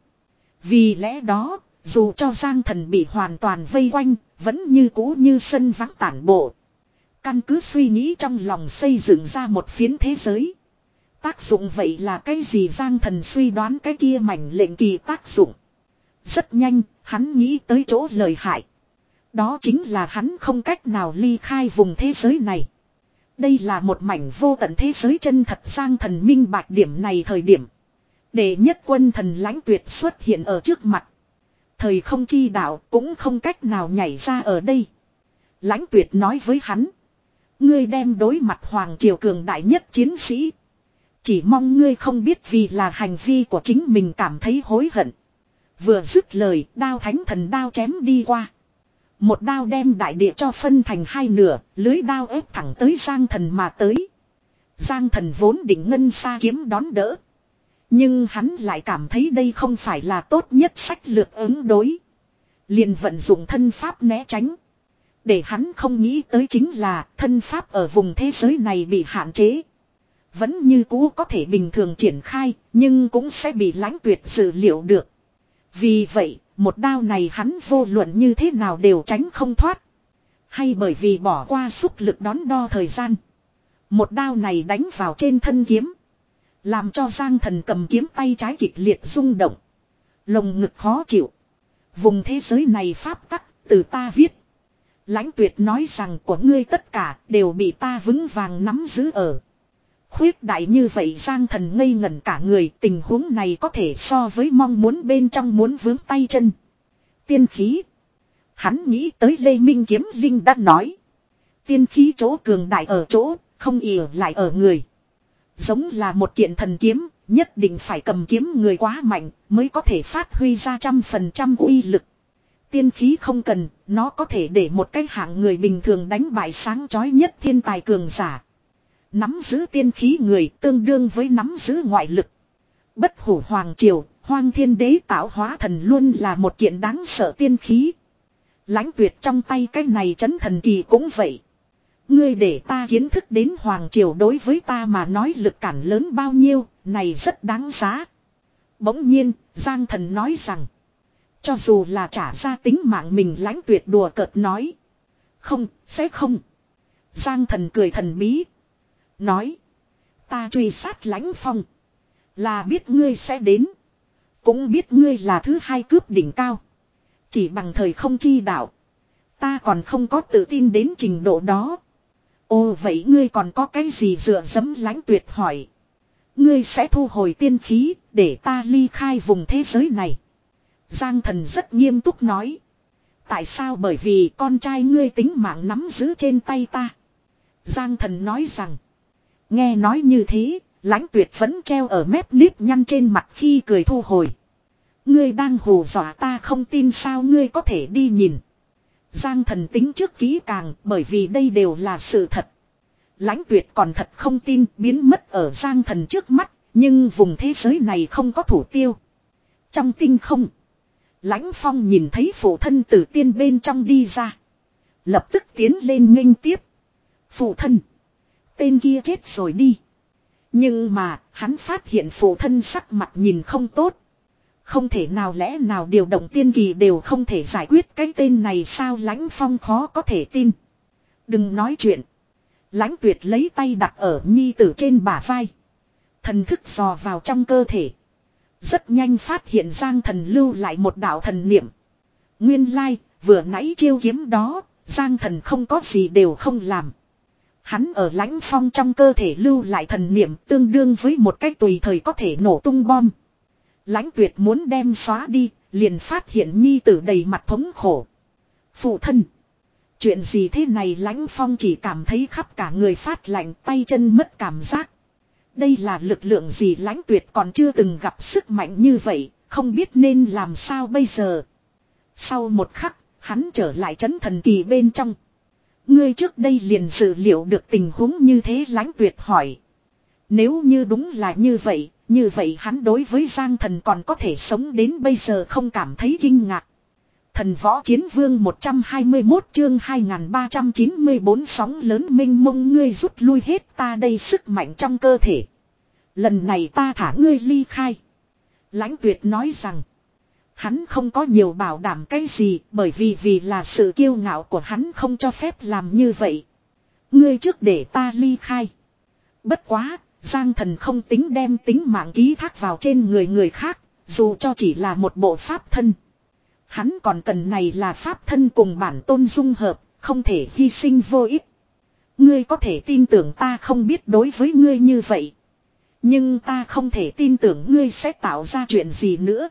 Vì lẽ đó, dù cho Giang Thần bị hoàn toàn vây quanh, vẫn như cũ như sân vắng tản bộ. Căn cứ suy nghĩ trong lòng xây dựng ra một phiến thế giới. Tác dụng vậy là cái gì? Giang Thần suy đoán cái kia mảnh lệnh kỳ tác dụng. Rất nhanh, hắn nghĩ tới chỗ lợi hại. Đó chính là hắn không cách nào ly khai vùng thế giới này. Đây là một mảnh vô tận thế giới chân thật. Giang Thần minh bạch điểm này thời điểm. Đệ nhất quân thần lãnh tuyệt xuất hiện ở trước mặt. Thời không chi đạo cũng không cách nào nhảy ra ở đây. Lãnh tuyệt nói với hắn. Ngươi đem đối mặt hoàng triều cường đại nhất chiến sĩ. Chỉ mong ngươi không biết vì là hành vi của chính mình cảm thấy hối hận. Vừa dứt lời, đao thánh thần đao chém đi qua. Một đao đem đại địa cho phân thành hai nửa, lưới đao ép thẳng tới Giang Thần mà tới. Giang Thần vốn định ngân xa kiếm đón đỡ. Nhưng hắn lại cảm thấy đây không phải là tốt nhất sách lược ứng đối. Liền vận dụng thân pháp né tránh. Để hắn không nghĩ tới chính là thân pháp ở vùng thế giới này bị hạn chế. Vẫn như cũ có thể bình thường triển khai, nhưng cũng sẽ bị Lãnh Tuyệt dự liệu được. Vì vậy, một đao này hắn vô luận như thế nào đều tránh không thoát. Hay bởi vì bỏ qua xúc lực đón đo thời gian. Một đao này đánh vào trên thân kiếm. Làm cho Giang Thần cầm kiếm tay trái kịch liệt rung động. Lồng ngực khó chịu. Vùng thế giới này pháp tắc, từ ta viết. Lãnh Tuyệt nói rằng của ngươi tất cả đều bị ta vững vàng nắm giữ ở. Khuyết đại như vậy Giang Thần ngây ngẩn cả người, tình huống này có thể so với mong muốn bên trong muốn vướng tay chân. Tiên khí. Hắn nghĩ tới Lê Minh Kiếm Linh đã nói. Tiên khí chỗ cường đại ở chỗ, không ỉa lại ở người. Giống là một kiện thần kiếm, nhất định phải cầm kiếm người quá mạnh mới có thể phát huy ra trăm phần trăm uy lực. Tiên khí không cần, nó có thể để một cái hạng người bình thường đánh bại sáng chói nhất thiên tài cường giả. Nắm giữ tiên khí người tương đương với nắm giữ ngoại lực. Bất hủ hoàng triều, Hoang Thiên Đế tạo hóa thần luôn là một kiện đáng sợ tiên khí. Lãnh Tuyệt trong tay cái này trấn thần kỳ cũng vậy. Ngươi để ta kiến thức đến hoàng triều đối với ta mà nói lực cản lớn bao nhiêu, này rất đáng giá. Bỗng nhiên, Giang Thần nói rằng, cho dù là trả ra tính mạng mình, Lãnh Tuyệt đùa cợt nói. Không, sẽ không. Giang Thần cười thần bí. Nói, ta truy sát Lãnh Phong. Là biết ngươi sẽ đến. Cũng biết ngươi là thứ hai cướp đỉnh cao. Chỉ bằng thời không chi đạo. Ta còn không có tự tin đến trình độ đó. Ồ vậy ngươi còn có cái gì dựa dẫm? Lãnh Tuyệt hỏi. Ngươi sẽ thu hồi tiên khí để ta ly khai vùng thế giới này. Giang Thần rất nghiêm túc nói. Tại sao? Bởi vì con trai ngươi tính mạng nắm giữ trên tay ta. Giang Thần nói rằng. Nghe nói như thế, Lãnh Tuyệt vẫn treo ở mép nếp nhăn trên mặt khi cười thu hồi. Ngươi đang hù dọa ta không tin sao? Ngươi có thể đi nhìn. Giang Thần tính trước kỹ càng, bởi vì đây đều là sự thật. Lãnh Tuyệt còn thật không tin, biến mất ở Giang Thần trước mắt, nhưng vùng thế giới này không có thủ tiêu. Trong tinh không, Lãnh Phong nhìn thấy phụ thân từ tiên bên trong đi ra. Lập tức tiến lên nghênh tiếp. Phụ thân, tên kia chết rồi đi. Nhưng mà, hắn phát hiện phụ thân sắc mặt nhìn không tốt. Không thể nào, lẽ nào điều động tiên kỳ đều không thể giải quyết cái tên này sao? Lãnh Phong khó có thể tin. Đừng nói chuyện. Lãnh Tuyệt lấy tay đặt ở nhi tử trên bả vai. Thần thức dò vào trong cơ thể. Rất nhanh phát hiện Giang Thần lưu lại một đạo thần niệm. Nguyên lai, vừa nãy chiêu kiếm đó, Giang Thần không có gì đều không làm. Hắn ở Lãnh Phong trong cơ thể lưu lại thần niệm tương đương với một cách tùy thời có thể nổ tung bom. Lãnh Tuyệt muốn đem xóa đi, liền phát hiện nhi tử đầy mặt thống khổ. Phụ thân, chuyện gì thế này? Lãnh Phong chỉ cảm thấy khắp cả người phát lạnh, tay chân mất cảm giác. Đây là lực lượng gì? Lãnh Tuyệt còn chưa từng gặp sức mạnh như vậy, không biết nên làm sao bây giờ. Sau một khắc, hắn trở lại trấn thần kỳ bên trong. Ngươi trước đây liền dự liệu được tình huống như thế? Lãnh Tuyệt hỏi. Nếu như đúng là như vậy, như vậy hắn đối với Giang Thần còn có thể sống đến bây giờ không cảm thấy kinh ngạc. Thần Võ Chiến Vương một trăm hai mươi mốt chương hai nghìn ba trăm chín mươi bốn sóng lớn mênh mông. Ngươi rút lui hết ta đây sức mạnh trong cơ thể. Lần này ta thả ngươi ly khai. Lãnh Tuyệt nói rằng. Hắn không có nhiều bảo đảm cái gì, bởi vì vì là sự kiêu ngạo của hắn không cho phép làm như vậy. Ngươi trước để ta ly khai. Bất quá, Giang Thần không tính đem tính mạng ký thác vào trên người người khác, dù cho chỉ là một bộ pháp thân. Hắn còn cần này là pháp thân cùng bản tôn dung hợp, không thể hy sinh vô ích. Ngươi có thể tin tưởng ta không biết đối với ngươi như vậy. Nhưng ta không thể tin tưởng ngươi sẽ tạo ra chuyện gì nữa.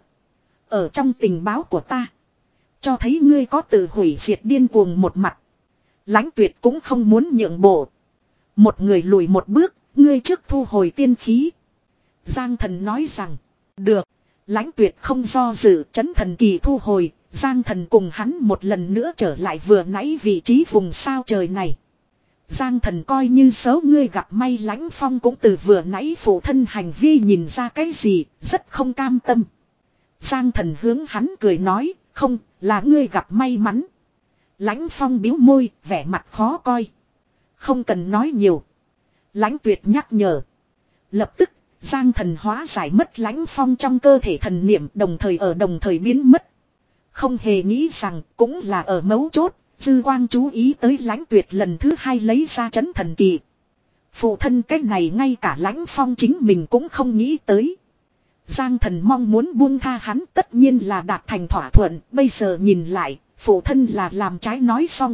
Ở trong tình báo của ta, cho thấy ngươi có tự hủy diệt điên cuồng một mặt. Lãnh Tuyệt cũng không muốn nhượng bộ. Một người lùi một bước, ngươi trước thu hồi tiên khí. Giang Thần nói rằng, được. Lãnh Tuyệt không do dự, trấn thần kỳ thu hồi, Giang Thần cùng hắn một lần nữa trở lại vừa nãy vị trí vùng sao trời này. Giang Thần coi như xấu ngươi gặp may, Lãnh Phong cũng từ vừa nãy phụ thân hành vi nhìn ra cái gì, rất không cam tâm. Giang Thần hướng hắn cười nói, không, là ngươi gặp may mắn. Lãnh Phong bĩu môi, vẻ mặt khó coi. Không cần nói nhiều. Lãnh Tuyệt nhắc nhở. Lập tức, Giang Thần hóa giải mất Lãnh Phong trong cơ thể thần niệm, đồng thời ở đồng thời biến mất. Không hề nghĩ rằng cũng là ở mấu chốt, Dư Quang chú ý tới Lãnh Tuyệt lần thứ hai lấy ra trấn thần kỳ. Phụ thân cái này ngay cả Lãnh Phong chính mình cũng không nghĩ tới. Giang Thần mong muốn buông tha hắn tất nhiên là đạt thành thỏa thuận, bây giờ nhìn lại, phụ thân là làm trái nói xong.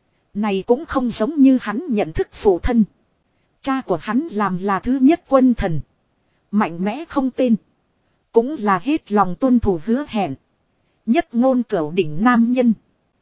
Này cũng không giống như hắn nhận thức phụ thân. Cha của hắn làm là thứ nhất quân thần. Mạnh mẽ không tên. Cũng là hết lòng tuân thủ hứa hẹn. Nhất ngôn cửu đỉnh nam nhân.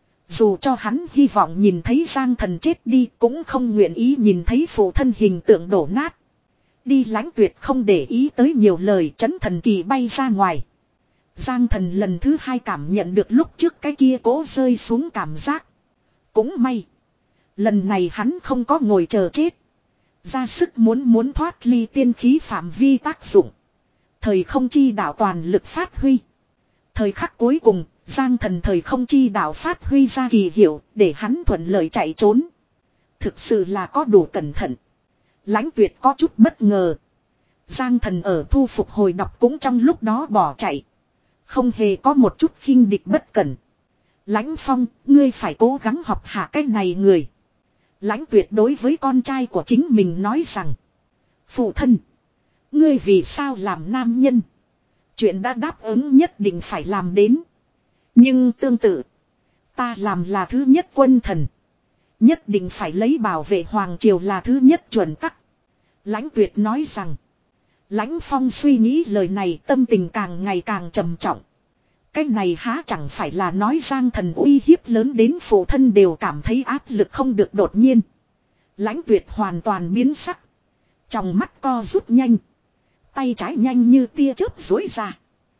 Dù cho hắn hy vọng nhìn thấy Giang Thần chết đi, cũng không nguyện ý nhìn thấy phụ thân hình tượng đổ nát. Đi. Lãnh Tuyệt không để ý tới nhiều lời, trấn thần kỳ bay ra ngoài. Giang Thần lần thứ hai cảm nhận được lúc trước cái kia cố rơi xuống cảm giác. Cũng may. Lần này hắn không có ngồi chờ chết. Ra sức muốn muốn thoát ly tiên khí phạm vi tác dụng. Thời không chi đạo toàn lực phát huy. Thời khắc cuối cùng, Giang Thần thời không chi đạo phát huy ra kỳ hiệu, để hắn thuận lợi chạy trốn. Thực sự là có đủ cẩn thận. Lãnh Tuyệt có chút bất ngờ. Giang Thần ở thu phục hồi đọc cũng trong lúc đó bỏ chạy. Không hề có một chút khinh địch bất cẩn. Lãnh Phong, ngươi phải cố gắng học hạ cái này người. Lãnh Tuyệt đối với con trai của chính mình nói rằng. Phụ thân, ngươi vì sao làm nam nhân? Chuyện đã đáp ứng nhất định phải làm đến. Nhưng tương tự, ta làm là thứ nhất quân thần. Nhất định phải lấy bảo vệ Hoàng Triều là thứ nhất chuẩn tắc. Lãnh Tuyệt nói rằng. Lãnh Phong suy nghĩ lời này, tâm tình càng ngày càng trầm trọng. Cái này há chẳng phải là nói Giang Thần uy hiếp lớn đến phụ thân đều cảm thấy áp lực không được. Đột nhiên Lãnh Tuyệt hoàn toàn biến sắc. Trong mắt co rút nhanh. Tay trái nhanh như tia chớp duỗi ra.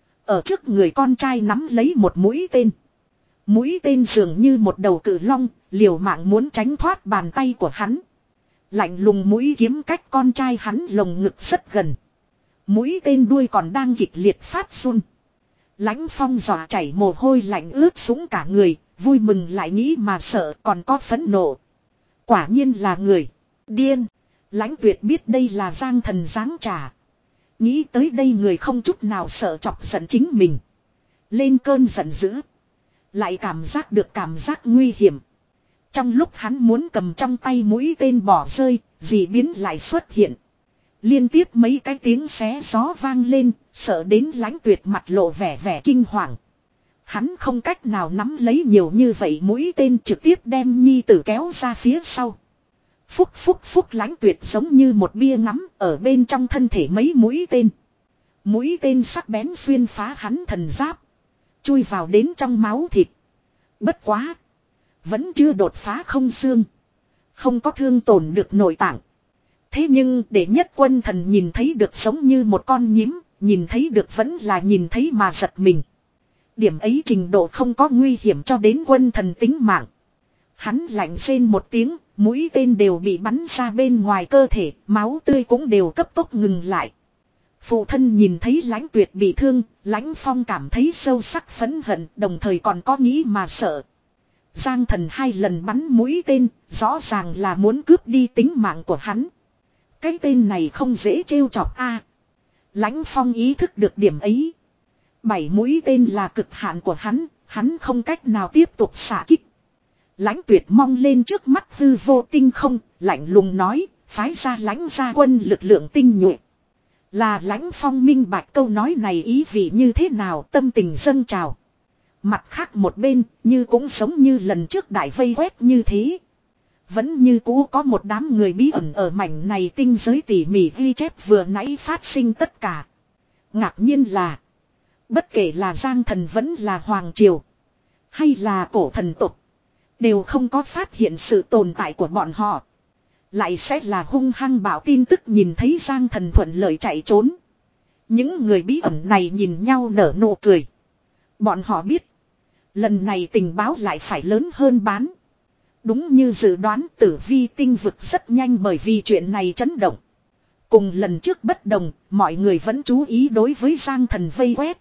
Ở trước người con trai nắm lấy một mũi tên. Mũi tên dường như một đầu cự long, liều mạng muốn tránh thoát bàn tay của hắn. Lạnh lùng mũi kiếm cách con trai hắn lồng ngực rất gần. Mũi tên đuôi còn đang kịch liệt phát run. Lãnh Phong dọa chảy mồ hôi lạnh ướt sũng cả người, vui mừng lại nghĩ mà sợ, còn có phẫn nộ. Quả nhiên là người điên. Lãnh Tuyệt biết đây là Giang Thần giáng trả. Nghĩ tới đây người không chút nào sợ chọc giận chính mình. Lên cơn giận dữ. Lại cảm giác được cảm giác nguy hiểm. Trong lúc hắn muốn cầm trong tay mũi tên bỏ rơi, dị biến lại xuất hiện. Liên tiếp mấy cái tiếng xé gió vang lên, sợ đến Lãnh Tuyệt mặt lộ vẻ vẻ kinh hoàng. Hắn không cách nào nắm lấy nhiều như vậy mũi tên, trực tiếp đem nhi tử kéo ra phía sau. Phúc phúc phúc, Lãnh Tuyệt giống như một bia ngắm ở bên trong thân thể mấy mũi tên. Mũi tên sắc bén xuyên phá hắn thần giáp. Chui vào đến trong máu thịt. Bất quá. Vẫn chưa đột phá không xương. Không có thương tổn được nội tạng. Thế nhưng để nhất quân thần nhìn thấy được giống như một con nhím. Nhìn thấy được vẫn là nhìn thấy mà giật mình. Điểm ấy trình độ không có nguy hiểm cho đến quân thần tính mạng. Hắn lạnh rên một tiếng. Mũi tên đều bị bắn ra bên ngoài cơ thể. Máu tươi cũng đều cấp tốc ngừng lại. Phụ thân nhìn thấy Lãnh Tuyệt bị thương. Lãnh Phong cảm thấy sâu sắc phẫn hận. Đồng thời còn có nghĩ mà sợ. Giang Thần hai lần bắn mũi tên. Rõ ràng là muốn cướp đi tính mạng của hắn. Cái tên này không dễ trêu chọc a. Lãnh Phong ý thức được điểm ấy. Bảy mũi tên là cực hạn của hắn. Hắn không cách nào tiếp tục xả kích. Lãnh Tuyệt mong lên trước mắt hư vô tinh không. Lạnh lùng nói. Phái ra lãnh gia quân lực lượng tinh nhuệ. Là Lãnh Phong minh bạch câu nói này ý vị như thế nào, tâm tình dâng trào. Mặt khác một bên, như cũng giống như lần trước đại vây quét như thế. Vẫn như cũ có một đám người bí ẩn ở mảnh này tinh giới tỉ mỉ ghi chép vừa nãy phát sinh tất cả. Ngạc nhiên là, bất kể là Giang Thần vẫn là Hoàng Triều, hay là cổ thần tục, đều không có phát hiện sự tồn tại của bọn họ. Lại sẽ là hung hăng bảo tin tức nhìn thấy Giang Thần thuận lợi chạy trốn. Những người bí ẩn này nhìn nhau nở nụ cười. Bọn họ biết, Lần này tình báo lại phải lớn hơn bán. Đúng như dự đoán, tử vi tinh vực rất nhanh bởi vì chuyện này chấn động. Cùng lần trước bất đồng, mọi người vẫn chú ý đối với Giang Thần vây quét.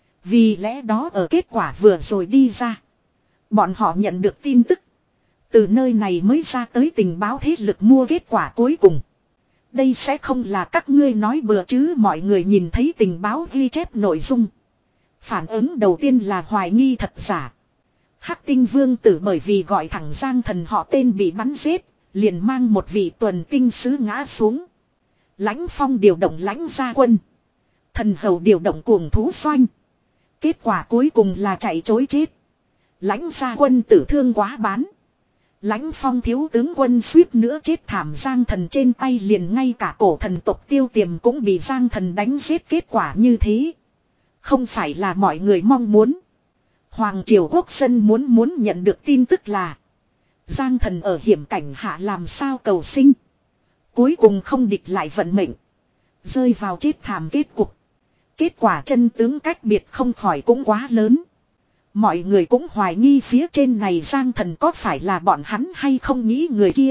Vì lẽ đó ở kết quả vừa rồi đi ra, bọn họ nhận được tin tức. Từ nơi này mới ra tới tình báo thế lực mua kết quả cuối cùng. Đây sẽ không là các ngươi nói bừa chứ. Mọi người nhìn thấy tình báo ghi chép nội dung. Phản ứng đầu tiên là hoài nghi thật giả. Hắc Tinh Vương tử bởi vì gọi thẳng Giang Thần họ tên bị bắn giết, liền mang một vị tuần tinh sứ ngã xuống. Lãnh Phong điều động lãnh gia quân. Thần hầu điều động cuồng thú doanh. Kết quả cuối cùng là chạy trối chết. Lãnh gia quân tử thương quá bán. Lãnh Phong thiếu tướng quân suýt nữa chết thảm. Giang Thần trên tay liền ngay cả cổ thần tộc Tiêu Tiềm cũng bị Giang Thần đánh giết. Kết quả như thế không phải là mọi người mong muốn. Hoàng triều quốc dân muốn muốn nhận được tin tức là Giang Thần ở hiểm cảnh hạ làm sao cầu sinh. Cuối cùng không địch lại vận mệnh, rơi vào chết thảm kết cục. Kết quả chân tướng cách biệt không khỏi cũng quá lớn. Mọi người cũng hoài nghi phía trên này Giang Thần có phải là bọn hắn hay không nghĩ người kia.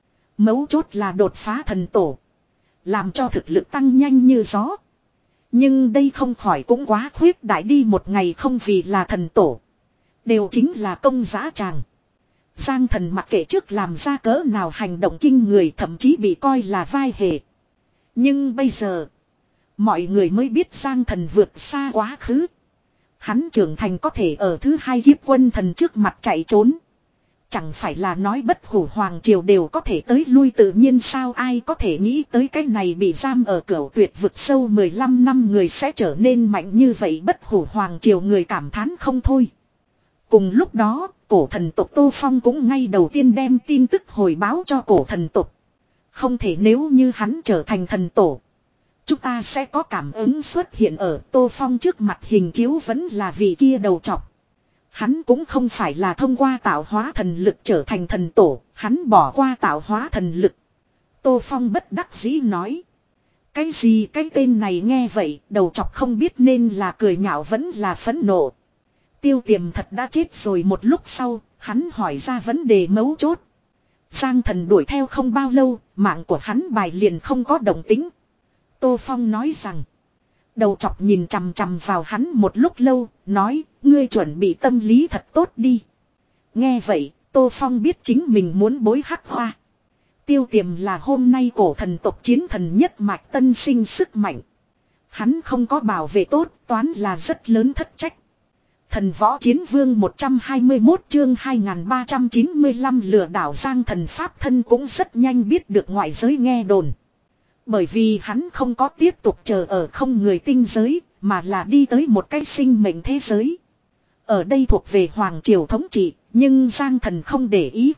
Mấu chốt là đột phá thần tổ, làm cho thực lực tăng nhanh như gió. Nhưng đây không khỏi cũng quá khuyết đại đi. Một ngày không vì là thần tổ, đều chính là công giá tràng. Giang Thần mặc kệ trước làm ra cỡ nào hành động kinh người, thậm chí bị coi là vai hề. Nhưng bây giờ mọi người mới biết Giang Thần vượt xa quá khứ. Hắn trưởng thành có thể ở thứ hai kiếp quân thần trước mặt chạy trốn. Chẳng phải là nói bất hủ hoàng triều đều có thể tới lui tự nhiên sao. Ai có thể nghĩ tới cái này bị giam ở cửu tuyệt vực sâu mười lăm năm người sẽ trở nên mạnh như vậy. Bất hủ hoàng triều người cảm thán không thôi. Cùng lúc đó, cổ thần tộc Tô Phong cũng ngay đầu tiên đem tin tức hồi báo cho cổ thần tộc. Không thể, nếu như hắn trở thành thần tổ, chúng ta sẽ có cảm ứng xuất hiện ở Tô Phong trước mặt. Hình chiếu vẫn là vị kia đầu trọc. Hắn cũng không phải là thông qua tạo hóa thần lực trở thành thần tổ, hắn bỏ qua tạo hóa thần lực. Tô Phong bất đắc dĩ nói. Cái gì cái tên này nghe vậy, đầu trọc không biết nên là cười nhạo vẫn là phẫn nộ. Tiêu Tiềm thật đã chết rồi. Một lúc sau, hắn hỏi ra vấn đề mấu chốt. Giang Thần đuổi theo không bao lâu, mạng của hắn bài liền không có động tính. Tô Phong nói rằng. Đầu chọc nhìn chằm chằm vào hắn một lúc lâu, nói, ngươi chuẩn bị tâm lý thật tốt đi. Nghe vậy, Tô Phong biết chính mình muốn bối hắc hoa. Tiêu Tiềm là hôm nay cổ thần tộc chiến thần nhất mạch tân sinh sức mạnh. Hắn không có bảo vệ tốt, toán là rất lớn thất trách. Thần võ chiến vương một trăm hai mươi mốt chương hai nghìn ba trăm chín mươi lăm lừa đảo. Giang Thần pháp thân cũng rất nhanh biết được ngoại giới nghe đồn. Bởi vì hắn không có tiếp tục chờ ở không người tinh giới, mà là đi tới một cái sinh mệnh thế giới. Ở đây thuộc về hoàng triều thống trị, nhưng Giang Thần không để ý.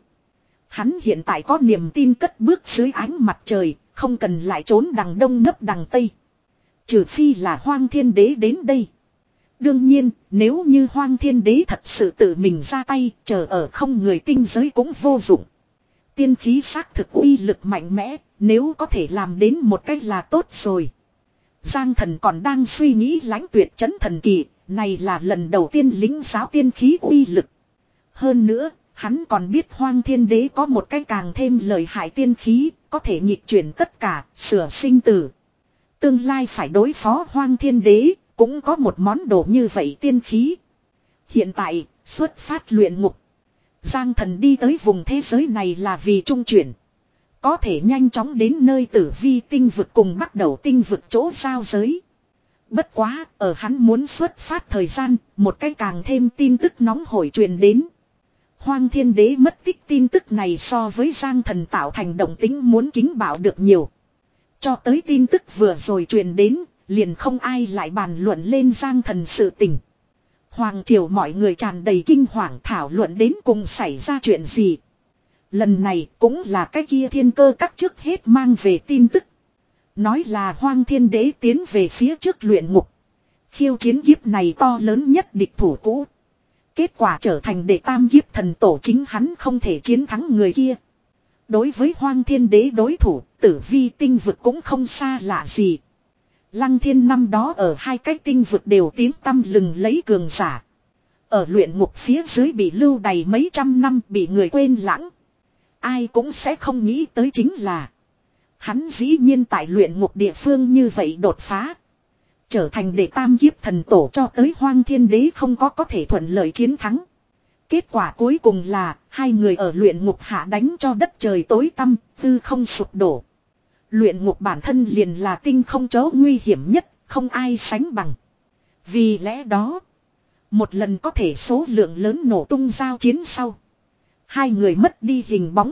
Hắn hiện tại có niềm tin cất bước dưới ánh mặt trời, không cần lại trốn đằng đông nấp đằng tây. Trừ phi là Hoang Thiên Đế đến đây. Đương nhiên, nếu như Hoang Thiên Đế thật sự tự mình ra tay, chờ ở không người tinh giới cũng vô dụng. Tiên khí xác thực uy lực mạnh mẽ, nếu có thể làm đến một cách là tốt rồi. Giang Thần còn đang suy nghĩ lãnh tuyệt trấn thần kỳ, này là lần đầu tiên lĩnh giáo tiên khí uy lực. Hơn nữa, hắn còn biết Hoang Thiên Đế có một cái càng thêm lợi hại tiên khí, có thể nghịch chuyển tất cả, sửa sinh tử. Tương lai phải đối phó Hoang Thiên Đế, cũng có một món đồ như vậy tiên khí. Hiện tại, xuất phát luyện ngục. Giang Thần đi tới vùng thế giới này là vì trung chuyển. Có thể nhanh chóng đến nơi tử vi tinh vực cùng bắt đầu tinh vực chỗ giao giới. Bất quá, ở hắn muốn xuất phát thời gian, một cái càng thêm tin tức nóng hổi truyền đến. Hoang Thiên Đế mất tích tin tức này so với Giang Thần tạo thành động tính muốn kính bạo được nhiều. Cho tới tin tức vừa rồi truyền đến, liền không ai lại bàn luận lên Giang Thần sự tình. Hoàng triều mọi người tràn đầy kinh hoàng thảo luận đến cùng xảy ra chuyện gì. Lần này cũng là cái kia thiên cơ các trước hết mang về tin tức. Nói là Hoang Thiên Đế tiến về phía trước luyện ngục. Khiêu chiến kiếp này to lớn nhất địch thủ cũ. Kết quả trở thành đệ tam kiếp thần tổ, chính hắn không thể chiến thắng người kia. Đối với Hoang Thiên Đế đối thủ, tử vi tinh vực cũng không xa lạ gì. Lăng Thiên năm đó ở hai cái tinh vực đều tiếng tăm lừng lấy cường giả. Ở luyện ngục phía dưới bị lưu đày mấy trăm năm bị người quên lãng. Ai cũng sẽ không nghĩ tới chính là. Hắn dĩ nhiên tại luyện ngục địa phương như vậy đột phá. Trở thành để tam kiếp thần tổ cho tới Hoang Thiên Đế không có có thể thuận lợi chiến thắng. Kết quả cuối cùng là hai người ở luyện ngục hạ đánh cho đất trời tối tăm, tư không sụp đổ. Luyện ngục bản thân liền là tinh không chỗ nguy hiểm nhất, không ai sánh bằng. Vì lẽ đó, một lần có thể số lượng lớn nổ tung giao chiến sau. Hai người mất đi hình bóng.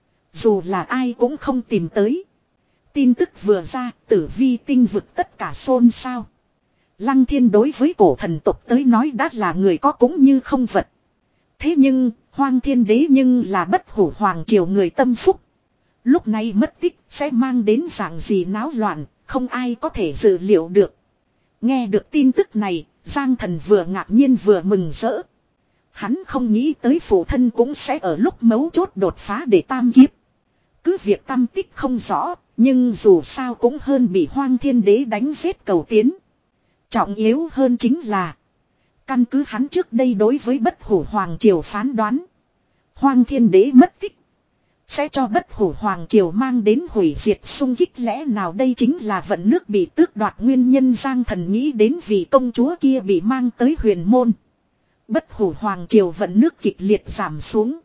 Dù là ai cũng không tìm tới. Tin tức vừa ra, tử vi tinh vực tất cả xôn xao. Lăng Thiên đối với cổ thần tộc tới nói đã là người có cũng như không vật. Thế nhưng, Hoang Thiên Đế nhưng là bất hủ hoàng triều người tâm phúc. Lúc này mất tích sẽ mang đến dạng gì náo loạn, không ai có thể dự liệu được. Nghe được tin tức này, Giang Thần vừa ngạc nhiên vừa mừng rỡ. Hắn không nghĩ tới phụ thân cũng sẽ ở lúc mấu chốt đột phá để tam kiếp. Cứ việc tâm tích không rõ, nhưng dù sao cũng hơn bị Hoang Thiên Đế đánh giết cầu tiến. Trọng yếu hơn chính là căn cứ hắn trước đây đối với bất hủ hoàng triều phán đoán. Hoang Thiên Đế mất tích sẽ cho bất hủ hoàng triều mang đến hủy diệt xung kích, lẽ nào đây chính là vận nước bị tước đoạt nguyên nhân. Giang Thần nghĩ đến vị công chúa kia bị mang tới huyền môn. Bất hủ hoàng triều vận nước kịch liệt giảm xuống.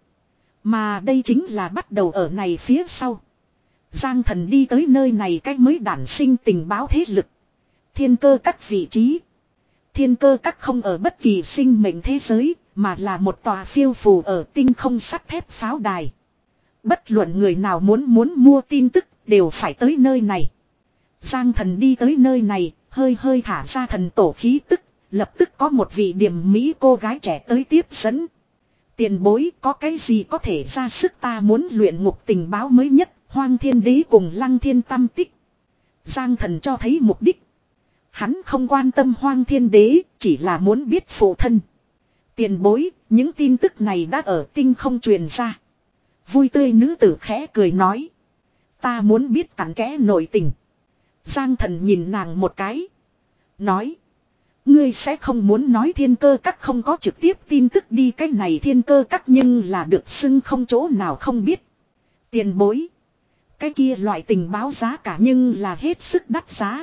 Mà đây chính là bắt đầu ở này phía sau. Giang Thần đi tới nơi này cách mới đản sinh tình báo thế lực. Thiên cơ các vị trí. Thiên cơ các không ở bất kỳ sinh mệnh thế giới, mà là một tòa phiêu phù ở tinh không sắt thép pháo đài. Bất luận người nào muốn muốn mua tin tức đều phải tới nơi này. Giang Thần đi tới nơi này, hơi hơi thả ra thần tổ khí tức, lập tức có một vị điểm mỹ cô gái trẻ tới tiếp dẫn. Tiền bối có cái gì có thể ra sức, ta muốn luyện ngục tình báo mới nhất, Hoang Thiên Đế cùng Lăng Thiên tâm tích. Giang Thần cho thấy mục đích. Hắn không quan tâm Hoang Thiên Đế, chỉ là muốn biết phụ thân. Tiền bối, những tin tức này đã ở tinh không truyền ra. Vui tươi nữ tử khẽ cười nói. Ta muốn biết cặn kẽ nội tình. Giang Thần nhìn nàng một cái. Nói. Ngươi sẽ không muốn nói thiên cơ các không có trực tiếp tin tức đi, cái này thiên cơ các nhưng là được xưng không chỗ nào không biết. Tiền bối. Cái kia loại tình báo giá cả nhưng là hết sức đắt giá.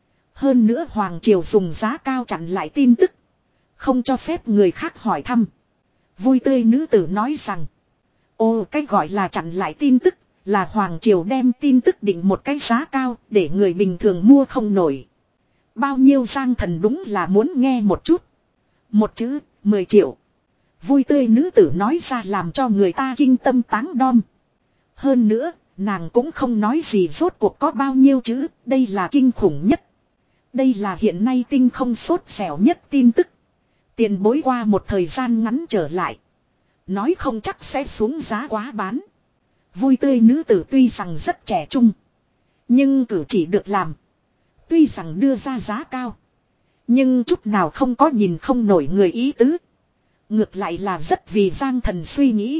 Hơn nữa Hoàng Triều dùng giá cao chặn lại tin tức. Không cho phép người khác hỏi thăm. Vui tươi nữ tử nói rằng. Ô, cái gọi là chặn lại tin tức là Hoàng Triều đem tin tức định một cái giá cao để người bình thường mua không nổi. Bao nhiêu? Giang Thần đúng là muốn nghe một chút. Một chữ, mười triệu. Vui tươi nữ tử nói ra làm cho người ta kinh tâm táng đom. Hơn nữa, nàng cũng không nói gì rốt cuộc có bao nhiêu chữ, đây là kinh khủng nhất. Đây là hiện nay tinh không sốt dẻo nhất tin tức. Tiền bối qua một thời gian ngắn trở lại. Nói không chắc sẽ xuống giá quá bán. Vui tươi nữ tử tuy rằng rất trẻ trung. Nhưng cử chỉ được làm. Tuy rằng đưa ra giá cao. Nhưng chút nào không có nhìn không nổi người ý tứ. Ngược lại là rất vì Giang Thần suy nghĩ.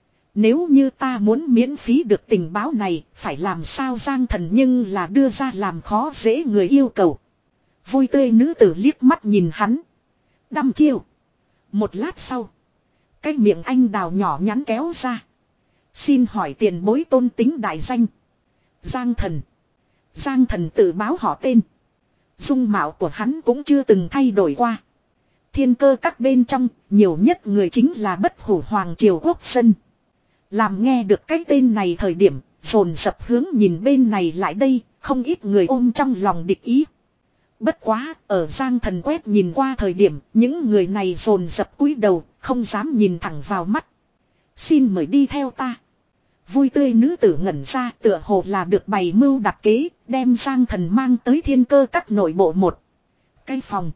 Nếu như ta muốn miễn phí được tình báo này, phải làm sao? Giang Thần nhưng là đưa ra làm khó dễ người yêu cầu. Vui tươi nữ tử liếc mắt nhìn hắn. Đăm chiêu. Một lát sau. Cái miệng anh đào nhỏ nhắn kéo ra. Xin hỏi tiền bối tôn tính đại danh. Giang Thần. Giang Thần tự báo họ tên. Dung mạo của hắn cũng chưa từng thay đổi qua. Thiên cơ các bên trong, nhiều nhất người chính là bất hủ hoàng triều quốc dân. Làm nghe được cái tên này thời điểm, dồn dập hướng nhìn bên này lại đây, không ít người ôm trong lòng địch ý. Bất quá, ở Giang Thần quét nhìn qua thời điểm, những người này dồn dập cúi đầu, không dám nhìn thẳng vào mắt. Xin mời đi theo ta. Vui tươi nữ tử ngẩn ra, tựa hồ là được bày mưu đặt kế, đem Giang Thần mang tới thiên cơ các nội bộ một cái phòng.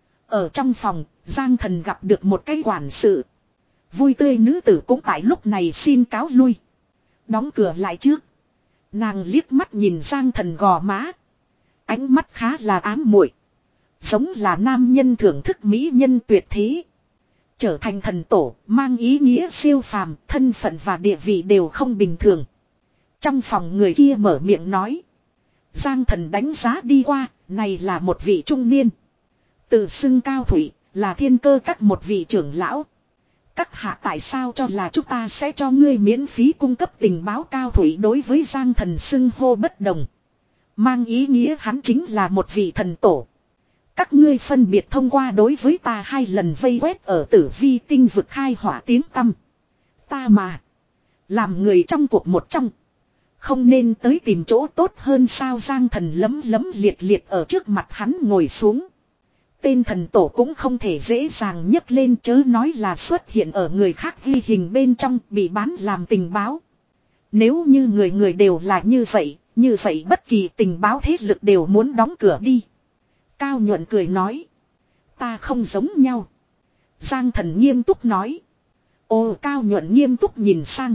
Ở trong phòng, Giang Thần gặp được một cái quản sự. Vui tươi nữ tử cũng tại lúc này xin cáo lui. Đóng cửa lại trước. Nàng liếc mắt nhìn Giang Thần gò má. Ánh mắt khá là ám muội, giống là nam nhân thưởng thức mỹ nhân tuyệt thế. Trở thành thần tổ, mang ý nghĩa siêu phàm, thân phận và địa vị đều không bình thường. Trong phòng người kia mở miệng nói. Giang Thần đánh giá đi qua, này là một vị trung niên. Tự xưng cao thủy, là thiên cơ các một vị trưởng lão. Các hạ tại sao cho là chúng ta sẽ cho ngươi miễn phí cung cấp tình báo cao thủy đối với Giang Thần xưng hô bất đồng. Mang ý nghĩa hắn chính là một vị thần tổ. Các ngươi phân biệt thông qua đối với ta hai lần vây quét ở tử vi tinh vực khai hỏa tiếng tăm. Ta mà. Làm người trong cuộc một trong. Không nên tới tìm chỗ tốt hơn sao Giang Thần lấm lấm liệt liệt ở trước mặt hắn ngồi xuống. Tên thần tổ cũng không thể dễ dàng nhấc lên chớ nói là xuất hiện ở người khác ghi hình bên trong bị bán làm tình báo. Nếu như người người đều là như vậy, như vậy bất kỳ tình báo thế lực đều muốn đóng cửa đi. Cao Nhuận cười nói. Ta không giống nhau. Giang Thần nghiêm túc nói. Ồ Cao Nhuận nghiêm túc nhìn sang.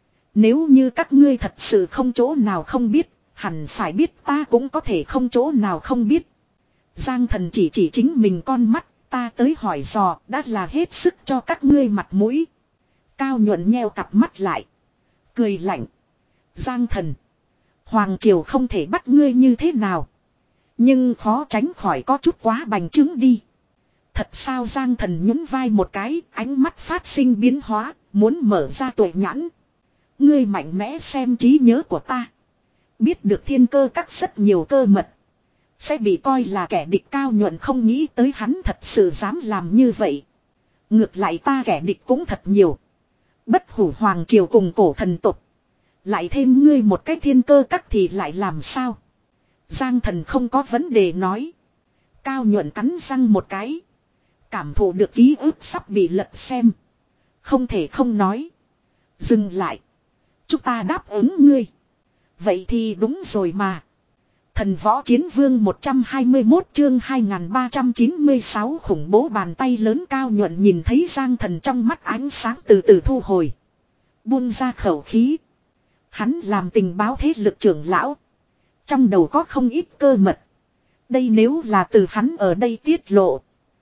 Nếu như các ngươi thật sự không chỗ nào không biết, hẳn phải biết ta cũng có thể không chỗ nào không biết. Giang Thần chỉ chỉ chính mình con mắt, ta tới hỏi dò đã là hết sức cho các ngươi mặt mũi. Cao Nhuận nheo cặp mắt lại. Cười lạnh. Giang Thần. Hoàng Triều không thể bắt ngươi như thế nào. Nhưng khó tránh khỏi có chút quá bành trướng đi. Thật sao Giang Thần nhún vai một cái, ánh mắt phát sinh biến hóa, muốn mở ra tuệ nhãn. Ngươi mạnh mẽ xem trí nhớ của ta. Biết được thiên cơ các rất nhiều cơ mật. Sẽ bị coi là kẻ địch. Cao Nhuận không nghĩ tới hắn thật sự dám làm như vậy. Ngược lại ta kẻ địch cũng thật nhiều. Bất hủ hoàng triều cùng cổ thần tục. Lại thêm ngươi một cái thiên cơ các thì lại làm sao? Giang Thần không có vấn đề nói. Cao Nhuận cắn răng một cái. Cảm thụ được ký ức sắp bị lật xem. Không thể không nói. Dừng lại. Chúng ta đáp ứng ngươi. Vậy thì đúng rồi mà. Thần võ chiến vương một trăm hai mươi mốt chương hai nghìn ba trăm chín mươi sáu khủng bố bàn tay lớn. Cao Nhuận nhìn thấy Giang Thần trong mắt ánh sáng từ từ thu hồi. Buông ra khẩu khí. Hắn làm tình báo thế lực trưởng lão. Trong đầu có không ít cơ mật. Đây nếu là từ hắn ở đây tiết lộ.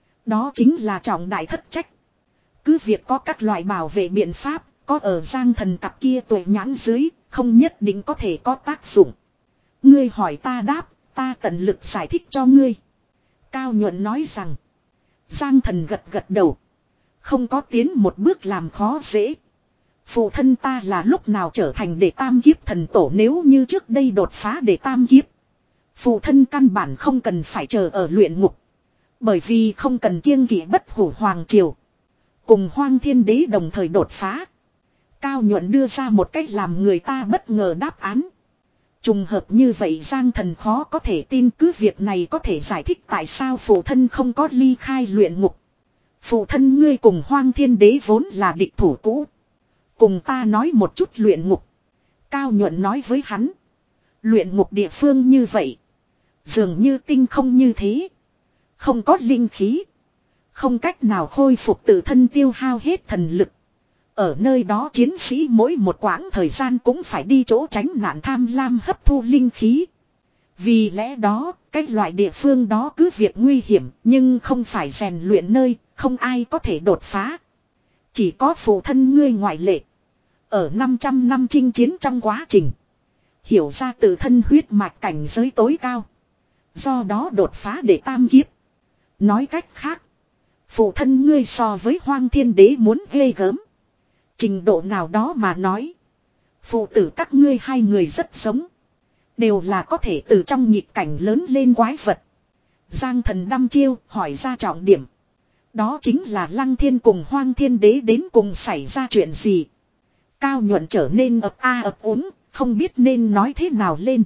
Đó chính là trọng đại thất trách. Cứ việc có các loại bảo vệ biện pháp. Có ở Giang Thần cặp kia tuệ nhãn dưới. Không nhất định có thể có tác dụng. Ngươi hỏi ta đáp. Ta tận lực giải thích cho ngươi. Cao Nhuận nói rằng. Giang Thần gật gật đầu. Không có tiến một bước làm khó dễ. Phụ thân ta là lúc nào trở thành đệ tam kiếp thần tổ nếu như trước đây đột phá đệ tam kiếp. Phụ thân căn bản không cần phải chờ ở luyện ngục. Bởi vì không cần kiêng kỵ bất hủ hoàng triều. Cùng Hoang Thiên Đế đồng thời đột phá. Cao Nhuận đưa ra một cách làm người ta bất ngờ đáp án. Trùng hợp như vậy Giang Thần khó có thể tin cứ việc này có thể giải thích tại sao phụ thân không có ly khai luyện ngục. Phụ thân ngươi cùng Hoang Thiên Đế vốn là địch thủ cũ. Cùng ta nói một chút luyện ngục. Cao Nhuận nói với hắn. Luyện ngục địa phương như vậy. Dường như tinh không như thế. Không có linh khí. Không cách nào khôi phục tự thân tiêu hao hết thần lực. Ở nơi đó chiến sĩ mỗi một quãng thời gian cũng phải đi chỗ tránh nạn tham lam hấp thu linh khí. Vì lẽ đó, cái loại địa phương đó cứ việc nguy hiểm nhưng không phải rèn luyện nơi, không ai có thể đột phá. Chỉ có phụ thân ngươi ngoại lệ. Ở năm trăm năm chinh chiến trong quá trình. Hiểu ra tự thân huyết mạch cảnh giới tối cao. Do đó đột phá để tam kiếp. Nói cách khác. Phụ thân ngươi so với Hoang Thiên Đế muốn ghê gớm. Trình độ nào đó mà nói. Phụ tử các ngươi hai người rất giống. Đều là có thể từ trong nhịp cảnh lớn lên quái vật. Giang Thần đăm chiêu hỏi ra trọng điểm. Đó chính là Lăng Thiên cùng Hoang Thiên Đế đến cùng xảy ra chuyện gì. Cao Nhuận trở nên ập a ập úng, không biết nên nói thế nào lên.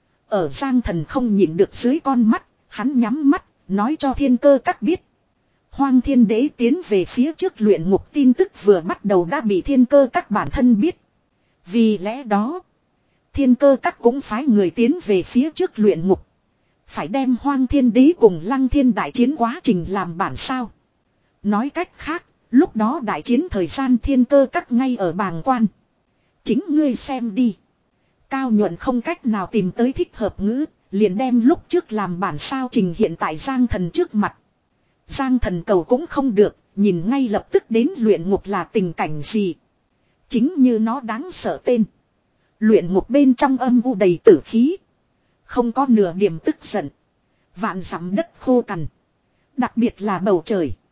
Ở Giang Thần không nhìn được dưới con mắt, hắn nhắm mắt, nói cho thiên cơ các biết. Hoang Thiên Đế tiến về phía trước luyện ngục tin tức vừa bắt đầu đã bị thiên cơ các bản thân biết. Vì lẽ đó, thiên cơ các cũng phái người tiến về phía trước luyện ngục. Phải đem Hoang Thiên Đế cùng Lăng Thiên đại chiến quá trình làm bản sao. Nói cách khác, lúc đó đại chiến thời gian thiên cơ các ngay ở bàng quan. Chính ngươi xem đi. Cao Nhuận không cách nào tìm tới thích hợp ngữ, liền đem lúc trước làm bản sao trình hiện tại Giang Thần trước mặt. Giang Thần cầu cũng không được, nhìn ngay lập tức đến luyện ngục là tình cảnh gì. Chính như nó đáng sợ tên. Luyện ngục bên trong âm u đầy tử khí. Không có nửa điểm tức giận. Vạn dặm đất khô cằn. Đặc biệt là bầu trời.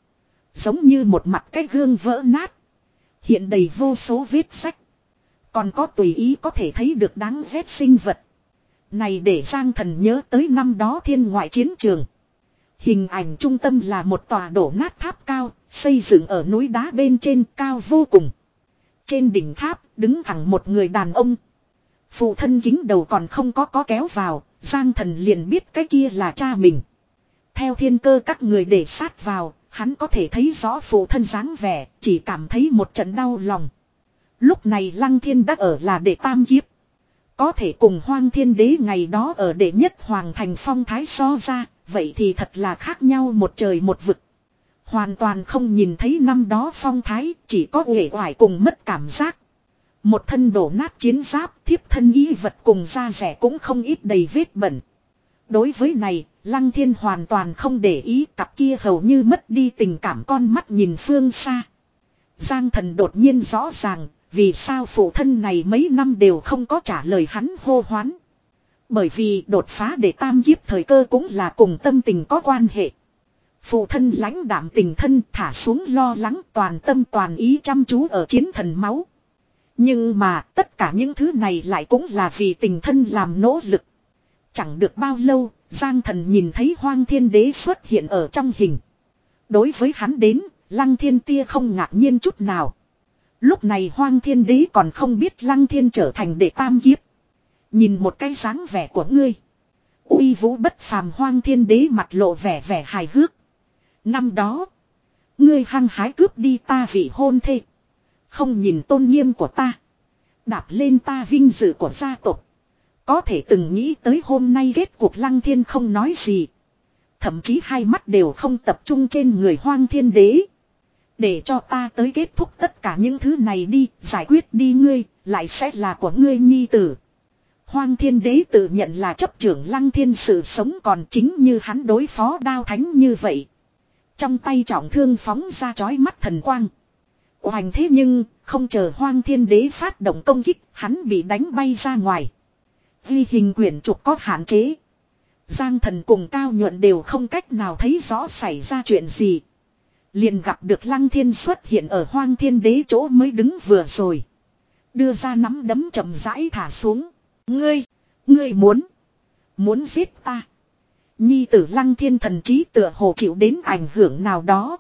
Giống như một mặt cái gương vỡ nát. Hiện đầy vô số vết sách. Còn có tùy ý có thể thấy được đáng ghét sinh vật. Này để Giang Thần nhớ tới năm đó thiên ngoại chiến trường. Hình ảnh trung tâm là một tòa đổ nát tháp cao, xây dựng ở núi đá bên trên cao vô cùng. Trên đỉnh tháp đứng thẳng một người đàn ông. Phụ thân kính đầu còn không có có kéo vào, Giang Thần liền biết cái kia là cha mình. Theo thiên cơ các người để sát vào, hắn có thể thấy rõ phụ thân dáng vẻ, chỉ cảm thấy một trận đau lòng. Lúc này Lăng Thiên đã ở là đệ tam kiếp. Có thể cùng Hoang Thiên Đế ngày đó ở đệ nhất hoàng thành phong thái so ra, vậy thì thật là khác nhau một trời một vực. Hoàn toàn không nhìn thấy năm đó phong thái, chỉ có uể oải cùng mất cảm giác. Một thân đổ nát chiến giáp, thiếp thân y vật cùng da rẻ cũng không ít đầy vết bẩn. Đối với này, Lăng Thiên hoàn toàn không để ý, cặp kia hầu như mất đi tình cảm con mắt nhìn phương xa. Giang Thần đột nhiên rõ ràng, vì sao phụ thân này mấy năm đều không có trả lời hắn hô hoán. Bởi vì đột phá để tam kiếp thời cơ cũng là cùng tâm tình có quan hệ. Phụ thân lãnh đạm tình thân thả xuống lo lắng toàn tâm toàn ý chăm chú ở chiến thần máu. Nhưng mà tất cả những thứ này lại cũng là vì tình thân làm nỗ lực. Chẳng được bao lâu, Giang Thần nhìn thấy Hoang Thiên Đế xuất hiện ở trong hình. Đối với hắn đến, Lăng Thiên tia không ngạc nhiên chút nào. Lúc này Hoang Thiên Đế còn không biết Lăng Thiên trở thành đệ tam kiếp. Nhìn một cái dáng vẻ của ngươi. Uy vũ bất phàm Hoang Thiên Đế mặt lộ vẻ vẻ hài hước. Năm đó, ngươi hăng hái cướp đi ta vị hôn thê. Không nhìn tôn nghiêm của ta. Đạp lên ta vinh dự của gia tộc. Có thể từng nghĩ tới hôm nay kết cuộc Lăng Thiên không nói gì. Thậm chí hai mắt đều không tập trung trên người Hoang Thiên Đế. Để cho ta tới kết thúc tất cả những thứ này đi, giải quyết đi ngươi, lại sẽ là của ngươi nhi tử. Hoang Thiên Đế tự nhận là chấp trưởng Lăng Thiên sự sống còn chính như hắn đối phó Đao Thánh như vậy. Trong tay trọng thương phóng ra chói mắt thần quang. Hoành thế nhưng, không chờ Hoang Thiên Đế phát động công kích, hắn bị đánh bay ra ngoài. Ghi hình quyển trục có hạn chế. Giang Thần cùng Cao Nhuận đều không cách nào thấy rõ xảy ra chuyện gì. Liền gặp được Lăng Thiên xuất hiện ở Hoang Thiên Đế chỗ mới đứng vừa rồi. Đưa ra nắm đấm chậm rãi thả xuống. Ngươi, ngươi muốn, muốn giết ta. Nhi tử Lăng Thiên thần trí tựa hồ chịu đến ảnh hưởng nào đó.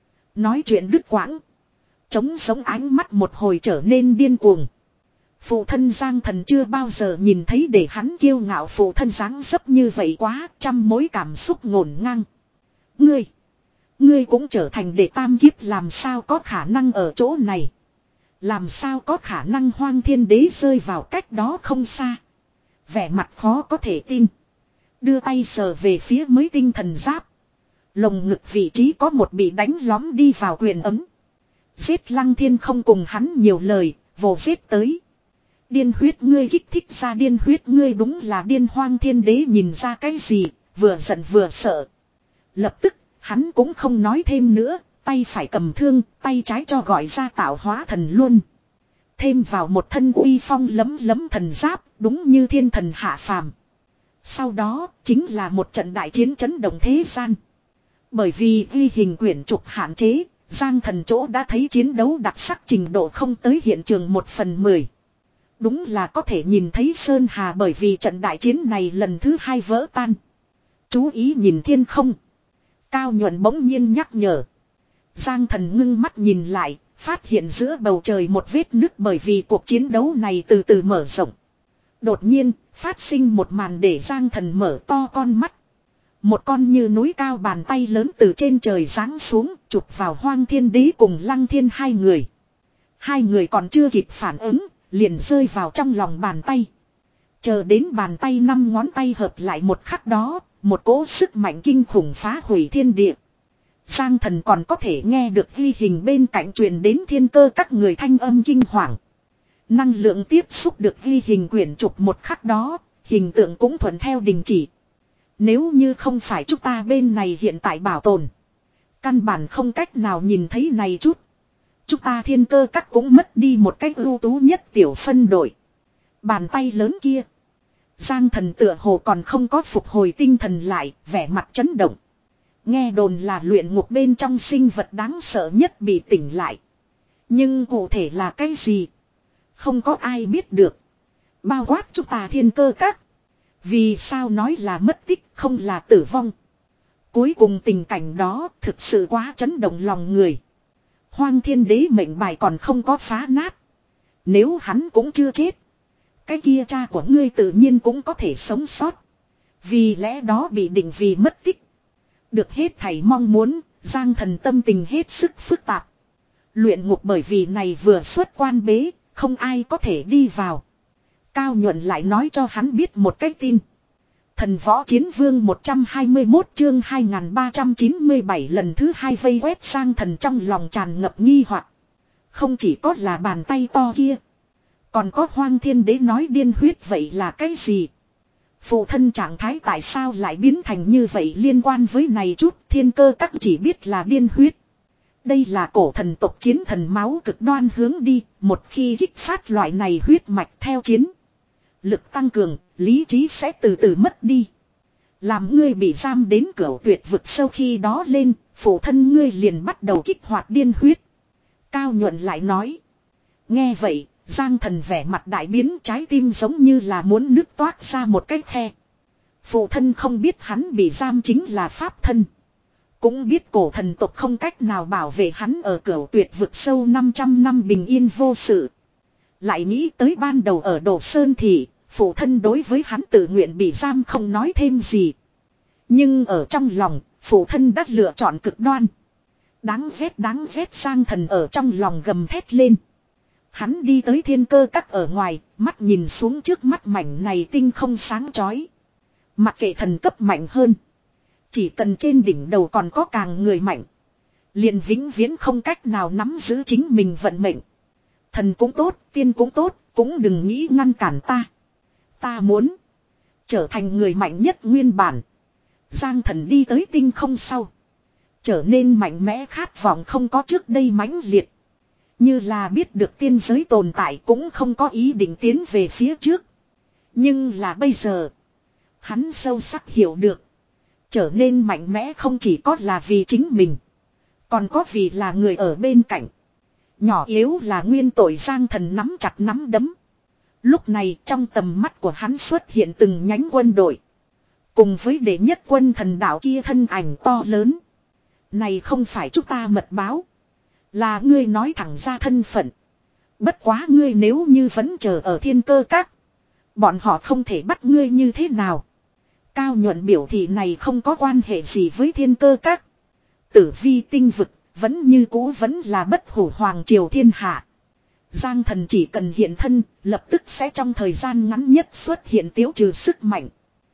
Nói chuyện đứt quãng. Trống sống ánh mắt một hồi trở nên điên cuồng. Phụ thân Giang Thần chưa bao giờ nhìn thấy để hắn kiêu ngạo phụ thân dáng dấp như vậy quá, trăm mối cảm xúc ngổn ngang. Ngươi, ngươi cũng trở thành đệ tam kiếp làm sao có khả năng ở chỗ này. Làm sao có khả năng Hoang Thiên Đế rơi vào cách đó không xa. Vẻ mặt khó có thể tin. Đưa tay sờ về phía mới tinh thần giáp. Lồng ngực vị trí có một bị đánh lóm đi vào quyền ấm. Giết Lăng Thiên không cùng hắn nhiều lời, vồ giết tới. Điên huyết ngươi kích thích ra điên huyết ngươi đúng là điên Hoang Thiên Đế nhìn ra cái gì, vừa giận vừa sợ. Lập tức, hắn cũng không nói thêm nữa, tay phải cầm thương, tay trái cho gọi ra tạo hóa thần luôn. Thêm vào một thân uy phong lấm lấm thần giáp, đúng như thiên thần hạ phàm. Sau đó, chính là một trận đại chiến chấn động thế gian. Bởi vì ghi hình quyển trục hạn chế, Giang Thần chỗ đã thấy chiến đấu đặc sắc trình độ không tới hiện trường một phần mười. Đúng là có thể nhìn thấy Sơn Hà bởi vì trận đại chiến này lần thứ hai vỡ tan. Chú ý nhìn thiên không. Cao Nhuận bỗng nhiên nhắc nhở. Giang Thần ngưng mắt nhìn lại, phát hiện giữa bầu trời một vết nứt bởi vì cuộc chiến đấu này từ từ mở rộng. Đột nhiên, phát sinh một màn để Giang Thần mở to con mắt. Một con như núi cao bàn tay lớn từ trên trời giáng xuống, chụp vào Hoang Thiên Đế cùng Lăng Thiên hai người. Hai người còn chưa kịp phản ứng, liền rơi vào trong lòng bàn tay. Chờ đến bàn tay năm ngón tay hợp lại một khắc đó, một cỗ sức mạnh kinh khủng phá hủy thiên địa. Giang Thần còn có thể nghe được ghi hình bên cạnh truyền đến thiên cơ các người thanh âm kinh hoàng. Năng lượng tiếp xúc được ghi hình quyển trục một khắc đó, hình tượng cũng thuận theo đình chỉ. Nếu như không phải chúng ta bên này hiện tại bảo tồn, căn bản không cách nào nhìn thấy này chút. Chúng ta thiên cơ các cũng mất đi một cách ưu tú nhất tiểu phân đội. Bàn tay lớn kia. Giang Thần tựa hồ còn không có phục hồi tinh thần lại, vẻ mặt chấn động. Nghe đồn là luyện ngục bên trong sinh vật đáng sợ nhất bị tỉnh lại. Nhưng cụ thể là cái gì? Không có ai biết được. Bao quát chúng ta thiên cơ các. Vì sao nói là mất tích không là tử vong? Cuối cùng tình cảnh đó thực sự quá chấn động lòng người. Hoang Thiên Đế mệnh bài còn không có phá nát. Nếu hắn cũng chưa chết, cái kia cha của ngươi tự nhiên cũng có thể sống sót. Vì lẽ đó bị định vì mất tích. Được hết thảy mong muốn, Giang Thần tâm tình hết sức phức tạp. Luyện ngục bởi vì này vừa xuất quan bế, không ai có thể đi vào. Cao Nhuận lại nói cho hắn biết một cái tin. Thần Võ Chiến Vương một trăm hai mươi mốt chương hai nghìn ba trăm chín mươi bảy lần thứ hai vây quét Giang Thần trong lòng tràn ngập nghi hoặc. Không chỉ có là bàn tay to kia. Còn có Hoang Thiên Đế nói điên huyết vậy là cái gì? Phụ thân trạng thái tại sao lại biến thành như vậy liên quan với này chút thiên cơ các chỉ biết là điên huyết. Đây là cổ thần tộc chiến thần máu cực đoan hướng đi, một khi kích phát loại này huyết mạch theo chiến. Lực tăng cường, lý trí sẽ từ từ mất đi. Làm ngươi bị giam đến cửa tuyệt vực sau khi đó lên, phụ thân ngươi liền bắt đầu kích hoạt điên huyết. Cao Nhuận lại nói. Nghe vậy, Giang Thần vẻ mặt đại biến, trái tim giống như là muốn nứt toát ra một cái khe. Phụ thân không biết hắn bị giam chính là pháp thân. Cũng biết cổ thần tộc không cách nào bảo vệ hắn ở cửa tuyệt vực sâu năm trăm năm bình yên vô sự. Lại nghĩ tới ban đầu ở Đồ Sơn Thị, phụ thân đối với hắn tự nguyện bị giam không nói thêm gì. Nhưng ở trong lòng, phụ thân đã lựa chọn cực đoan. Đáng ghét đáng ghét. Giang Thần ở trong lòng gầm thét lên. Hắn đi tới thiên cơ các ở ngoài, mắt nhìn xuống trước mắt mảnh này tinh không sáng chói. Mặc kệ thần cấp mạnh hơn. Chỉ cần trên đỉnh đầu còn có càng người mạnh. Liền vĩnh viễn không cách nào nắm giữ chính mình vận mệnh. Thần cũng tốt, tiên cũng tốt, cũng đừng nghĩ ngăn cản ta. Ta muốn trở thành người mạnh nhất nguyên bản. Giang Thần đi tới tinh không sau. Trở nên mạnh mẽ khát vọng không có trước đây mãnh liệt. Như là biết được tiên giới tồn tại cũng không có ý định tiến về phía trước. Nhưng là bây giờ. Hắn sâu sắc hiểu được. Trở nên mạnh mẽ không chỉ có là vì chính mình. Còn có vì là người ở bên cạnh. Nhỏ yếu là nguyên tội. Giang Thần nắm chặt nắm đấm. Lúc này trong tầm mắt của hắn xuất hiện từng nhánh quân đội. Cùng với đệ nhất quân thần đạo kia thân ảnh to lớn. Này không phải chúng ta mật báo. Là ngươi nói thẳng ra thân phận. Bất quá ngươi nếu như vẫn chờ ở thiên cơ các. Bọn họ không thể bắt ngươi như thế nào. Cao Nhuận biểu thị này không có quan hệ gì với thiên cơ các. Tử vi tinh vực vẫn như cũ vẫn là bất hủ hoàng triều thiên hạ. Giang Thần chỉ cần hiện thân lập tức sẽ trong thời gian ngắn nhất xuất hiện tiêu trừ sức mạnh.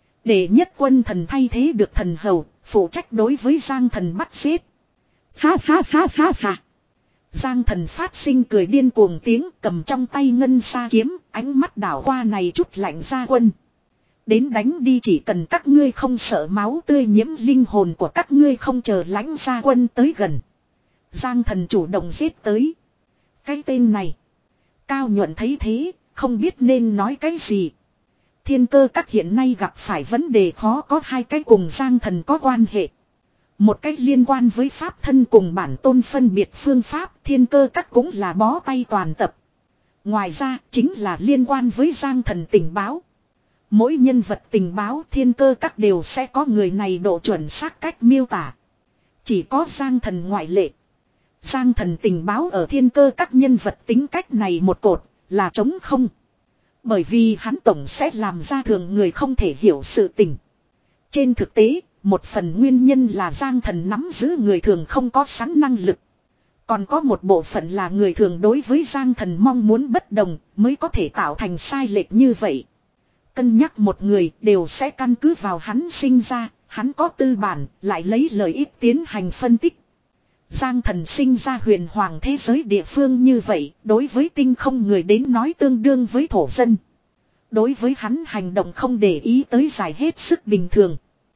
Để nhất quân thần thay thế được thần hầu phụ trách đối với Giang Thần bắt giết. Ha ha ha ha ha. Giang Thần phát sinh cười điên cuồng tiếng cầm trong tay ngân sa kiếm, ánh mắt đảo qua này chút lạnh ra quân. Đến đánh đi chỉ cần các ngươi không sợ máu tươi nhiễm linh hồn của các ngươi không chờ lãnh ra quân tới gần. Giang Thần chủ động giết tới. Cái tên này. Cao Nhuận thấy thế, không biết nên nói cái gì. Thiên cơ các hiện nay gặp phải vấn đề khó có hai cái cùng Giang Thần có quan hệ. Một cách liên quan với pháp thân cùng bản tôn phân biệt phương pháp thiên cơ các cũng là bó tay toàn tập. Ngoài ra chính là liên quan với Giang Thần tình báo. Mỗi nhân vật tình báo thiên cơ các đều sẽ có người này độ chuẩn xác cách miêu tả. Chỉ có Giang Thần ngoại lệ. Giang Thần tình báo ở thiên cơ các nhân vật tính cách này một cột là trống không. Bởi vì hắn tổng sẽ làm ra thường người không thể hiểu sự tình. Trên thực tế, một phần nguyên nhân là Giang Thần nắm giữ người thường không có sẵn năng lực. Còn có một bộ phận là người thường đối với Giang Thần mong muốn bất đồng mới có thể tạo thành sai lệch như vậy. Cân nhắc một người đều sẽ căn cứ vào hắn sinh ra, hắn có tư bản, lại lấy lợi ích tiến hành phân tích. Giang Thần sinh ra huyền hoàng thế giới địa phương như vậy, đối với tinh không người đến nói tương đương với thổ dân. Đối với hắn hành động không để ý tới giải hết sức bình thường.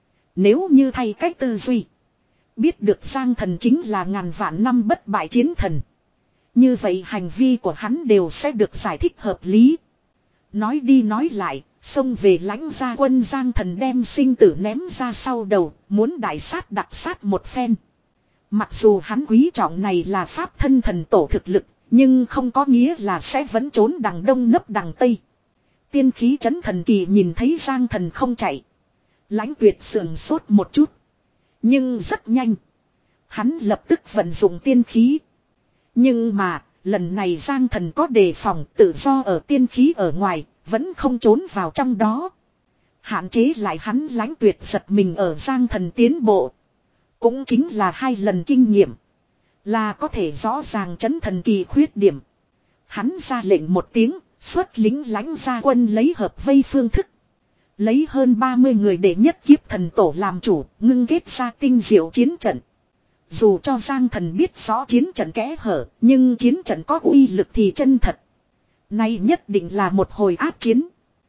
Nếu như thay cách tư duy, biết được Giang Thần chính là ngàn vạn năm bất bại chiến thần. Như vậy hành vi của hắn đều sẽ được giải thích hợp lý. Nói đi nói lại, Xông về lãnh gia quân Giang Thần đem sinh tử ném ra sau đầu, muốn đại sát đặc sát một phen. Mặc dù hắn quý trọng này là pháp thân thần tổ thực lực, nhưng không có nghĩa là sẽ vẫn trốn đằng đông nấp đằng tây. Tiên khí trấn thần kỳ nhìn thấy Giang Thần không chạy. Lãnh Tuyệt sườn sốt một chút. Nhưng rất nhanh. Hắn lập tức vận dụng tiên khí. Nhưng mà, lần này Giang Thần có đề phòng tự do ở tiên khí ở ngoài, vẫn không trốn vào trong đó. Hạn chế lại hắn Lãnh Tuyệt giật mình ở Giang Thần tiến bộ. Cũng chính là hai lần kinh nghiệm. Là có thể rõ ràng trấn thần kỳ khuyết điểm. Hắn ra lệnh một tiếng, xuất lính lãnh gia quân lấy hợp vây phương thức. Lấy hơn ba mươi người để nhất kiếp thần tổ làm chủ, ngưng kết ra tinh diệu chiến trận. Dù cho Giang Thần biết rõ chiến trận kẽ hở, nhưng chiến trận có uy lực thì chân thật. Nay nhất định là một hồi áp chiến.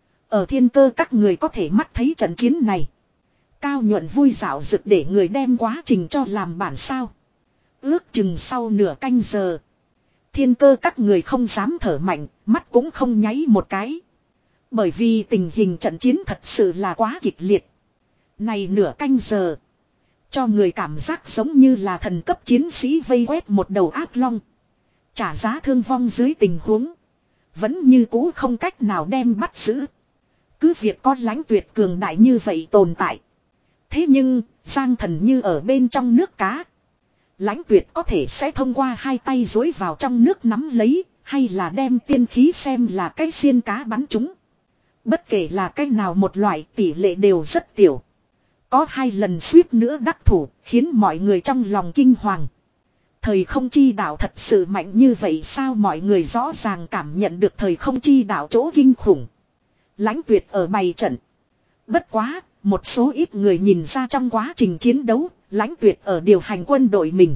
Ở thiên cơ các người có thể mắt thấy trận chiến này. Cao nhuận vui dạo rực để người đem quá trình cho làm bản sao. Ước chừng sau nửa canh giờ. Thiên cơ các người không dám thở mạnh, mắt cũng không nháy một cái. Bởi vì tình hình trận chiến thật sự là quá kịch liệt. Này nửa canh giờ. Cho người cảm giác giống như là thần cấp chiến sĩ vây quét một đầu ác long. Trả giá thương vong dưới tình huống. Vẫn như cũ không cách nào đem bắt giữ. Cứ việc có Lãnh Tuyệt cường đại như vậy tồn tại. Thế nhưng, Giang Thần như ở bên trong nước cá. Lãnh Tuyệt có thể sẽ thông qua hai tay dối vào trong nước nắm lấy, hay là đem tiên khí xem là cái xiên cá bắn chúng. Bất kể là cái nào một loại tỷ lệ đều rất tiểu. Có hai lần suýt nữa đắc thủ, khiến mọi người trong lòng kinh hoàng. Thời không chi đạo thật sự mạnh như vậy sao mọi người rõ ràng cảm nhận được thời không chi đạo chỗ kinh khủng. Lãnh Tuyệt ở bày trận. Bất quá, một số ít người nhìn ra trong quá trình chiến đấu, Lãnh Tuyệt ở điều hành quân đội mình.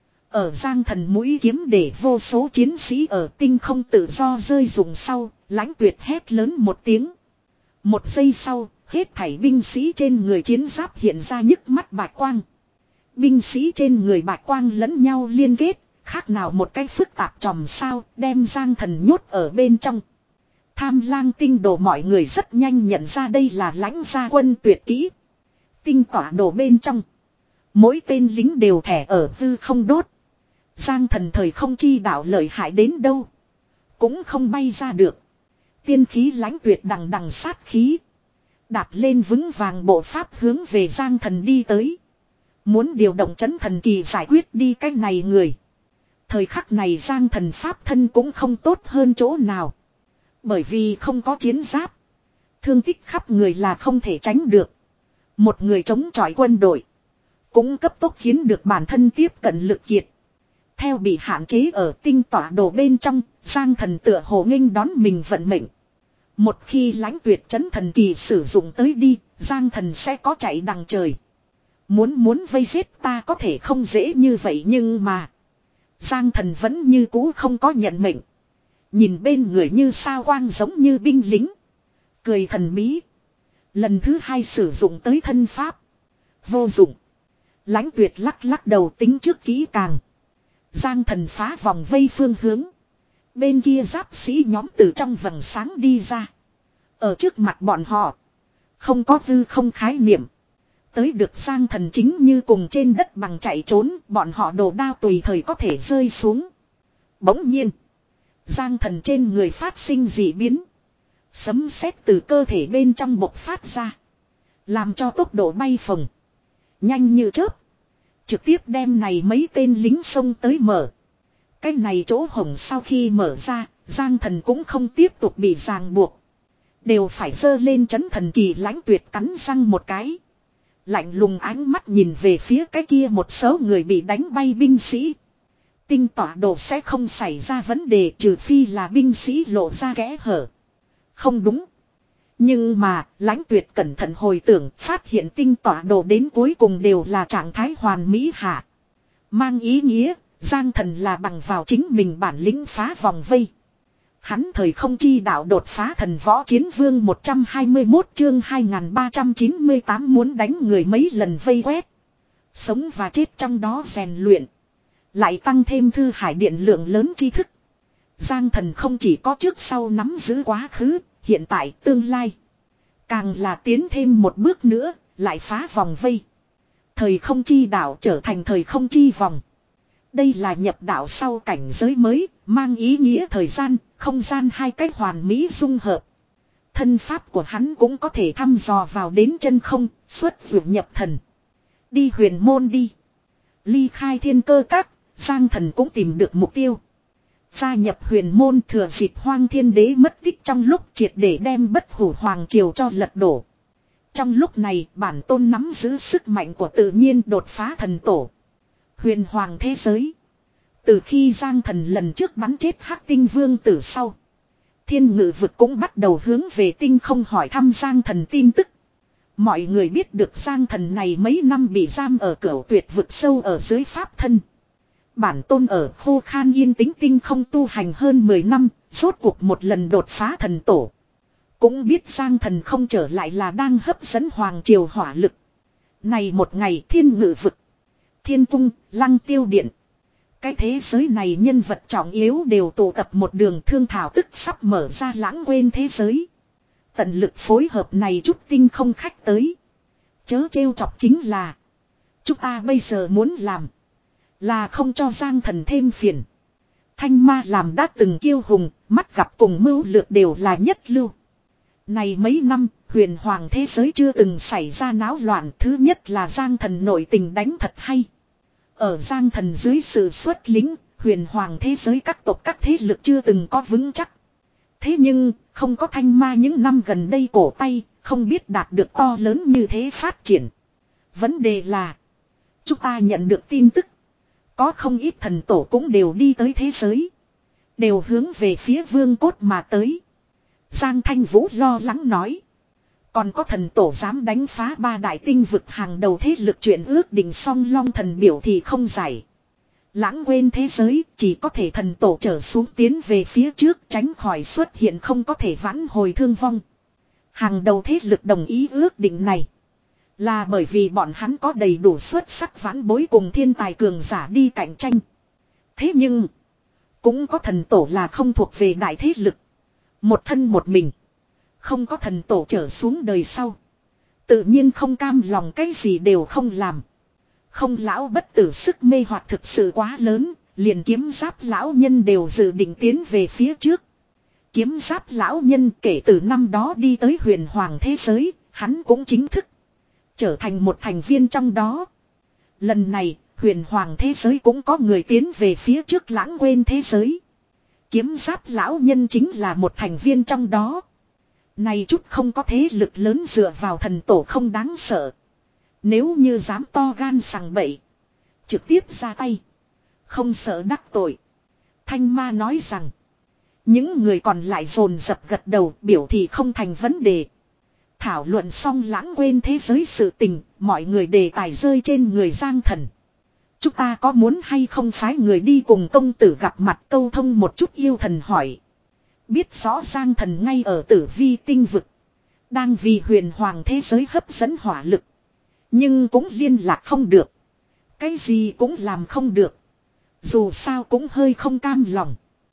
Ở Giang Thần mũi kiếm để vô số chiến sĩ ở tinh không tự do rơi rụng sau, Lãnh Tuyệt hét lớn một tiếng. Một giây sau, hết thảy binh sĩ trên người chiến giáp hiện ra nhức mắt bạch quang. Binh sĩ trên người bạch quang lẫn nhau liên kết, khác nào một cái phức tạp chòm sao, đem Giang Thần nhốt ở bên trong. Tham lang tinh đồ mọi người rất nhanh nhận ra đây là lãnh gia quân tuyệt kỹ. Tinh tỏa đồ bên trong. Mỗi tên lính đều thẻ ở hư không đốt. Giang Thần thời không chi đạo lợi hại đến đâu. Cũng không bay ra được. Tiên khí Lãnh Tuyệt đằng đằng sát khí. Đạp lên vững vàng bộ pháp hướng về Giang Thần đi tới. Muốn điều động trấn thần kỳ giải quyết đi cái này người. Thời khắc này Giang Thần pháp thân cũng không tốt hơn chỗ nào. Bởi vì không có chiến giáp. Thương tích khắp người là không thể tránh được. Một người chống chọi quân đội. Cũng cấp tốc khiến được bản thân tiếp cận lực kiệt. Theo bị hạn chế ở tinh tỏa đồ bên trong, Giang Thần tựa hồ nghênh đón mình vận mệnh. Một khi Lãnh Tuyệt trấn thần kỳ sử dụng tới đi, Giang Thần sẽ có chạy đằng trời. Muốn muốn vây giết ta có thể không dễ như vậy nhưng mà. Giang Thần vẫn như cũ không có nhận mệnh. Nhìn bên người như sao quang giống như binh lính. Cười thần bí. Lần thứ hai sử dụng tới thân pháp. Vô dụng. Lãnh Tuyệt lắc lắc đầu tính trước kỹ càng. Giang Thần phá vòng vây phương hướng. Bên kia giáp sĩ nhóm từ trong vầng sáng đi ra. Ở trước mặt bọn họ. Không có hư không khái niệm. Tới được Giang Thần chính như cùng trên đất bằng chạy trốn. Bọn họ đồ đao tùy thời có thể rơi xuống. Bỗng nhiên. Giang Thần trên người phát sinh dị biến. Sấm sét từ cơ thể bên trong bộc phát ra. Làm cho tốc độ bay phồng. Nhanh như chớp. Trực tiếp đem này mấy tên lính xông tới mở. Cái này chỗ hổng sau khi mở ra, Giang Thần cũng không tiếp tục bị ràng buộc. Đều phải giơ lên trấn thần kỳ Lãnh Tuyệt cắn răng một cái. Lạnh lùng ánh mắt nhìn về phía cái kia một số người bị đánh bay binh sĩ. Tinh tỏa đồ sẽ không xảy ra vấn đề trừ phi là binh sĩ lộ ra kẽ hở. Không đúng. Nhưng mà, Lãnh Tuyệt cẩn thận hồi tưởng, phát hiện tinh tỏa đồ đến cuối cùng đều là trạng thái hoàn mỹ hạ. Mang ý nghĩa, Giang Thần là bằng vào chính mình bản lĩnh phá vòng vây. Hắn thời không chi đạo đột phá thần võ chiến vương một trăm hai mươi mốt chương hai nghìn ba trăm chín mươi tám muốn đánh người mấy lần vây quét. Sống và chết trong đó rèn luyện. Lại tăng thêm thư hải điện lượng lớn tri thức. Giang Thần không chỉ có trước sau nắm giữ quá khứ, hiện tại, tương lai. Càng là tiến thêm một bước nữa, lại phá vòng vây. Thời không chi đảo trở thành thời không chi vòng. Đây là nhập đạo sau cảnh giới mới, mang ý nghĩa thời gian, không gian hai cách hoàn mỹ dung hợp. Thân pháp của hắn cũng có thể thăm dò vào đến chân không, xuất vượt nhập thần. Đi huyền môn đi. Ly khai thiên cơ các, Giang Thần cũng tìm được mục tiêu. Gia nhập huyền môn thừa dịp Hoang Thiên Đế mất tích trong lúc triệt để đem Bất Hủ Hoàng Triều cho lật đổ. Trong lúc này bản tôn nắm giữ sức mạnh của tự nhiên đột phá thần tổ. Huyền Hoàng thế giới. Từ khi Giang Thần lần trước bắn chết Hắc Tinh Vương tử sau. Thiên Ngự vực cũng bắt đầu hướng về tinh không hỏi thăm Giang Thần tin tức. Mọi người biết được Giang Thần này mấy năm bị giam ở cửu tuyệt vực sâu ở dưới pháp thân. Bản tôn ở khô khan yên tĩnh tinh không tu hành hơn mười năm, rốt cuộc một lần đột phá thần tổ. Cũng biết Giang Thần không trở lại là đang hấp dẫn Hoàng Triều hỏa lực. Này một ngày Thiên Ngự vực, Thiên Cung, Lăng Tiêu Điện. Cái thế giới này nhân vật trọng yếu đều tụ tập một đường thương thảo tức sắp mở ra lãng quên thế giới. Tận lực phối hợp này chút tinh không khách tới. Chớ trêu chọc chính là. Chúng ta bây giờ muốn làm. Là không cho Giang Thần thêm phiền. Thanh ma làm đã từng kiêu hùng. Mắt gặp cùng mưu lược đều là nhất lưu. Này mấy năm huyền hoàng thế giới chưa từng xảy ra náo loạn. Thứ nhất là Giang Thần nội tình đánh thật hay. Ở Giang Thần dưới sự xuất lính. Huyền hoàng thế giới các tộc các thế lực chưa từng có vững chắc. Thế nhưng, không có thanh ma những năm gần đây cổ tay, không biết đạt được to lớn như thế phát triển. Vấn đề là, chúng ta nhận được tin tức. Có không ít thần tổ cũng đều đi tới thế giới. Đều hướng về phía vương cốt mà tới. Giang Thanh Vũ lo lắng nói. Còn có thần tổ dám đánh phá ba đại tinh vực hàng đầu thế lực chuyện ước định song long thần biểu thì không giải. Lãng quên thế giới chỉ có thể thần tổ trở xuống tiến về phía trước tránh khỏi xuất hiện không có thể vãn hồi thương vong. Hàng đầu thế lực đồng ý ước định này. Là bởi vì bọn hắn có đầy đủ xuất sắc vãn bối cùng thiên tài cường giả đi cạnh tranh. Thế nhưng. Cũng có thần tổ là không thuộc về đại thế lực. Một thân một mình. Không có thần tổ trở xuống đời sau. Tự nhiên không cam lòng cái gì đều không làm. Không lão bất tử sức mê hoặc thực sự quá lớn, liền kiếm giáp lão nhân đều dự định tiến về phía trước. Kiếm giáp lão nhân kể từ năm đó đi tới huyền hoàng thế giới, hắn cũng chính thức trở thành một thành viên trong đó. Lần này, huyền hoàng thế giới cũng có người tiến về phía trước lãng quên thế giới. Kiếm giáp lão nhân chính là một thành viên trong đó. Này chút không có thế lực lớn dựa vào thần tổ không đáng sợ. Nếu như dám to gan sằng bậy. Trực tiếp ra tay. Không sợ đắc tội. Thanh ma nói rằng. Những người còn lại dồn dập gật đầu biểu thị không thành vấn đề. Thảo luận xong lãng quên thế giới sự tình. Mọi người đề tài rơi trên người Giang Thần. Chúng ta có muốn hay không phái người đi cùng công tử gặp mặt câu thông một chút yêu thần hỏi. Biết rõ Giang Thần ngay ở tử vi tinh vực. Đang vì huyền hoàng thế giới hấp dẫn hỏa lực. Nhưng cũng liên lạc không được. Cái gì cũng làm không được. Dù sao cũng hơi không cam lòng.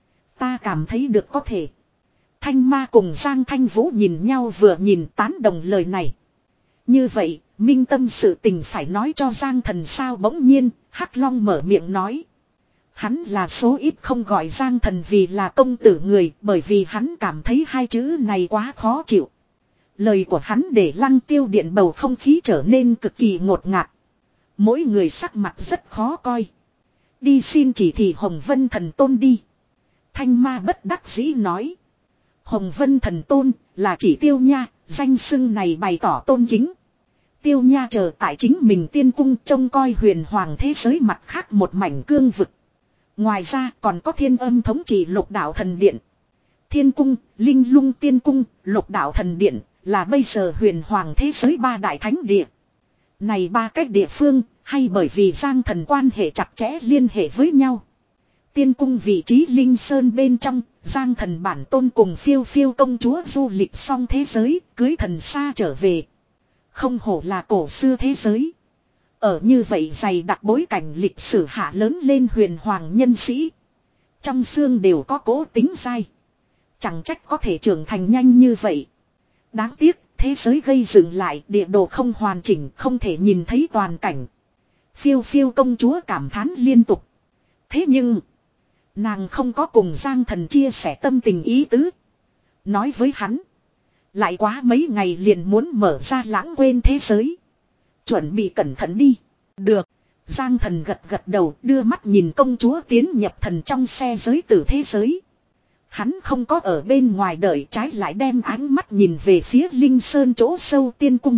Ta cảm thấy được có thể. Thanh ma cùng Giang Thanh Vũ nhìn nhau vừa nhìn tán đồng lời này. Như vậy, minh tâm sự tình phải nói cho Giang Thần sao bỗng nhiên, Hắc Long mở miệng nói. Hắn là số ít không gọi Giang Thần vì là công tử người bởi vì hắn cảm thấy hai chữ này quá khó chịu. Lời của hắn để Lăng Tiêu Điện bầu không khí trở nên cực kỳ ngột ngạt. Mỗi người sắc mặt rất khó coi. Đi xin chỉ thị Hồng Vân Thần Tôn đi. Thanh ma bất đắc dĩ nói. Hồng Vân Thần Tôn là chỉ Tiêu Nha, danh xưng này bày tỏ tôn kính. Tiêu Nha chờ tại chính mình tiên cung trông coi huyền hoàng thế giới mặt khác một mảnh cương vực. Ngoài ra còn có Thiên Âm thống trị Lục Đạo Thần Điện. Thiên Cung, Linh Lung Tiên Cung, Lục Đạo Thần Điện là bây giờ huyền hoàng thế giới ba đại thánh địa. Này ba cách địa phương hay bởi vì Giang Thần quan hệ chặt chẽ liên hệ với nhau. Tiên Cung vị trí Linh Sơn bên trong, Giang Thần bản tôn cùng phiêu phiêu công chúa du lịch xong thế giới, cưới thần xa trở về. Không hổ là cổ xưa thế giới. Ở như vậy dày đặc bối cảnh lịch sử hạ lớn lên huyền hoàng nhân sĩ. Trong xương đều có cố tính dai. Chẳng trách có thể trưởng thành nhanh như vậy. Đáng tiếc, thế giới gây dựng lại, địa đồ không hoàn chỉnh, không thể nhìn thấy toàn cảnh. Phiêu phiêu công chúa cảm thán liên tục. Thế nhưng, nàng không có cùng Giang Thần chia sẻ tâm tình ý tứ. Nói với hắn, lại quá mấy ngày liền muốn mở ra lãng quên thế giới. Chuẩn bị cẩn thận đi. Được. Giang Thần gật gật đầu, đưa mắt nhìn công chúa tiến nhập thần trong xe giới tử thế giới. Hắn không có ở bên ngoài đợi, trái lại đem ánh mắt nhìn về phía Linh Sơn chỗ sâu tiên cung.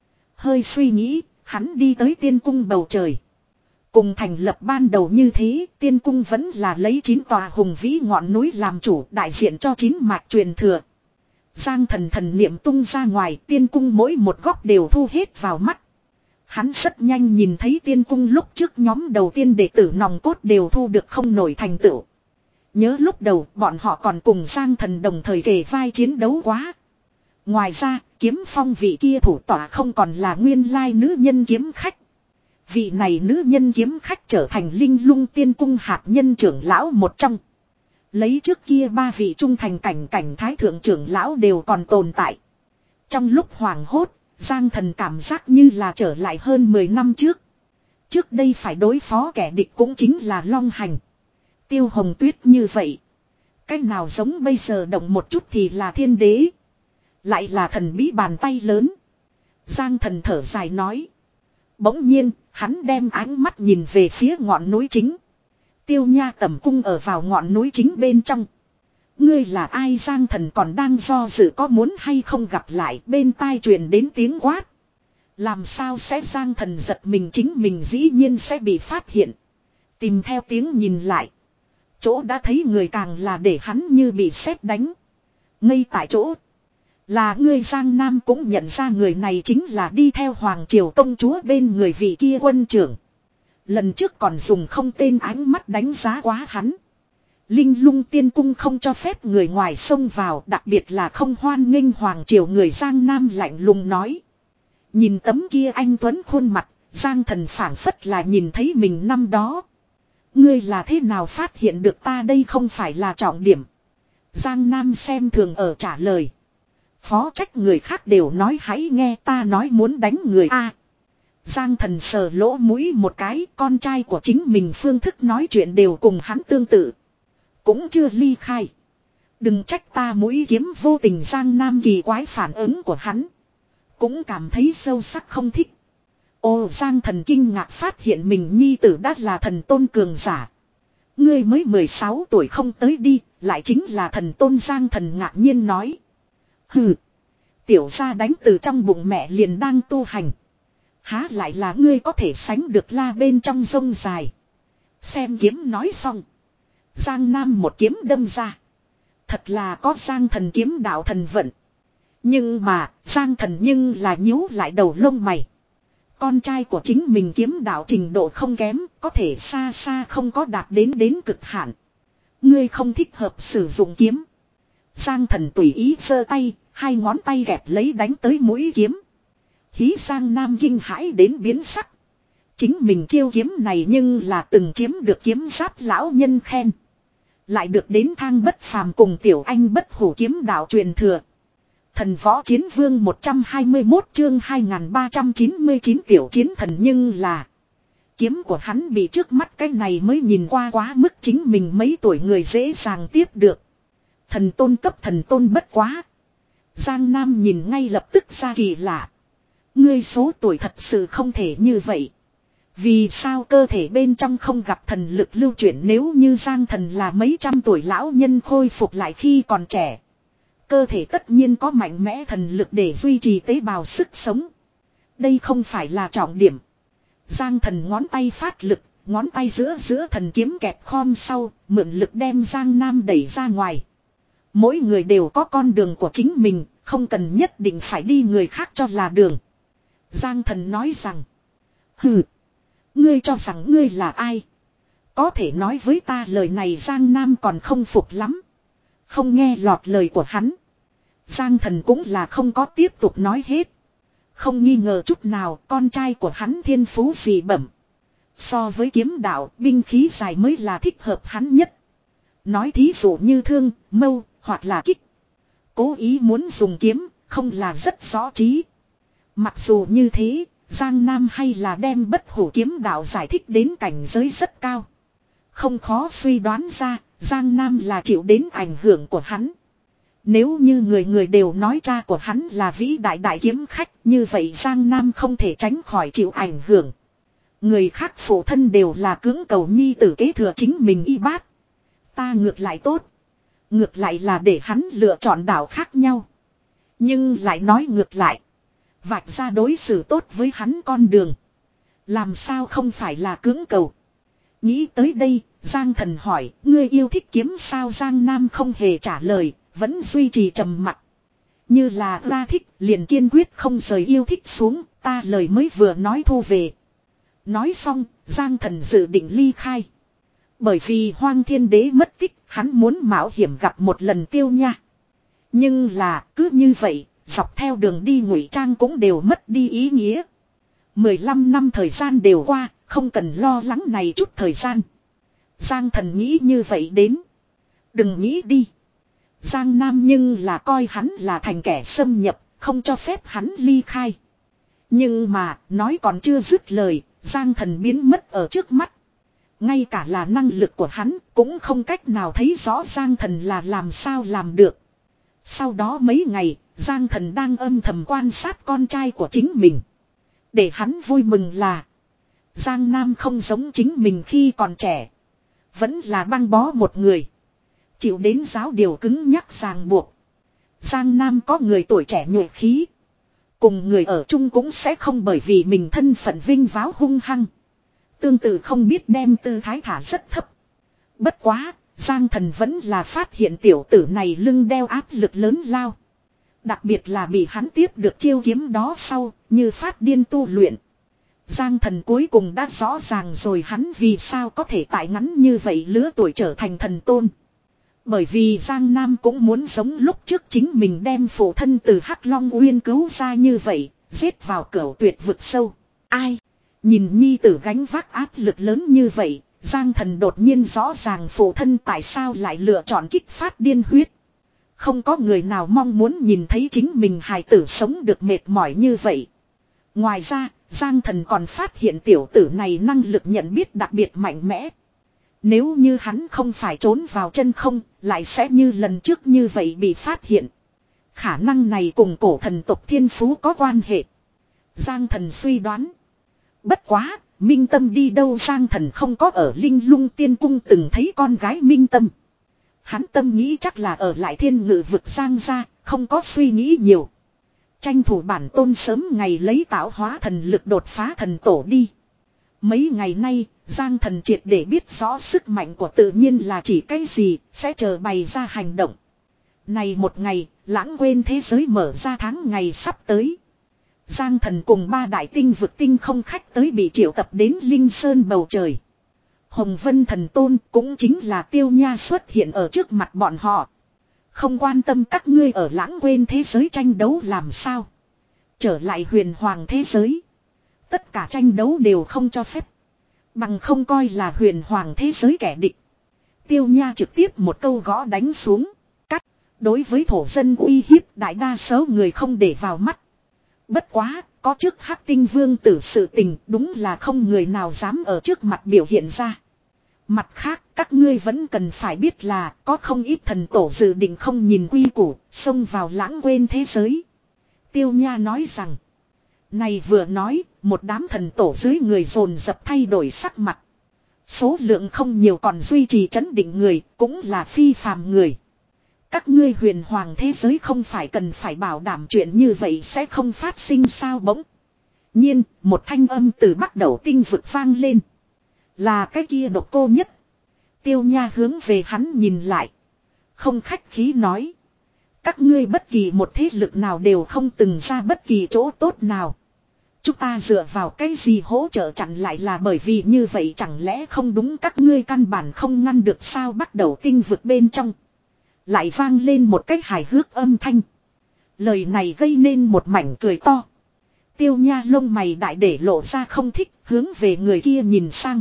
Hơi suy nghĩ, hắn đi tới tiên cung bầu trời. Cùng thành lập ban đầu như thế, tiên cung vẫn là lấy chín tòa hùng vĩ ngọn núi làm chủ, đại diện cho chín mạch truyền thừa. Giang Thần thần niệm tung ra ngoài, tiên cung mỗi một góc đều thu hết vào mắt. Hắn rất nhanh nhìn thấy tiên cung lúc trước nhóm đầu tiên đệ tử nòng cốt đều thu được không nổi thành tựu. Nhớ lúc đầu bọn họ còn cùng Giang Thần đồng thời kề vai chiến đấu quá. Ngoài ra, kiếm phong vị kia thủ tỏa không còn là nguyên lai nữ nhân kiếm khách. Vị này nữ nhân kiếm khách trở thành linh lung tiên cung hạt nhân trưởng lão một trong. Lấy trước kia ba vị trung thành cảnh cảnh thái thượng trưởng lão đều còn tồn tại. Trong lúc hoảng hốt, Giang Thần cảm giác như là trở lại hơn mười năm trước. Trước đây phải đối phó kẻ địch cũng chính là Long Hành, Tiêu Hồng Tuyết như vậy. Cách nào giống bây giờ động một chút thì là thiên đế. Lại là thần bí bàn tay lớn. Giang Thần thở dài nói. Bỗng nhiên, hắn đem ánh mắt nhìn về phía ngọn núi chính. Tiêu Nha tẩm cung ở vào ngọn núi chính bên trong. Ngươi là ai? Giang Thần còn đang do dự có muốn hay không gặp lại, bên tai truyền đến tiếng quát. Làm sao sẽ? Giang Thần giật mình, chính mình dĩ nhiên sẽ bị phát hiện. Tìm theo tiếng nhìn lại. Chỗ đã thấy người càng là để hắn như bị sét đánh. Ngay tại chỗ. Là ngươi? Giang Nam cũng nhận ra người này chính là đi theo Hoàng Triều công chúa bên người vị kia quân trưởng. Lần trước còn dùng không tên ánh mắt đánh giá quá hắn. Linh lung tiên cung không cho phép người ngoài xông vào, đặc biệt là không hoan nghênh Hoàng Triều người. Giang Nam lạnh lùng nói. Nhìn tấm kia anh tuấn khuôn mặt, Giang Thần phảng phất là nhìn thấy mình năm đó. Ngươi là thế nào phát hiện được ta? Đây không phải là trọng điểm. Giang Nam xem thường ở trả lời. Phó trách người khác đều nói, hãy nghe ta nói, muốn đánh người a. Giang Thần sờ lỗ mũi một cái, con trai của chính mình phương thức nói chuyện đều cùng hắn tương tự. Cũng chưa ly khai. Đừng trách ta mũi kiếm vô tình. Giang Nam kỳ quái phản ứng của hắn. Cũng cảm thấy sâu sắc không thích. Ồ, Giang Thần kinh ngạc phát hiện mình nhi tử đã là thần tôn cường giả. Ngươi mới mười sáu tuổi không tới đi, lại chính là thần tôn. Giang Thần ngạc nhiên nói. Hừ, tiểu gia đánh từ trong bụng mẹ liền đang tu hành. Há lại là ngươi có thể sánh được la bên trong rông dài. Xem kiếm. Nói xong, Giang Nam một kiếm đâm ra. Thật là có Giang Thần kiếm đạo thần vận. Nhưng mà Giang Thần nhưng là nhíu lại đầu lông mày. Con trai của chính mình kiếm đạo trình độ không kém, có thể xa xa không có đạt đến đến cực hạn. Ngươi không thích hợp sử dụng kiếm. Giang Thần tùy ý giơ tay, hai ngón tay gẹp lấy đánh tới mũi kiếm. Hí! Giang Nam kinh hãi đến biến sắc. Chính mình chiêu kiếm này nhưng là từng chiếm được kiếm giáp lão nhân khen. Lại được đến Thang Bất Phàm cùng Tiểu Anh Bất Hủ kiếm đạo truyền thừa. Thần Võ Chiến Vương một trăm hai mươi mốt chương hai nghìn ba trăm chín mươi chín Tiểu Chiến Thần. Nhưng là kiếm của hắn bị trước mắt cái này mới nhìn qua quá mức chính mình mấy tuổi người dễ dàng tiếp được. Thần tôn cấp thần tôn bất quá. Giang Nam nhìn ngay lập tức ra kỳ lạ. Ngươi số tuổi thật sự không thể như vậy. Vì sao cơ thể bên trong không gặp thần lực lưu chuyển? Nếu như Giang Thần là mấy trăm tuổi lão nhân khôi phục lại khi còn trẻ, cơ thể tất nhiên có mạnh mẽ thần lực để duy trì tế bào sức sống. Đây không phải là trọng điểm. Giang Thần ngón tay phát lực, ngón tay giữa giữa thần kiếm kẹp khom sau, mượn lực đem Giang Nam đẩy ra ngoài. Mỗi người đều có con đường của chính mình, không cần nhất định phải đi người khác cho là đường. Giang Thần nói rằng. Hừ, ngươi cho rằng ngươi là ai? Có thể nói với ta lời này? Giang Nam còn không phục lắm. Không nghe lọt lời của hắn. Giang Thần cũng là không có tiếp tục nói hết. Không nghi ngờ chút nào con trai của hắn thiên phú dị bẩm. So với kiếm đạo, binh khí dài mới là thích hợp hắn nhất. Nói thí dụ như thương, mâu, hoặc là kích. Cố ý muốn dùng kiếm, không là rất rõ trí. Mặc dù như thế, Giang Nam hay là đem bất hủ kiếm đạo giải thích đến cảnh giới rất cao. Không khó suy đoán ra, Giang Nam là chịu đến ảnh hưởng của hắn. Nếu như người người đều nói cha của hắn là vĩ đại đại kiếm khách, như vậy Giang Nam không thể tránh khỏi chịu ảnh hưởng. Người khác phụ thân đều là cưỡng cầu nhi tử kế thừa chính mình y bát. Ta ngược lại tốt. Ngược lại là để hắn lựa chọn đạo khác nhau. Nhưng lại nói ngược lại. Vạch ra đối xử tốt với hắn con đường. Làm sao không phải là cưỡng cầu. Nghĩ tới đây, Giang Thần hỏi, ngươi yêu thích kiếm sao? Giang Nam không hề trả lời, vẫn duy trì trầm mặc. Như là ra thích, liền kiên quyết không rời yêu thích xuống, ta lời mới vừa nói thu về. Nói xong, Giang Thần dự định ly khai. Bởi vì Hoang Thiên Đế mất tích, hắn muốn mạo hiểm gặp một lần Tiêu Nha. Nhưng là, cứ như vậy, dọc theo đường đi ngụy trang cũng đều mất đi ý nghĩa. mười lăm năm thời gian đều qua, không cần lo lắng này chút thời gian. Giang Thần nghĩ như vậy đến. Đừng nghĩ đi. Giang Nam nhưng là coi hắn là thành kẻ xâm nhập, không cho phép hắn ly khai. Nhưng mà, nói còn chưa dứt lời, Giang Thần biến mất ở trước mắt. Ngay cả là năng lực của hắn cũng không cách nào thấy rõ Giang Thần là làm sao làm được. Sau đó mấy ngày, Giang Thần đang âm thầm quan sát con trai của chính mình. Để hắn vui mừng là Giang Nam không giống chính mình khi còn trẻ. Vẫn là băng bó một người. Chịu đến giáo điều cứng nhắc ràng buộc. Giang Nam có người tuổi trẻ nhuệ khí. Cùng người ở chung cũng sẽ không bởi vì mình thân phận vinh váo hung hăng. Tương tự không biết đem tư thái thả rất thấp. Bất quá, Giang Thần vẫn là phát hiện tiểu tử này lưng đeo áp lực lớn lao. Đặc biệt là bị hắn tiếp được chiêu kiếm đó sau, như phát điên tu luyện. Giang Thần cuối cùng đã rõ ràng rồi hắn vì sao có thể tại ngắn như vậy lứa tuổi trở thành thần tôn. Bởi vì Giang Nam cũng muốn giống lúc trước chính mình đem phụ thân từ Hắc Long Uyên cứu ra như vậy, giết vào cửu tuyệt vực sâu. Ai? Nhìn nhi tử gánh vác áp lực lớn như vậy, Giang Thần đột nhiên rõ ràng phụ thân tại sao lại lựa chọn kích phát điên huyết. Không có người nào mong muốn nhìn thấy chính mình hài tử sống được mệt mỏi như vậy. Ngoài ra, Giang Thần còn phát hiện tiểu tử này năng lực nhận biết đặc biệt mạnh mẽ. Nếu như hắn không phải trốn vào chân không, lại sẽ như lần trước như vậy bị phát hiện. Khả năng này cùng cổ thần tộc thiên phú có quan hệ. Giang Thần suy đoán. Bất quá, Minh Tâm đi đâu? Giang Thần không có ở Linh Lung Tiên Cung từng thấy con gái Minh Tâm. Hắn tâm nghĩ chắc là ở lại thiên ngự vực Giang ra, không có suy nghĩ nhiều. Tranh thủ bản tôn sớm ngày lấy tạo hóa thần lực đột phá thần tổ đi. Mấy ngày nay, Giang Thần triệt để biết rõ sức mạnh của tự nhiên là chỉ cái gì, sẽ chờ bày ra hành động. Này một ngày, lãng quên thế giới mở ra tháng ngày sắp tới. Giang Thần cùng ba đại tinh vực tinh không khách tới bị triệu tập đến Linh Sơn bầu trời. Hồng Vân Thần Tôn cũng chính là Tiêu Nha xuất hiện ở trước mặt bọn họ. Không quan tâm các ngươi ở lãng quên thế giới tranh đấu làm sao. Trở lại huyền hoàng thế giới. Tất cả tranh đấu đều không cho phép. Bằng không coi là huyền hoàng thế giới kẻ địch. Tiêu Nha trực tiếp một câu gõ đánh xuống. Cắt. Đối với thổ dân uy hiếp đại đa số người không để vào mắt. Bất quá, có trước Hắc Tinh Vương tử sự tình đúng là không người nào dám ở trước mặt biểu hiện ra. Mặt khác, các ngươi vẫn cần phải biết là có không ít thần tổ dự định không nhìn quy củ, xông vào lãng quên thế giới. Tiêu Nha nói rằng, này vừa nói, một đám thần tổ dưới người dồn dập thay đổi sắc mặt. Số lượng không nhiều còn duy trì trấn định người, cũng là phi phàm người. Các ngươi huyền hoàng thế giới không phải cần phải bảo đảm chuyện như vậy sẽ không phát sinh sao? Bỗng nhiên, một thanh âm từ bắt đầu tinh vực vang lên. Là cái kia độc cô nhất. Tiêu Nha hướng về hắn nhìn lại. Không khách khí nói. Các ngươi bất kỳ một thế lực nào đều không từng ra bất kỳ chỗ tốt nào. Chúng ta dựa vào cái gì hỗ trợ chặn lại là bởi vì như vậy chẳng lẽ không đúng các ngươi căn bản không ngăn được sao? Bắt đầu tinh vực bên trong. Lại vang lên một cái hài hước âm thanh. Lời này gây nên một mảnh cười to. Tiêu Nha lông mày đại để lộ ra không thích, hướng về người kia nhìn sang.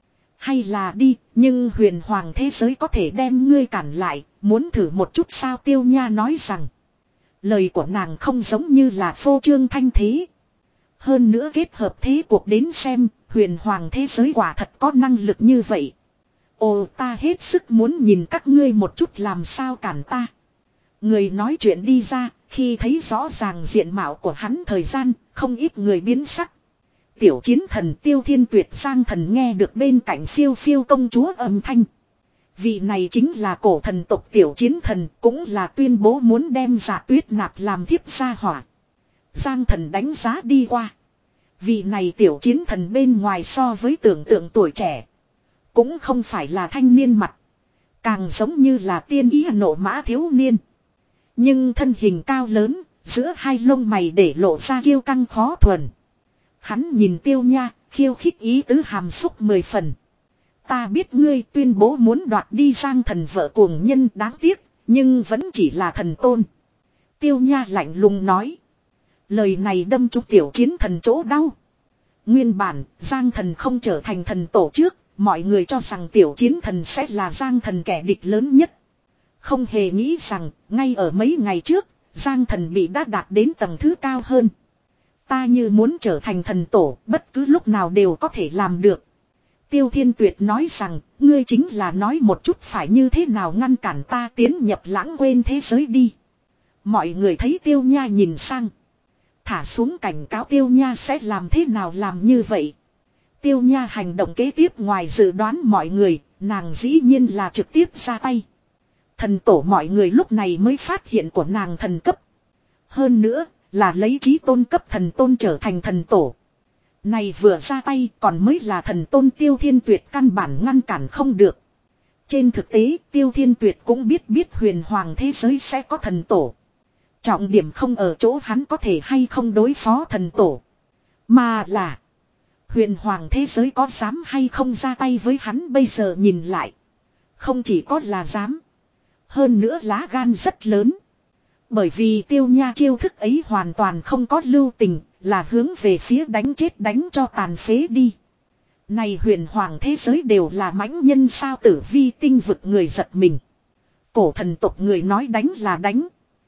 Hay là đi, nhưng huyền hoàng thế giới có thể đem ngươi cản lại, muốn thử một chút sao? Tiêu Nha nói rằng. Lời của nàng không giống như là phô trương thanh thế. Hơn nữa kết hợp thế cuộc đến xem, huyền hoàng thế giới quả thật có năng lực như vậy. Ồ, ta hết sức muốn nhìn các ngươi một chút làm sao cản ta. Người nói chuyện đi ra, khi thấy rõ ràng diện mạo của hắn thời gian, không ít người biến sắc. Tiểu chiến thần Tiêu Thiên Tuyệt sang thần nghe được bên cạnh phiêu phiêu công chúa âm thanh. Vị này chính là cổ thần tộc tiểu chiến thần, cũng là tuyên bố muốn đem Dạ Tuyết Nạp làm thiếp gia hỏa. Giang thần đánh giá đi qua. Vị này tiểu chiến thần bên ngoài so với tưởng tượng tuổi trẻ. Cũng không phải là thanh niên mặt. Càng giống như là tiên ý nộ mã thiếu niên. Nhưng thân hình cao lớn, giữa hai lông mày để lộ ra kiêu căng khó thuần. Hắn nhìn Tiêu Nha, khiêu khích ý tứ hàm xúc mười phần. Ta biết ngươi tuyên bố muốn đoạt đi Giang thần vợ cuồng nhân đáng tiếc, nhưng vẫn chỉ là thần tôn. Tiêu Nha lạnh lùng nói. Lời này đâm trúng tiểu chiến thần chỗ đau. Nguyên bản, Giang thần không trở thành thần tổ trước, mọi người cho rằng tiểu chiến thần sẽ là Giang thần kẻ địch lớn nhất. Không hề nghĩ rằng, ngay ở mấy ngày trước, Giang thần bị đã đạt đến tầng thứ cao hơn. Ta như muốn trở thành thần tổ, bất cứ lúc nào đều có thể làm được. Tiêu Thiên Tuyệt nói rằng, ngươi chính là nói một chút phải như thế nào ngăn cản ta tiến nhập lãng quên thế giới đi. Mọi người thấy Tiêu Nha nhìn sang. Thả xuống cảnh cáo Tiêu Nha sẽ làm thế nào làm như vậy. Tiêu Nha hành động kế tiếp ngoài dự đoán mọi người, nàng dĩ nhiên là trực tiếp ra tay. Thần tổ mọi người lúc này mới phát hiện của nàng thần cấp. Hơn nữa, là lấy trí tôn cấp thần tôn trở thành thần tổ. Này vừa ra tay còn mới là thần tôn Tiêu Thiên Tuyệt căn bản ngăn cản không được. Trên thực tế Tiêu Thiên Tuyệt cũng biết biết huyền hoàng thế giới sẽ có thần tổ. Trọng điểm không ở chỗ hắn có thể hay không đối phó thần tổ. Mà là huyền hoàng thế giới có dám hay không ra tay với hắn bây giờ nhìn lại. Không chỉ có là dám. Hơn nữa lá gan rất lớn. Bởi vì Tiêu Nha chiêu thức ấy hoàn toàn không có lưu tình, là hướng về phía đánh chết đánh cho tàn phế đi. Này huyền hoàng thế giới đều là mãnh nhân sao Tử Vi tinh vực người giật mình. Cổ thần tộc người nói đánh là đánh.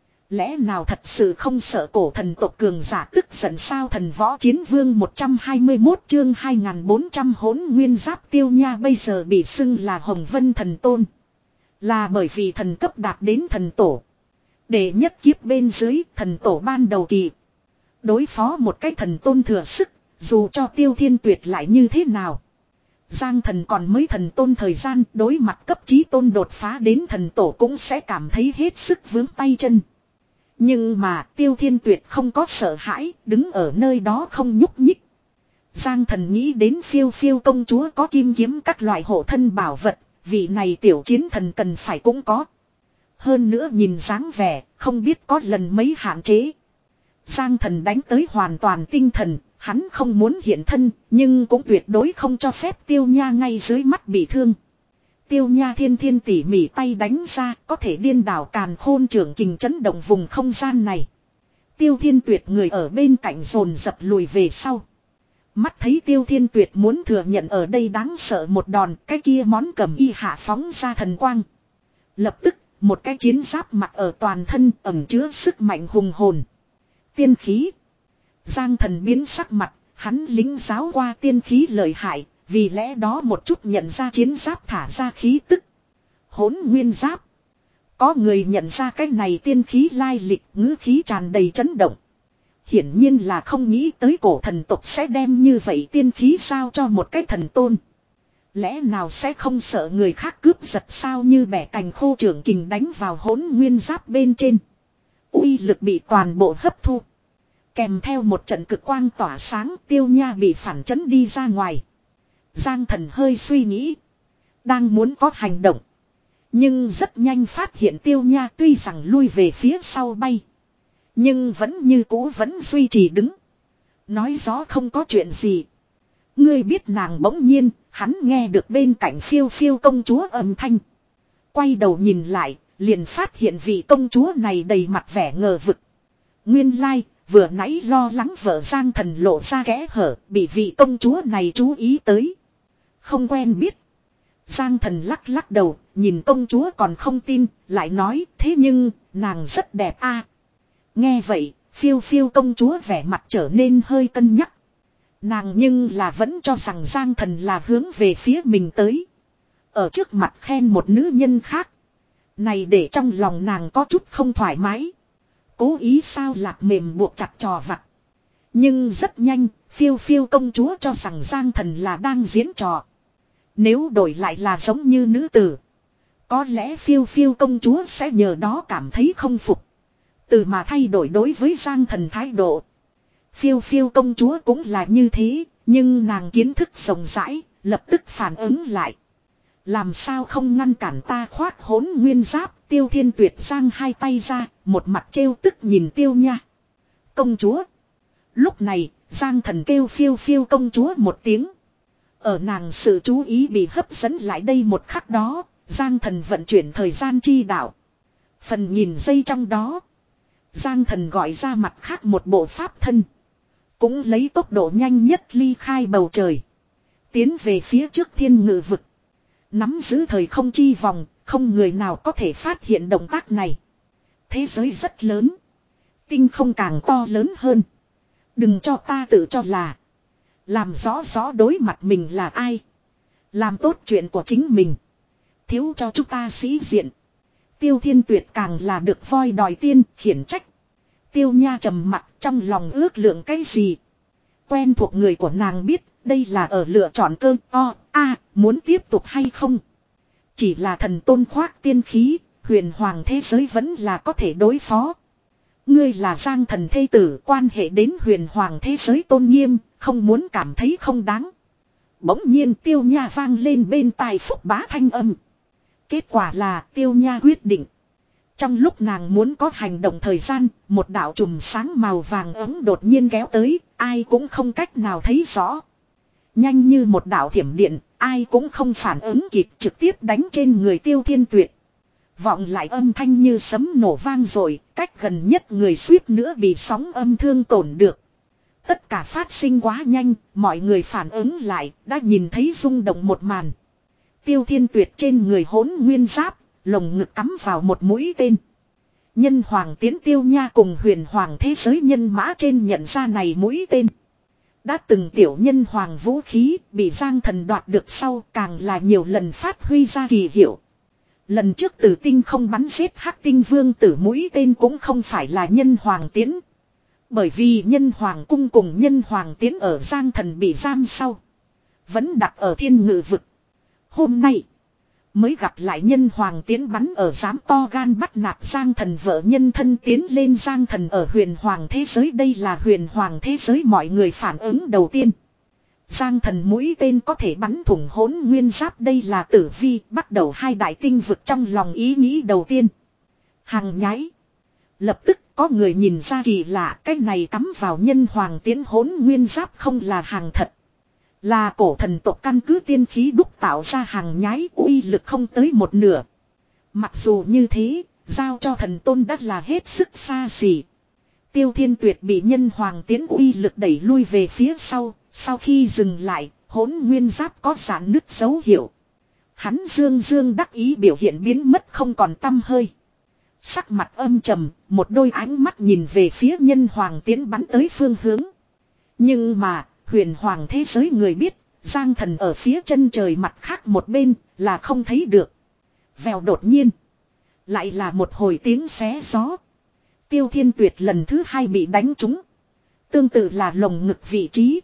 Lẽ nào thật sự không sợ cổ thần tộc cường giả tức giận sao thần võ chiến vương một trăm hai mươi mốt chương hai nghìn bốn trăm hỗn nguyên giáp Tiêu Nha bây giờ bị xưng là Hồng Vân thần tôn. Là bởi vì thần cấp đạt đến thần tổ. Để nhất kiếp bên dưới thần tổ ban đầu kỳ. Đối phó một cái thần tôn thừa sức, dù cho Tiêu Thiên Tuyệt lại như thế nào. Giang thần còn mới thần tôn thời gian đối mặt cấp chí tôn đột phá đến thần tổ cũng sẽ cảm thấy hết sức vướng tay chân. Nhưng mà Tiêu Thiên Tuyệt không có sợ hãi, đứng ở nơi đó không nhúc nhích. Giang thần nghĩ đến phiêu phiêu công chúa có kim kiếm các loại hộ thân bảo vật, vị này tiểu chiến thần cần phải cũng có. Hơn nữa nhìn dáng vẻ, không biết có lần mấy hạn chế. Giang thần đánh tới hoàn toàn tinh thần, hắn không muốn hiện thân, nhưng cũng tuyệt đối không cho phép Tiêu Nha ngay dưới mắt bị thương. Tiêu Nha thiên thiên tỉ mỉ tay đánh ra, có thể điên đảo càn khôn trưởng kình chấn động vùng không gian này. Tiêu Thiên Tuyệt người ở bên cạnh dồn dập lùi về sau. Mắt thấy Tiêu Thiên Tuyệt muốn thừa nhận ở đây đáng sợ một đòn, cái kia món cầm y hạ phóng ra thần quang. Lập tức, một cái chiến giáp mặc ở toàn thân ẩn chứa sức mạnh hùng hồn. Tiên khí. Giang thần biến sắc mặt, hắn lính giáo qua tiên khí lợi hại, vì lẽ đó một chút nhận ra chiến giáp thả ra khí tức. Hỗn nguyên giáp. Có người nhận ra cái này tiên khí lai lịch, ngữ khí tràn đầy chấn động. Hiển nhiên là không nghĩ tới cổ thần tộc sẽ đem như vậy tiên khí sao cho một cái thần tôn. Lẽ nào sẽ không sợ người khác cướp giật sao như bẻ cành khô trưởng kình đánh vào hỗn nguyên giáp bên trên. Uy lực bị toàn bộ hấp thu. Kèm theo một trận cực quang tỏa sáng Tiêu Nha bị phản chấn đi ra ngoài. Giang thần hơi suy nghĩ. Đang muốn có hành động. Nhưng rất nhanh phát hiện Tiêu Nha tuy rằng lui về phía sau bay. Nhưng vẫn như cũ vẫn duy trì đứng. Nói rõ không có chuyện gì. Ngươi biết nàng bỗng nhiên, hắn nghe được bên cạnh phiêu phiêu công chúa âm thanh. Quay đầu nhìn lại, liền phát hiện vị công chúa này đầy mặt vẻ ngờ vực. Nguyên lai, vừa nãy lo lắng vợ Giang thần lộ ra kẽ hở, bị vị công chúa này chú ý tới. Không quen biết. Giang thần lắc lắc đầu, nhìn công chúa còn không tin, lại nói thế nhưng, nàng rất đẹp a. Nghe vậy, phiêu phiêu công chúa vẻ mặt trở nên hơi cân nhắc. Nàng nhưng là vẫn cho rằng Giang Thần là hướng về phía mình tới. Ở trước mặt khen một nữ nhân khác. Này để trong lòng nàng có chút không thoải mái. Cố ý sao lạc mềm buộc chặt trò vặt. Nhưng rất nhanh, phiêu phiêu công chúa cho rằng Giang Thần là đang diễn trò. Nếu đổi lại là giống như nữ tử, có lẽ phiêu phiêu công chúa sẽ nhờ đó cảm thấy không phục. Từ mà thay đổi đối với Giang Thần thái độ. Phiêu phiêu công chúa cũng là như thế, nhưng nàng kiến thức rộng rãi, lập tức phản ứng lại. Làm sao không ngăn cản ta khoác hỗn nguyên giáp. Tiêu Thiên Tuyệt giang hai tay ra, một mặt trêu tức nhìn Tiêu Nha. Công chúa. Lúc này, Giang Thần kêu phiêu phiêu công chúa một tiếng. Ở nàng sự chú ý bị hấp dẫn lại đây một khắc đó, Giang Thần vận chuyển thời gian chi đạo. Phần nhìn giây trong đó, Giang Thần gọi ra mặt khác một bộ pháp thân. Cũng lấy tốc độ nhanh nhất ly khai bầu trời. Tiến về phía trước thiên ngự vực. Nắm giữ thời không chi vòng, không người nào có thể phát hiện động tác này. Thế giới rất lớn. Tinh không càng to lớn hơn. Đừng cho ta tự cho là. Làm rõ rõ đối mặt mình là ai. Làm tốt chuyện của chính mình. Thiếu cho chúng ta sĩ diện. Tiêu Thiên Tuyệt càng là được voi đòi tiên khiển trách. Tiêu Nha trầm mặc trong lòng ước lượng cái gì. Quen thuộc người của nàng biết đây là ở lựa chọn cơ o a muốn tiếp tục hay không. Chỉ là thần tôn khoác tiên khí, huyền hoàng thế giới vẫn là có thể đối phó. Ngươi là Giang Thần thê tử, quan hệ đến huyền hoàng thế giới tôn nghiêm, không muốn cảm thấy không đáng. Bỗng nhiên Tiêu Nha vang lên bên tai phúc bá thanh âm. Kết quả là Tiêu Nha quyết định. Trong lúc nàng muốn có hành động thời gian, một đạo chùm sáng màu vàng ấm đột nhiên kéo tới, ai cũng không cách nào thấy rõ. Nhanh như một đạo thiểm điện, ai cũng không phản ứng kịp, trực tiếp đánh trên người Tiêu Thiên Tuyệt. Vọng lại âm thanh như sấm nổ vang rồi, cách gần nhất người suýt nữa bị sóng âm thương tổn được. Tất cả phát sinh quá nhanh, mọi người phản ứng lại, đã nhìn thấy rung động một màn. Tiêu Thiên Tuyệt trên người hỗn nguyên giáp, lồng ngực cắm vào một mũi tên. Nhân hoàng tiến Tiêu Nha cùng huyền hoàng thế giới nhân mã trên nhận ra này mũi tên. Đã từng tiểu nhân hoàng vũ khí bị Giang Thần đoạt được sau càng là nhiều lần phát huy ra kỳ hiệu. Lần trước tử tinh không bắn giết hắc tinh vương tử mũi tên cũng không phải là nhân hoàng tiến. Bởi vì nhân hoàng cung cùng nhân hoàng tiến ở Giang Thần bị giam sau. Vẫn đặt ở thiên ngự vực. Hôm nay mới gặp lại nhân hoàng tiến bắn ở dám to gan bắt nạt Giang Thần vợ nhân thân tiến lên Giang Thần ở huyền hoàng thế giới. Đây là huyền hoàng thế giới mọi người phản ứng đầu tiên. Giang Thần mũi tên có thể bắn thủng hỗn nguyên giáp, đây là tử vi bắt đầu hai đại tinh vực trong lòng ý nghĩ đầu tiên. Hàng nháy. Lập tức có người nhìn ra kỳ lạ, cái này cắm vào nhân hoàng tiến hỗn nguyên giáp không là hàng thật. Là cổ thần tộc căn cứ tiên khí đúc tạo ra, hàng nhái uy lực không tới một nửa. Mặc dù như thế, giao cho thần tôn đã là hết sức xa xỉ. Tiêu Thiên Tuyệt bị nhân hoàng tiến uy lực đẩy lui về phía sau, sau khi dừng lại, hỗn nguyên giáp có giãn nứt dấu hiệu. Hắn dương dương đắc ý biểu hiện biến mất không còn tăm hơi. Sắc mặt âm trầm, một đôi ánh mắt nhìn về phía nhân hoàng tiến bắn tới phương hướng. Nhưng mà, huyền hoàng thế giới người biết, Giang Thần ở phía chân trời mặt khác một bên, là không thấy được. Vèo đột nhiên. Lại là một hồi tiếng xé gió. Tiêu Thiên Tuyệt lần thứ hai bị đánh trúng. Tương tự là lồng ngực vị trí.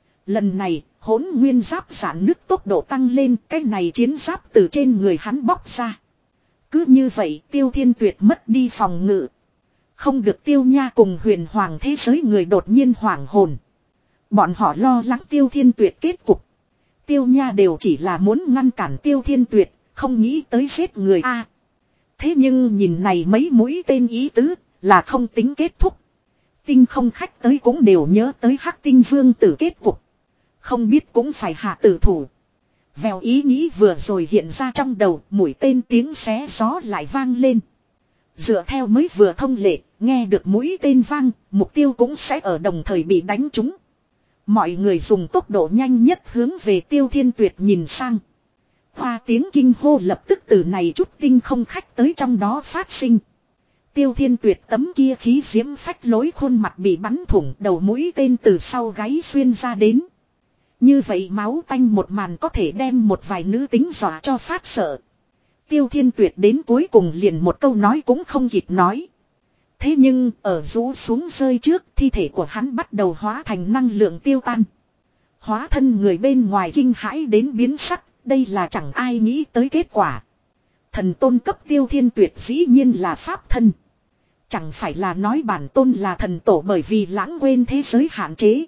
Lần này, hỗn nguyên giáp giãn nứt tốc độ tăng lên, cái này chiến giáp từ trên người hắn bóc ra. Cứ như vậy, Tiêu Thiên Tuyệt mất đi phòng ngự. Không được Tiêu Nha cùng huyền hoàng thế giới người đột nhiên hoảng hồn. Bọn họ lo lắng Tiêu Thiên Tuyệt kết cục. Tiêu Nha đều chỉ là muốn ngăn cản Tiêu Thiên Tuyệt, không nghĩ tới giết người a. Thế nhưng nhìn này mấy mũi tên ý tứ, là không tính kết thúc. Tinh không khách tới cũng đều nhớ tới hắc tinh vương tử kết cục. Không biết cũng phải hạ tử thủ. Vèo ý nghĩ vừa rồi hiện ra trong đầu, mũi tên tiếng xé gió lại vang lên. Dựa theo mới vừa thông lệ, nghe được mũi tên vang, mục tiêu cũng sẽ ở đồng thời bị đánh trúng. Mọi người dùng tốc độ nhanh nhất hướng về Tiêu Thiên Tuyệt nhìn sang. Hoa tiếng kinh hô lập tức từ này chút tinh không khách tới trong đó phát sinh. Tiêu Thiên Tuyệt tấm kia khí diễm phách lối khuôn mặt bị bắn thủng, đầu mũi tên từ sau gáy xuyên ra đến. Như vậy máu tanh một màn có thể đem một vài nữ tính dọa cho phát sợ. Tiêu Thiên Tuyệt đến cuối cùng liền một câu nói cũng không kịp nói. Thế nhưng ở rũ xuống rơi trước, thi thể của hắn bắt đầu hóa thành năng lượng tiêu tan. Hóa thân người bên ngoài kinh hãi đến biến sắc, đây là chẳng ai nghĩ tới kết quả. Thần tôn cấp Tiêu Thiên Tuyệt dĩ nhiên là pháp thân. Chẳng phải là nói bản tôn là thần tổ bởi vì lãng quên thế giới hạn chế.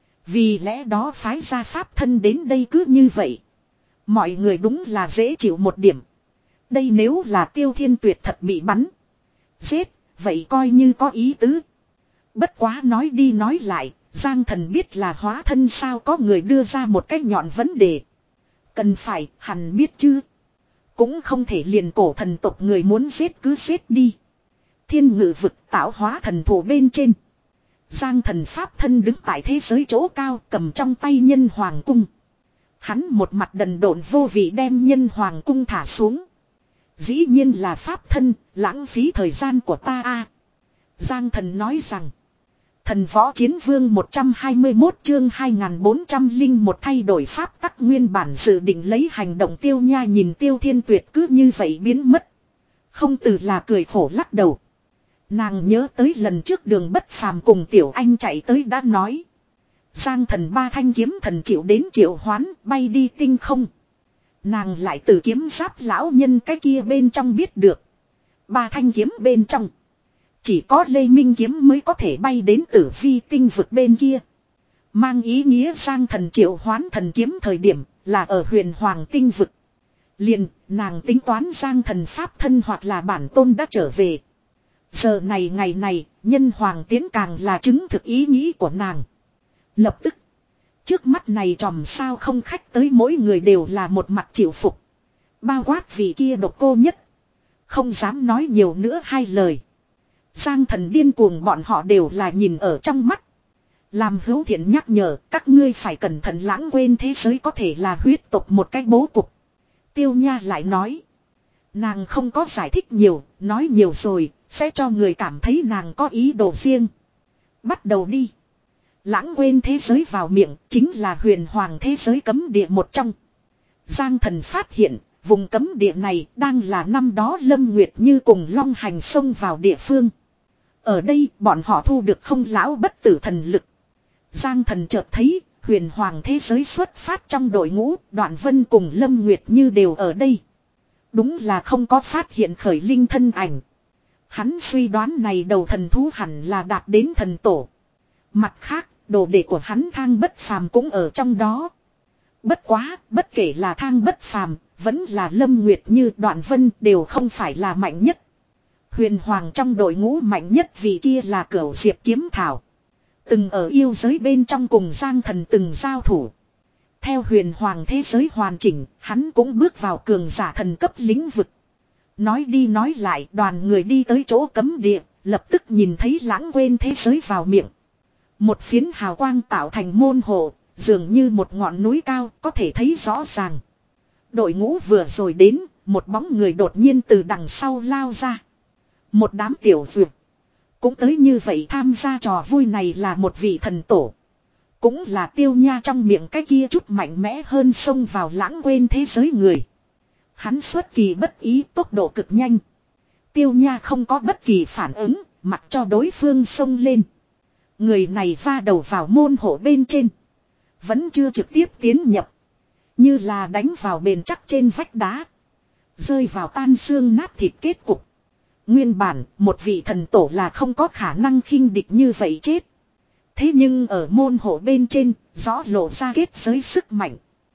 Vì lẽ đó phái ra pháp thân đến đây cứ như vậy. Mọi người đúng là dễ chịu một điểm. Đây nếu là Tiêu Thiên Tuyệt thật bị bắn. Giết, vậy coi như có ý tứ. Bất quá nói đi nói lại, Giang Thần biết là hóa thân sao có người đưa ra một cách nhọn vấn đề. Cần phải, hẳn biết chứ. Cũng không thể liền cổ thần tộc người muốn giết cứ giết đi. Thiên ngự vực tạo hóa thần thủ bên trên. Giang Thần pháp thân đứng tại thế giới chỗ cao cầm trong tay nhân hoàng cung. Hắn một mặt đần độn vô vị đem nhân hoàng cung thả xuống. Dĩ nhiên là pháp thân, lãng phí thời gian của ta a. Giang Thần nói rằng. Thần võ chiến vương một trăm hai mươi mốt chương hai nghìn bốn trăm lẻ một thay đổi pháp tắc nguyên bản dự định lấy hành động Tiêu Nha nhìn Tiêu Thiên Tuyệt cứ như vậy biến mất. Không từ là cười khổ lắc đầu. Nàng nhớ tới lần trước Đường Bất Phàm cùng Tiểu Anh chạy tới đã nói. Giang Thần ba thanh kiếm thần chịu đến triệu hoán bay đi tinh không. Nàng lại từ kiếm giáp lão nhân cái kia bên trong biết được. Ba thanh kiếm bên trong. Chỉ có Lê Minh kiếm mới có thể bay đến tử vi tinh vực bên kia. Mang ý nghĩa Giang Thần triệu hoán thần kiếm thời điểm là ở huyền hoàng tinh vực. Liền nàng tính toán Giang Thần pháp thân hoặc là bản tôn đã trở về. Giờ này ngày này nhân hoàng tiến càng là chứng thực ý nghĩ của nàng. Lập tức. Trước mắt này tròm sao không khách tới mỗi người đều là một mặt chịu phục. Bao quát vị kia độc cô nhất. Không dám nói nhiều nữa hai lời. Giang Thần điên cuồng bọn họ đều là nhìn ở trong mắt. Làm hữu thiện nhắc nhở các ngươi phải cẩn thận lãng quên thế giới có thể là huyết tộc một cách bố cục. Tiêu Nha lại nói. Nàng không có giải thích nhiều, nói nhiều rồi, sẽ cho người cảm thấy nàng có ý đồ riêng. Bắt đầu đi. Lãng quên thế giới vào miệng chính là huyền hoàng thế giới cấm địa một trong. Giang Thần phát hiện, vùng cấm địa này đang là năm đó Lâm Nguyệt Như cùng Long Hành xông vào địa phương. Ở đây bọn họ thu được không lão bất tử thần lực. Giang Thần chợt thấy huyền hoàng thế giới xuất phát trong đội ngũ Đoạn Vân cùng Lâm Nguyệt Như đều ở đây. Đúng là không có phát hiện khởi linh thân ảnh. Hắn suy đoán này đầu thần thú hẳn là đạt đến thần tổ. Mặt khác, đồ đệ của hắn Thang Bất Phàm cũng ở trong đó. Bất quá, bất kể là Thang Bất Phàm, vẫn là Lâm Nguyệt Như Đoạn Vân đều không phải là mạnh nhất. Huyền Hoàng trong đội ngũ mạnh nhất vì kia là Cửu Diệp Kiếm Thảo. Từng ở yêu giới bên trong cùng Giang Thần từng giao thủ. Theo huyền hoàng thế giới hoàn chỉnh, hắn cũng bước vào cường giả thần cấp lĩnh vực. Nói đi nói lại đoàn người đi tới chỗ cấm địa, lập tức nhìn thấy lãng quên thế giới vào miệng. Một phiến hào quang tạo thành môn hộ, dường như một ngọn núi cao có thể thấy rõ ràng. Đội ngũ vừa rồi đến, một bóng người đột nhiên từ đằng sau lao ra. Một đám tiểu dược. Cũng tới như vậy tham gia trò vui này là một vị thần tổ. Cũng là Tiêu Nha trong miệng cái kia chút mạnh mẽ hơn xông vào lãng quên thế giới người. Hắn xuất kỳ bất ý tốc độ cực nhanh. Tiêu Nha không có bất kỳ phản ứng, mặc cho đối phương xông lên. Người này va đầu vào môn hộ bên trên. Vẫn chưa trực tiếp tiến nhập. Như là đánh vào bền chắc trên vách đá. Rơi vào tan xương nát thịt kết cục. Nguyên bản, một vị thần tổ là không có khả năng khinh địch như vậy chết. Thế nhưng ở môn hộ bên trên, rõ lộ ra kết giới sức mạnh.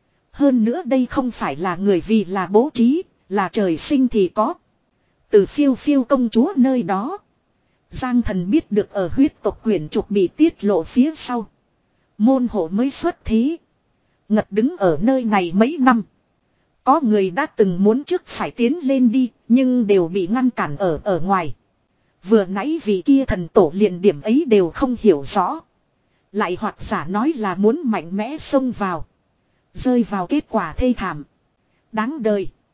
Hơn nữa đây không phải là người vì là bố trí, là trời sinh thì có. Từ phiêu phiêu công chúa nơi đó. Giang Thần biết được ở huyết tộc quyển trục bị tiết lộ phía sau. Môn hộ mới xuất thế. Ngật đứng ở nơi này mấy năm. Có người đã từng muốn trước phải tiến lên đi, nhưng đều bị ngăn cản ở ở ngoài. Vừa nãy vị kia thần tổ liền điểm ấy đều không hiểu rõ. Lại hoặc giả nói là muốn mạnh mẽ xông vào. Rơi vào kết quả thê thảm. Đáng đời.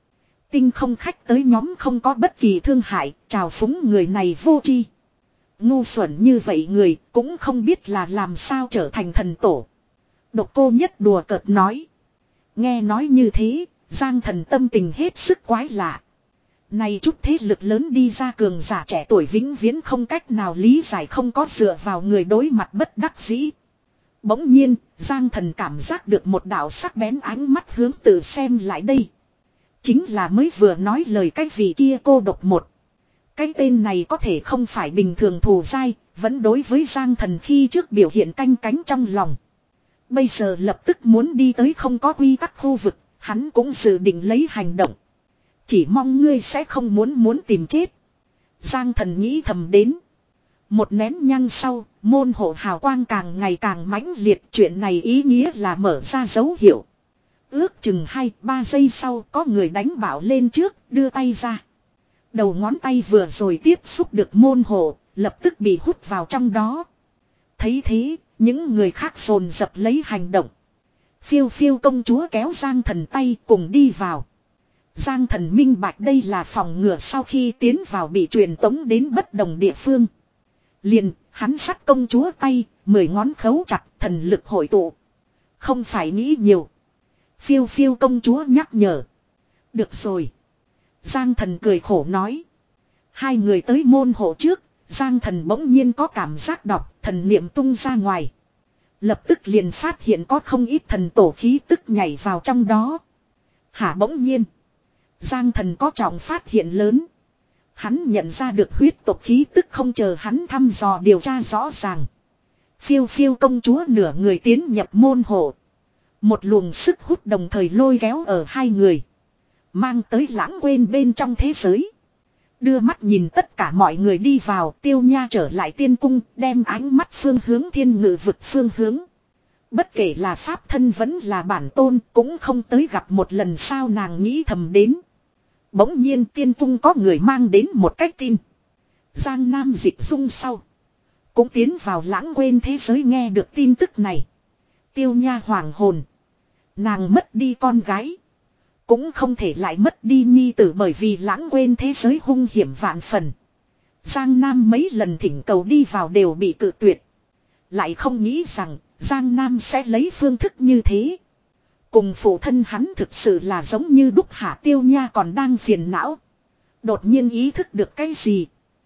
Tinh không khách tới nhóm không có bất kỳ thương hại, chào phúng người này vô tri. Ngu xuẩn như vậy người cũng không biết là làm sao trở thành thần tổ. Độc Cô Nhất đùa cợt nói. Nghe nói như thế, Giang Thần tâm tình hết sức quái lạ. Này chút thế lực lớn đi ra cường giả trẻ tuổi vĩnh viễn không cách nào lý giải, không có dựa vào người đối mặt bất đắc dĩ. Bỗng nhiên, Giang Thần cảm giác được một đạo sắc bén ánh mắt hướng tự xem lại đây. Chính là mới vừa nói lời cái vị kia cô độc một. Cái tên này có thể không phải bình thường thù dai, vẫn đối với Giang Thần khi trước biểu hiện canh cánh trong lòng. Bây giờ lập tức muốn đi tới không có quy tắc khu vực, hắn cũng dự định lấy hành động. Chỉ mong ngươi sẽ không muốn muốn tìm chết. Giang Thần nghĩ thầm đến. Một nén nhang sau, môn hộ hào quang càng ngày càng mãnh liệt, chuyện này ý nghĩa là mở ra dấu hiệu. Ước chừng hai ba giây sau có người đánh bảo lên trước, đưa tay ra. Đầu ngón tay vừa rồi tiếp xúc được môn hộ, lập tức bị hút vào trong đó. Thấy thế, những người khác dồn dập lấy hành động. Phiêu phiêu công chúa kéo Giang Thần tay cùng đi vào. Giang Thần minh bạch đây là phòng ngừa sau khi tiến vào bị truyền tống đến bất đồng địa phương. Liền, hắn sắt công chúa tay, mười ngón khấu chặt, thần lực hội tụ. Không phải nghĩ nhiều. Phiêu phiêu công chúa nhắc nhở. Được rồi. Giang Thần cười khổ nói. Hai người tới môn hộ trước, Giang Thần bỗng nhiên có cảm giác đọc, thần niệm tung ra ngoài. Lập tức liền phát hiện có không ít thần tổ khí tức nhảy vào trong đó. Hả bỗng nhiên. Giang Thần có trọng phát hiện lớn. Hắn nhận ra được huyết tộc khí tức không chờ hắn thăm dò điều tra rõ ràng. Phiêu phiêu công chúa nửa người tiến nhập môn hộ. Một luồng sức hút đồng thời lôi kéo ở hai người. Mang tới lãng quên bên trong thế giới. Đưa mắt nhìn tất cả mọi người đi vào, Tiêu Nha trở lại tiên cung, đem ánh mắt phương hướng thiên ngự vực phương hướng. Bất kể là pháp thân vẫn là bản tôn, cũng không tới gặp một lần sao nàng nghĩ thầm đến. Bỗng nhiên tiên cung có người mang đến một cách tin. Giang Nam Dịch Dung sau cũng tiến vào lãng quên thế giới, nghe được tin tức này. Tiêu Nha hoàng hồn. Nàng mất đi con gái. Cũng không thể lại mất đi nhi tử, bởi vì lãng quên thế giới hung hiểm vạn phần. Giang Nam mấy lần thỉnh cầu đi vào đều bị cự tuyệt. Lại không nghĩ rằng Giang Nam sẽ lấy phương thức như thế. Cùng phụ thân hắn thực sự là giống như đúc. Hạ Tiêu Nha còn đang phiền não. Đột nhiên ý thức được cái gì.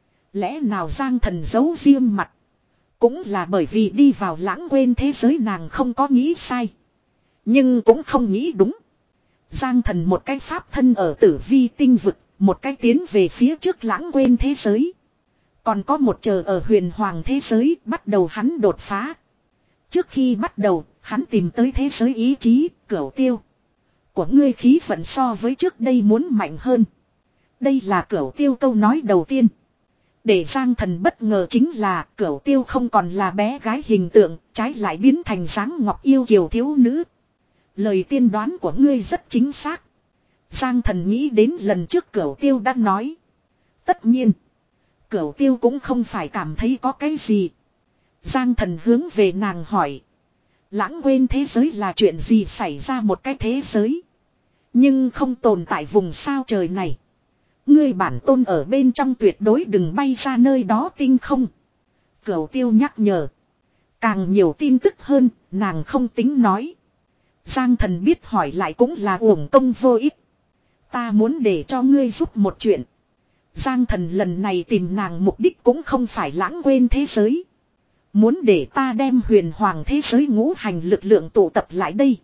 Lẽ nào Giang Thần giấu riêng mặt. Cũng là bởi vì đi vào lãng quên thế giới, nàng không có nghĩ sai. Nhưng cũng không nghĩ đúng. Giang Thần một cái pháp thân ở tử vi tinh vực, một cái tiến về phía trước lãng quên thế giới. Còn có một chờ ở huyền hoàng thế giới, bắt đầu hắn đột phá. Trước khi bắt đầu, hắn tìm tới thế giới ý chí, Cửu Tiêu. Của ngươi khí vận so với trước đây muốn mạnh hơn. Đây là Cửu Tiêu câu nói đầu tiên. Để Giang Thần bất ngờ chính là Cửu Tiêu không còn là bé gái hình tượng, trái lại biến thành dáng ngọc yêu kiều thiếu nữ. Lời tiên đoán của ngươi rất chính xác. Giang Thần nghĩ đến lần trước Cửu Tiêu đã nói. Tất nhiên, Cửu Tiêu cũng không phải cảm thấy có cái gì. Giang Thần hướng về nàng hỏi. Lãng quên thế giới là chuyện gì xảy ra một cái thế giới. Nhưng không tồn tại vùng sao trời này. Ngươi bản tôn ở bên trong tuyệt đối đừng bay ra nơi đó tinh không. Cửu Tiêu nhắc nhở. Càng nhiều tin tức hơn, nàng không tính nói. Giang Thần biết hỏi lại cũng là uổng công vô ích. Ta muốn để cho ngươi giúp một chuyện. Giang Thần lần này tìm nàng mục đích cũng không phải lãng quên thế giới. Muốn để ta đem huyền hoàng thế giới ngũ hành lực lượng tụ tập lại đây.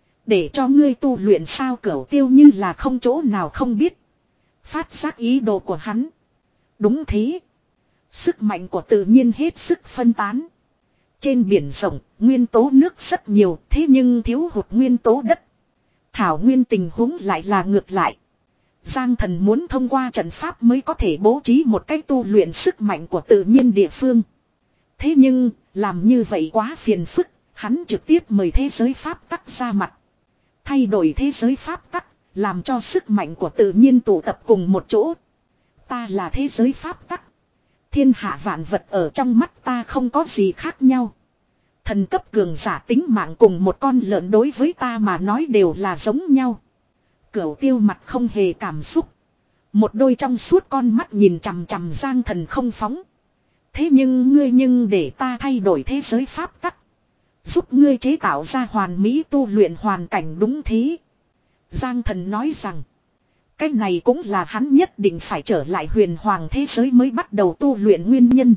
Để cho ngươi tu luyện sao. Cửu Tiêu như là không chỗ nào không biết. Phát giác ý đồ của hắn. Đúng thế. Sức mạnh của tự nhiên hết sức phân tán. Trên biển rộng, nguyên tố nước rất nhiều, thế nhưng thiếu hụt nguyên tố đất. Thảo nguyên tình huống lại là ngược lại. Giang Thần muốn thông qua trận pháp mới có thể bố trí một cách tu luyện sức mạnh của tự nhiên địa phương. Thế nhưng, làm như vậy quá phiền phức, hắn trực tiếp mời thế giới pháp tắc ra mặt. Thay đổi thế giới pháp tắc, làm cho sức mạnh của tự nhiên tụ tập cùng một chỗ. Ta là thế giới pháp tắc. Thiên hạ vạn vật ở trong mắt ta không có gì khác nhau. Thần cấp cường giả tính mạng cùng một con lợn đối với ta mà nói đều là giống nhau. Cửu Tiêu mặt không hề cảm xúc. Một đôi trong suốt con mắt nhìn chằm chằm Giang Thần không phóng. Thế nhưng ngươi nhưng để ta thay đổi thế giới pháp tắc. Giúp ngươi chế tạo ra hoàn mỹ tu luyện hoàn cảnh đúng thế. Giang Thần nói rằng. Cái này cũng là hắn nhất định phải trở lại huyền hoàng thế giới mới bắt đầu tu luyện nguyên nhân.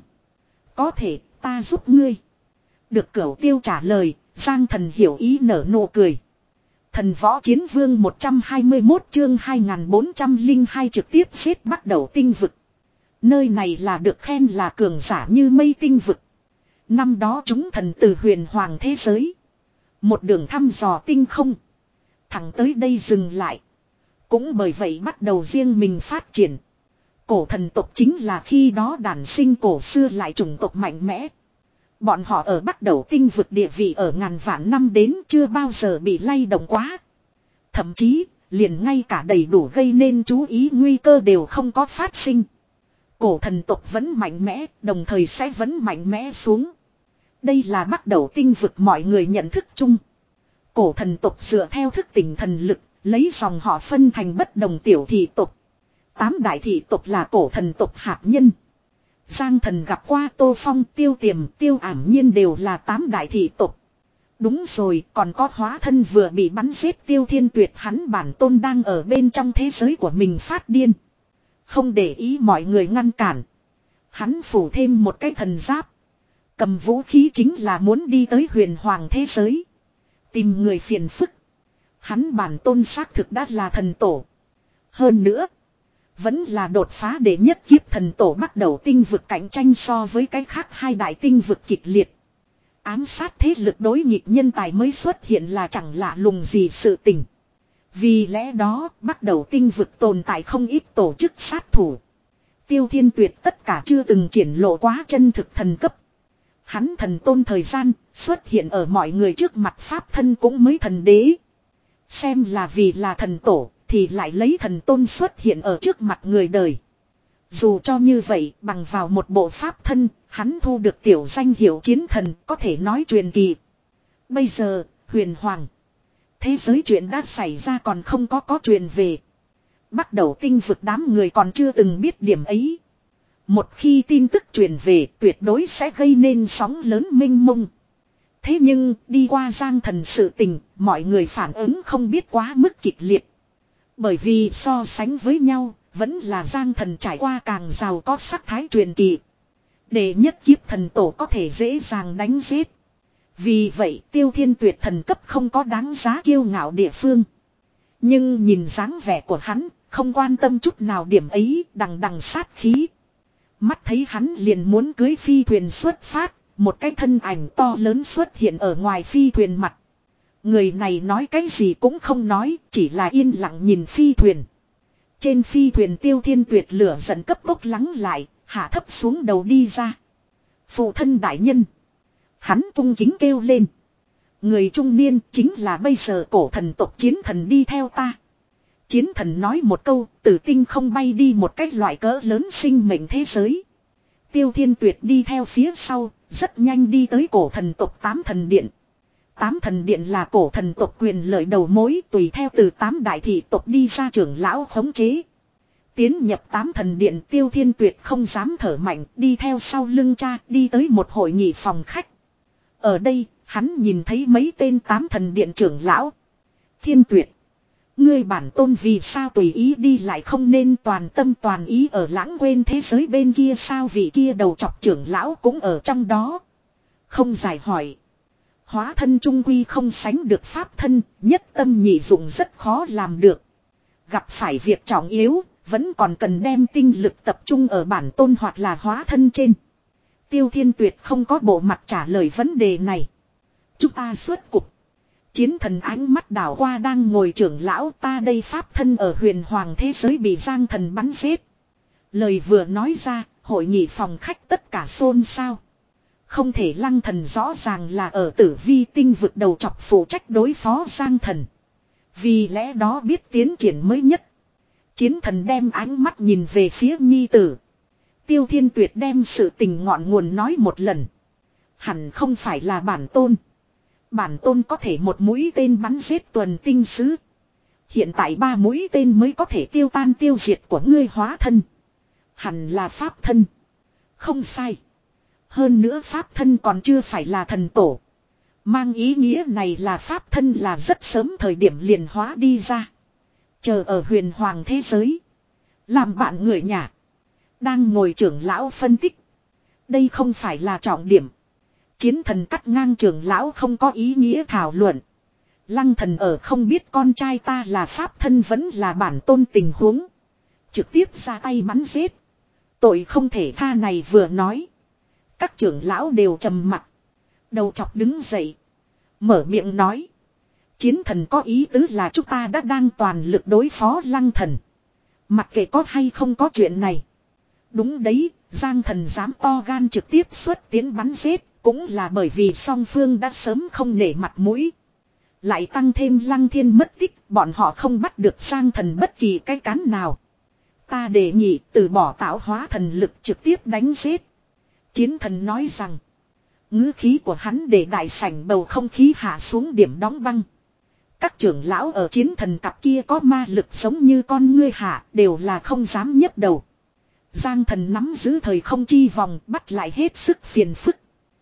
Có thể ta giúp ngươi. Được Cửu Tiêu trả lời. Giang Thần hiểu ý nở nụ cười. Thần võ chiến vương một trăm hai mươi mốt chương hai nghìn bốn trăm lẻ hai trực tiếp xếp bắt đầu tinh vực. Nơi này là được khen là cường giả như mây tinh vực. Năm đó chúng thần từ huyền hoàng thế giới. Một đường thăm dò tinh không. Thẳng tới đây dừng lại. Cũng bởi vậy bắt đầu riêng mình phát triển. Cổ thần tộc chính là khi đó đản sinh cổ xưa lại chủng tộc mạnh mẽ. Bọn họ ở bắt đầu tinh vực địa vị ở ngàn vạn năm đến chưa bao giờ bị lay động quá. Thậm chí, liền ngay cả đầy đủ gây nên chú ý nguy cơ đều không có phát sinh. Cổ thần tộc vẫn mạnh mẽ, đồng thời sẽ vẫn mạnh mẽ xuống. Đây là bắt đầu tinh vực mọi người nhận thức chung. Cổ thần tộc dựa theo thức tỉnh thần lực, lấy dòng họ phân thành bất đồng tiểu thị tộc. Tám đại thị tộc là cổ thần tộc hạt nhân. Giang Thần gặp qua Tô Phong, Tiêu Tiềm, Tiêu Ảm Nhiên đều là tám đại thị tộc. Đúng rồi, còn có hóa thân vừa bị bắn giết Tiêu Thiên Tuyệt, hắn bản tôn đang ở bên trong thế giới của mình phát điên. Không để ý mọi người ngăn cản. Hắn phủ thêm một cái thần giáp. Cầm vũ khí chính là muốn đi tới huyền hoàng thế giới. Tìm người phiền phức. Hắn bản tôn xác thực đã là thần tổ. Hơn nữa. Vẫn là đột phá để nhất kiếp thần tổ bắt đầu tinh vực cạnh tranh so với cái khác hai đại tinh vực kịch liệt. Ám sát thế lực đối nghịch nhân tài mới xuất hiện là chẳng lạ lùng gì sự tình. Vì lẽ đó bắt đầu tinh vực tồn tại không ít tổ chức sát thủ. Tiêu Thiên Tuyệt tất cả chưa từng triển lộ quá chân thực thần cấp. Hắn thần tôn thời gian xuất hiện ở mọi người trước mặt pháp thân cũng mới thần đế. Xem là vì là thần tổ thì lại lấy thần tôn xuất hiện ở trước mặt người đời. Dù cho như vậy bằng vào một bộ pháp thân hắn thu được tiểu danh hiệu chiến thần có thể nói truyền kỳ. Bây giờ huyền hoàng. Thế giới chuyện đã xảy ra còn không có có truyền về. Bắt đầu tinh vực đám người còn chưa từng biết điểm ấy. Một khi tin tức truyền về tuyệt đối sẽ gây nên sóng lớn mênh mông. Thế nhưng đi qua Giang Thần sự tình mọi người phản ứng không biết quá mức kịch liệt. Bởi vì so sánh với nhau vẫn là Giang Thần trải qua càng giàu có sắc thái truyền kỳ. Để nhất kiếp thần tổ có thể dễ dàng đánh giết. Vì vậy Tiêu Thiên Tuyệt thần cấp không có đáng giá kiêu ngạo địa phương. Nhưng nhìn dáng vẻ của hắn không quan tâm chút nào điểm ấy đằng đằng sát khí. Mắt thấy hắn liền muốn cưới phi thuyền xuất phát. Một cái thân ảnh to lớn xuất hiện ở ngoài phi thuyền mặt. Người này nói cái gì cũng không nói, chỉ là yên lặng nhìn phi thuyền. Trên phi thuyền Tiêu Thiên Tuyệt lửa giận cấp tốc lắng lại, hạ thấp xuống đầu đi ra. Phụ thân đại nhân. Hắn cung kính kêu lên. Người trung niên chính là bây giờ cổ thần tộc chiến thần đi theo ta. Chiến thần nói một câu, tử tinh không bay đi một cái loại cỡ lớn sinh mệnh thế giới. Tiêu Thiên Tuyệt đi theo phía sau, rất nhanh đi tới cổ thần tộc tám thần điện. Tám thần điện là cổ thần tộc quyền lợi đầu mối tùy theo từ tám đại thị tộc đi ra trưởng lão khống chế. Tiến nhập tám thần điện Tiêu Thiên Tuyệt không dám thở mạnh đi theo sau lưng cha đi tới một hội nghị phòng khách. Ở đây hắn nhìn thấy mấy tên tám thần điện trưởng lão. Thiên Tuyệt. Ngươi bản tôn vì sao tùy ý đi lại không nên toàn tâm toàn ý ở lãng quên thế giới bên kia sao vị kia đầu chọc trưởng lão cũng ở trong đó. Không giải hỏi. Hóa thân trung quy không sánh được pháp thân, nhất tâm nhị dụng rất khó làm được. Gặp phải việc trọng yếu, vẫn còn cần đem tinh lực tập trung ở bản tôn hoặc là hóa thân trên. Tiêu Thiên Tuyệt không có bộ mặt trả lời vấn đề này. Chúng ta xuất cục. Chiến thần ánh mắt đảo qua đang ngồi trưởng lão ta đây pháp thân ở huyền hoàng thế giới bị Giang Thần bắn giết. Lời vừa nói ra, hội nghị phòng khách tất cả xôn xao. Không thể Lăng Thần rõ ràng là ở tử vi tinh vực đầu chọc phụ trách đối phó Giang Thần. Vì lẽ đó biết tiến triển mới nhất. Chiến thần đem ánh mắt nhìn về phía nhi tử. Tiêu Thiên Tuyệt đem sự tình ngọn nguồn nói một lần. Hẳn không phải là bản tôn. Bản tôn có thể một mũi tên bắn giết tuần tinh sứ. Hiện tại ba mũi tên mới có thể tiêu tan tiêu diệt của ngươi hóa thân. Hẳn là pháp thân. Không sai. Hơn nữa pháp thân còn chưa phải là thần tổ. Mang ý nghĩa này là pháp thân là rất sớm thời điểm liền hóa đi ra. Chờ ở huyền hoàng thế giới. Làm bạn người nhà. Đang ngồi trưởng lão phân tích. Đây không phải là trọng điểm. Chiến thần cắt ngang trưởng lão không có ý nghĩa thảo luận. Lăng thần ở không biết con trai ta là pháp thân vẫn là bản tôn tình huống. Trực tiếp ra tay bắn giết. Tội không thể tha này vừa nói. Các trưởng lão đều trầm mặt. Đầu chọc đứng dậy. Mở miệng nói. Chiến thần có ý tứ là chúng ta đã đang toàn lực đối phó lăng thần. Mặc kệ có hay không có chuyện này. Đúng đấy, Giang thần dám to gan trực tiếp xuất tiến bắn giết. Cũng là bởi vì song phương đã sớm không nể mặt mũi. Lại tăng thêm lăng thiên mất tích. Bọn họ không bắt được Giang thần bất kỳ cái cán nào. Ta đề nghị từ bỏ tạo hóa thần lực trực tiếp đánh giết. Chiến thần nói rằng. Ngữ khí của hắn để đại sảnh bầu không khí hạ xuống điểm đóng băng. Các trưởng lão ở chiến thần cặp kia có ma lực giống như con ngươi hạ đều là không dám nhấc đầu. Giang thần nắm giữ thời không chi vòng bắt lại hết sức phiền phức.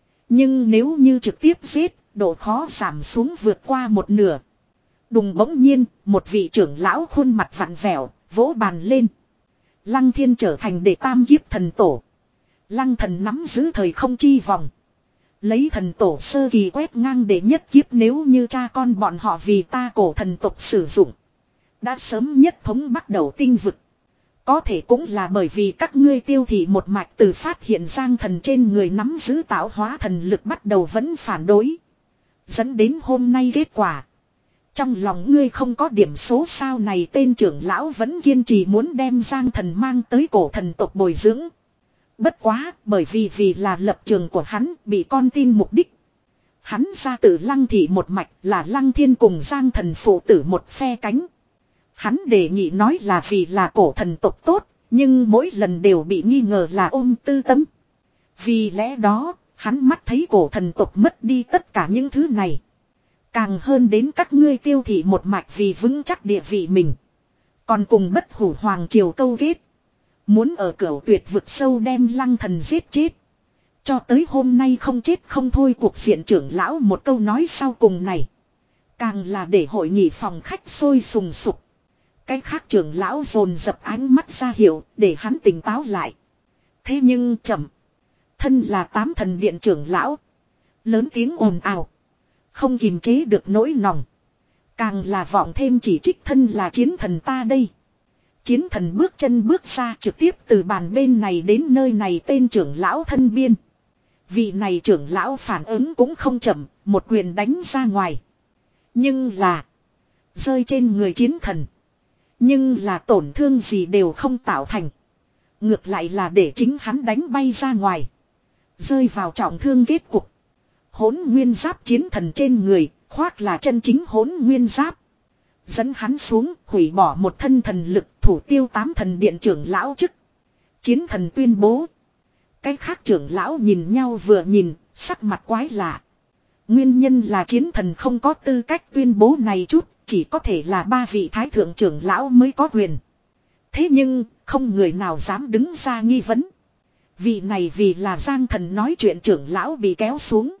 Nhưng nếu như trực tiếp giết, độ khó giảm xuống vượt qua một nửa. Đùng bỗng nhiên, một vị trưởng lão khuôn mặt vặn vẹo, vỗ bàn lên. Lăng thiên trở thành đệ tam kiếp thần tổ. Lăng thần nắm giữ thời không chi vòng. Lấy thần tổ sơ kỳ quét ngang để nhất kiếp nếu như cha con bọn họ vì ta cổ thần tộc sử dụng. Đã sớm nhất thống bắt đầu tinh vực. Có thể cũng là bởi vì các ngươi tiêu thị một mạch từ phát hiện Giang thần trên người nắm giữ tạo hóa thần lực bắt đầu vẫn phản đối. Dẫn đến hôm nay kết quả. Trong lòng ngươi không có điểm số sao này tên trưởng lão vẫn kiên trì muốn đem Giang thần mang tới cổ thần tộc bồi dưỡng. Bất quá bởi vì vì là lập trường của hắn bị con tin mục đích. Hắn ra từ lăng thị một mạch là lăng thiên cùng Giang thần phụ tử một phe cánh. Hắn đề nghị nói là vì là cổ thần tộc tốt, nhưng mỗi lần đều bị nghi ngờ là ôm tư tâm. Vì lẽ đó, hắn mắt thấy cổ thần tộc mất đi tất cả những thứ này. Càng hơn đến các ngươi tiêu thị một mạch vì vững chắc địa vị mình. Còn cùng bất hủ hoàng triều câu kết. Muốn ở cửu tuyệt vực sâu đem lăng thần giết chết. Cho tới hôm nay không chết không thôi cuộc diện trưởng lão một câu nói sau cùng này. Càng là để hội nghị phòng khách sôi sùng sục. Cái khác trưởng lão dồn dập ánh mắt ra hiệu để hắn tỉnh táo lại. Thế nhưng chậm. Thân là tám thần điện trưởng lão. Lớn tiếng ồn ào. Không kìm chế được nỗi lòng. Càng là vọng thêm chỉ trích thân là chiến thần ta đây. Chiến thần bước chân bước ra trực tiếp từ bàn bên này đến nơi này tên trưởng lão thân biên. Vị này trưởng lão phản ứng cũng không chậm, một quyền đánh ra ngoài. Nhưng là rơi trên người chiến thần. Nhưng là tổn thương gì đều không tạo thành. Ngược lại là để chính hắn đánh bay ra ngoài. Rơi vào trọng thương kết cục. Hỗn nguyên giáp chiến thần trên người, khoác là chân chính hỗn nguyên giáp. Dẫn hắn xuống, hủy bỏ một thân thần lực thủ tiêu tám thần điện trưởng lão chức. Chiến thần tuyên bố. Cái khác trưởng lão nhìn nhau vừa nhìn, sắc mặt quái lạ. Nguyên nhân là chiến thần không có tư cách tuyên bố này chút, chỉ có thể là ba vị thái thượng trưởng lão mới có quyền. Thế nhưng, không người nào dám đứng ra nghi vấn. Vị này vì là Giang thần nói chuyện trưởng lão bị kéo xuống.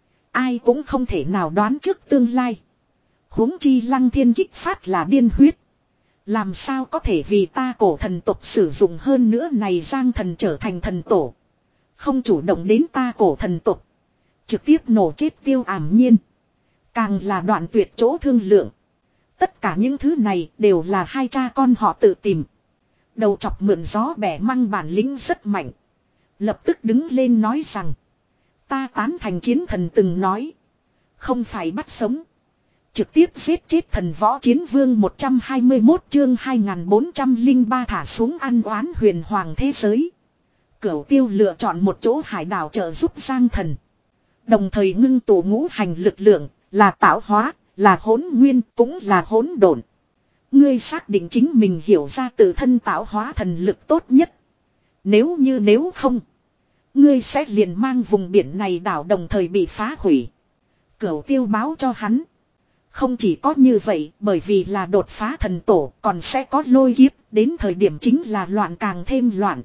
Ai cũng không thể nào đoán trước tương lai. Huống chi lăng thiên kích phát là điên huyết. Làm sao có thể vì ta cổ thần tộc sử dụng hơn nữa này Giang thần trở thành thần tổ. Không chủ động đến ta cổ thần tộc. Trực tiếp nổ chết tiêu ảm nhiên. Càng là đoạn tuyệt chỗ thương lượng. Tất cả những thứ này đều là hai cha con họ tự tìm. Đầu chọc mượn gió bẻ măng bản lĩnh rất mạnh. Lập tức đứng lên nói rằng. Ta tán thành chiến thần từng nói. Không phải bắt sống. Trực tiếp giết chết thần võ chiến vương một trăm hai mươi mốt chương hai nghìn bốn trăm lẻ ba thả xuống ăn oán huyền hoàng thế giới. Cửu tiêu lựa chọn một chỗ hải đảo trợ giúp Giang thần. Đồng thời ngưng tụ ngũ hành lực lượng, là tạo hóa, là hỗn nguyên, cũng là hỗn độn. Ngươi xác định chính mình hiểu ra tự thân tạo hóa thần lực tốt nhất. Nếu như nếu không, ngươi sẽ liền mang vùng biển này đảo đồng thời bị phá hủy. Cửu tiêu báo cho hắn. Không chỉ có như vậy, bởi vì là đột phá thần tổ, còn sẽ có lôi kiếp, đến thời điểm chính là loạn càng thêm loạn.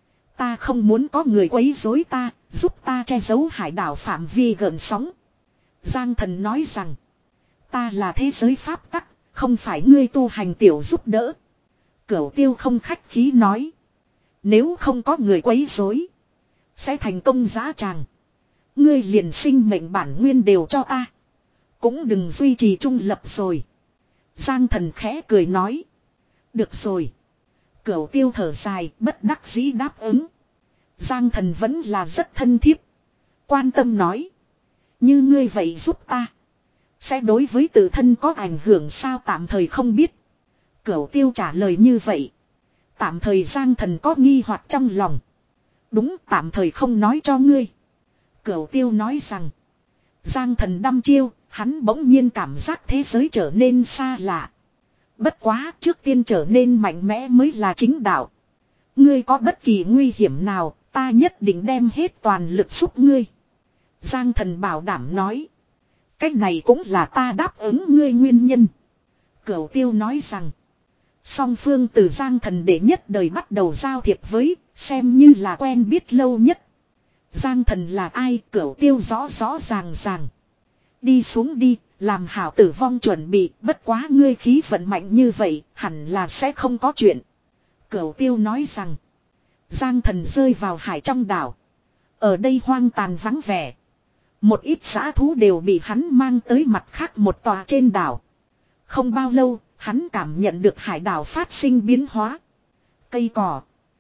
Ta không muốn có người quấy rối ta, giúp ta che giấu hải đảo phạm vi gợn sóng. Giang Thần nói rằng, ta là thế giới pháp tắc, không phải ngươi tu hành tiểu giúp đỡ. Cửu Tiêu không khách khí nói, nếu không có người quấy rối, sẽ thành công dã tràng. Ngươi liền sinh mệnh bản nguyên đều cho ta, cũng đừng duy trì trung lập rồi. Giang Thần khẽ cười nói, được rồi. Cửu Tiêu thở dài, bất đắc dĩ đáp ứng. Giang Thần vẫn là rất thân thiết, quan tâm nói, như ngươi vậy giúp ta, sẽ đối với tự thân có ảnh hưởng sao? Tạm thời không biết. Cửu Tiêu trả lời như vậy. Tạm thời Giang Thần có nghi hoặc trong lòng. Đúng, tạm thời không nói cho ngươi. Cửu Tiêu nói rằng, Giang Thần đăm chiêu, hắn bỗng nhiên cảm giác thế giới trở nên xa lạ. Bất quá, trước tiên trở nên mạnh mẽ mới là chính đạo. Ngươi có bất kỳ nguy hiểm nào, ta nhất định đem hết toàn lực giúp ngươi. Giang Thần bảo đảm nói, cái này cũng là ta đáp ứng ngươi nguyên nhân. Cửu Tiêu nói rằng, song phương từ Giang Thần để nhất đời bắt đầu giao thiệp với, xem như là quen biết lâu nhất. Giang Thần là ai? Cửu Tiêu rõ rõ ràng ràng. Đi xuống đi, làm hảo tử vong chuẩn bị, bất quá ngươi khí vận mạnh như vậy, hẳn là sẽ không có chuyện. Cửu Tiêu nói rằng, Giang Thần rơi vào hải trong đảo. Ở đây hoang tàn vắng vẻ. Một ít dã thú đều bị hắn mang tới mặt khác một tòa trên đảo. Không bao lâu, hắn cảm nhận được hải đảo phát sinh biến hóa. Cây cỏ,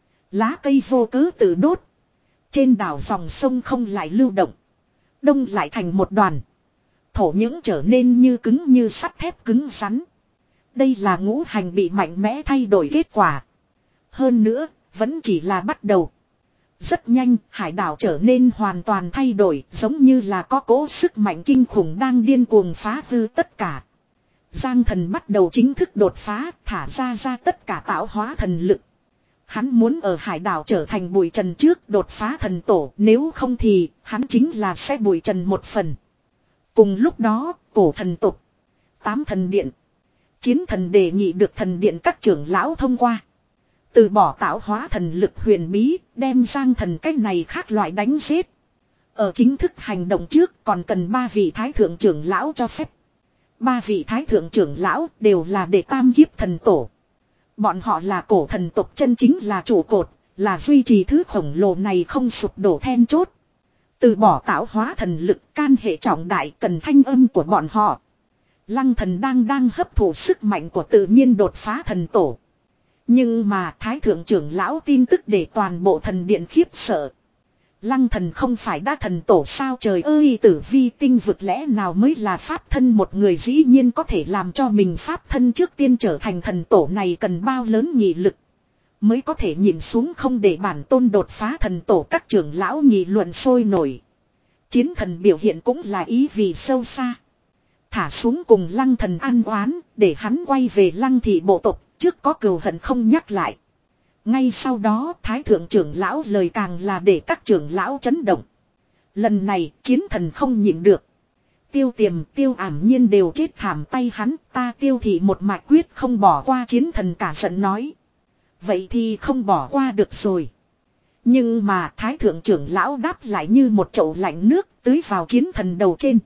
lá cây vô cớ tự đốt. Trên đảo dòng sông không lại lưu động, đông lại thành một đoàn. Thổ những trở nên như cứng như sắt thép cứng rắn. Đây là ngũ hành bị mạnh mẽ thay đổi kết quả. Hơn nữa, vẫn chỉ là bắt đầu. Rất nhanh, hải đảo trở nên hoàn toàn thay đổi, giống như là có cỗ sức mạnh kinh khủng đang điên cuồng phá hư tất cả. Giang Thần bắt đầu chính thức đột phá, thả ra ra tất cả tạo hóa thần lực. Hắn muốn ở hải đảo trở thành bụi trần trước đột phá thần tổ, nếu không thì hắn chính là sẽ bụi trần một phần. Cùng lúc đó, cổ thần tục, tám thần điện, chiến thần đề nghị được thần điện các trưởng lão thông qua. Từ bỏ tạo hóa thần lực huyền bí, đem Giang Thần cách này khác loại đánh giết. Ở chính thức hành động trước còn cần ba vị thái thượng trưởng lão cho phép. Ba vị thái thượng trưởng lão đều là đệ tam kiếp thần tổ. Bọn họ là cổ thần tộc chân chính là trụ cột, là duy trì thứ khổng lồ này không sụp đổ then chốt. Từ bỏ tạo hóa thần lực can hệ trọng đại cần thanh âm của bọn họ. Lăng Thần đang đang hấp thụ sức mạnh của tự nhiên đột phá thần tổ. Nhưng mà thái thượng trưởng lão tin tức để toàn bộ thần điện khiếp sợ. Lăng Thần không phải đã thần tổ sao? Trời ơi, tử vi tinh vực lẽ nào mới là pháp thân? Một người dĩ nhiên có thể làm cho mình pháp thân trước tiên trở thành thần tổ, này cần bao lớn nghị lực mới có thể nhìn xuống không để bản tôn đột phá thần tổ? Các trưởng lão nghị luận sôi nổi. Chiến thần biểu hiện cũng là ý vì sâu xa. Thả xuống cùng Lăng Thần ăn oán, để hắn quay về Lăng thị bộ tộc, trước có cừu hận không nhắc lại. Ngay sau đó thái thượng trưởng lão lời càng là để các trưởng lão chấn động. Lần này chiến thần không nhịn được. Tiêu Tiềm, Tiêu Ảm Nhiên đều chết thảm tay hắn, ta Tiêu thị một mạch quyết không bỏ qua. Chiến thần cả giận nói. Vậy thì không bỏ qua được rồi. Nhưng mà thái thượng trưởng lão đáp lại như một chậu lạnh nước tưới vào chiến thần đầu trên.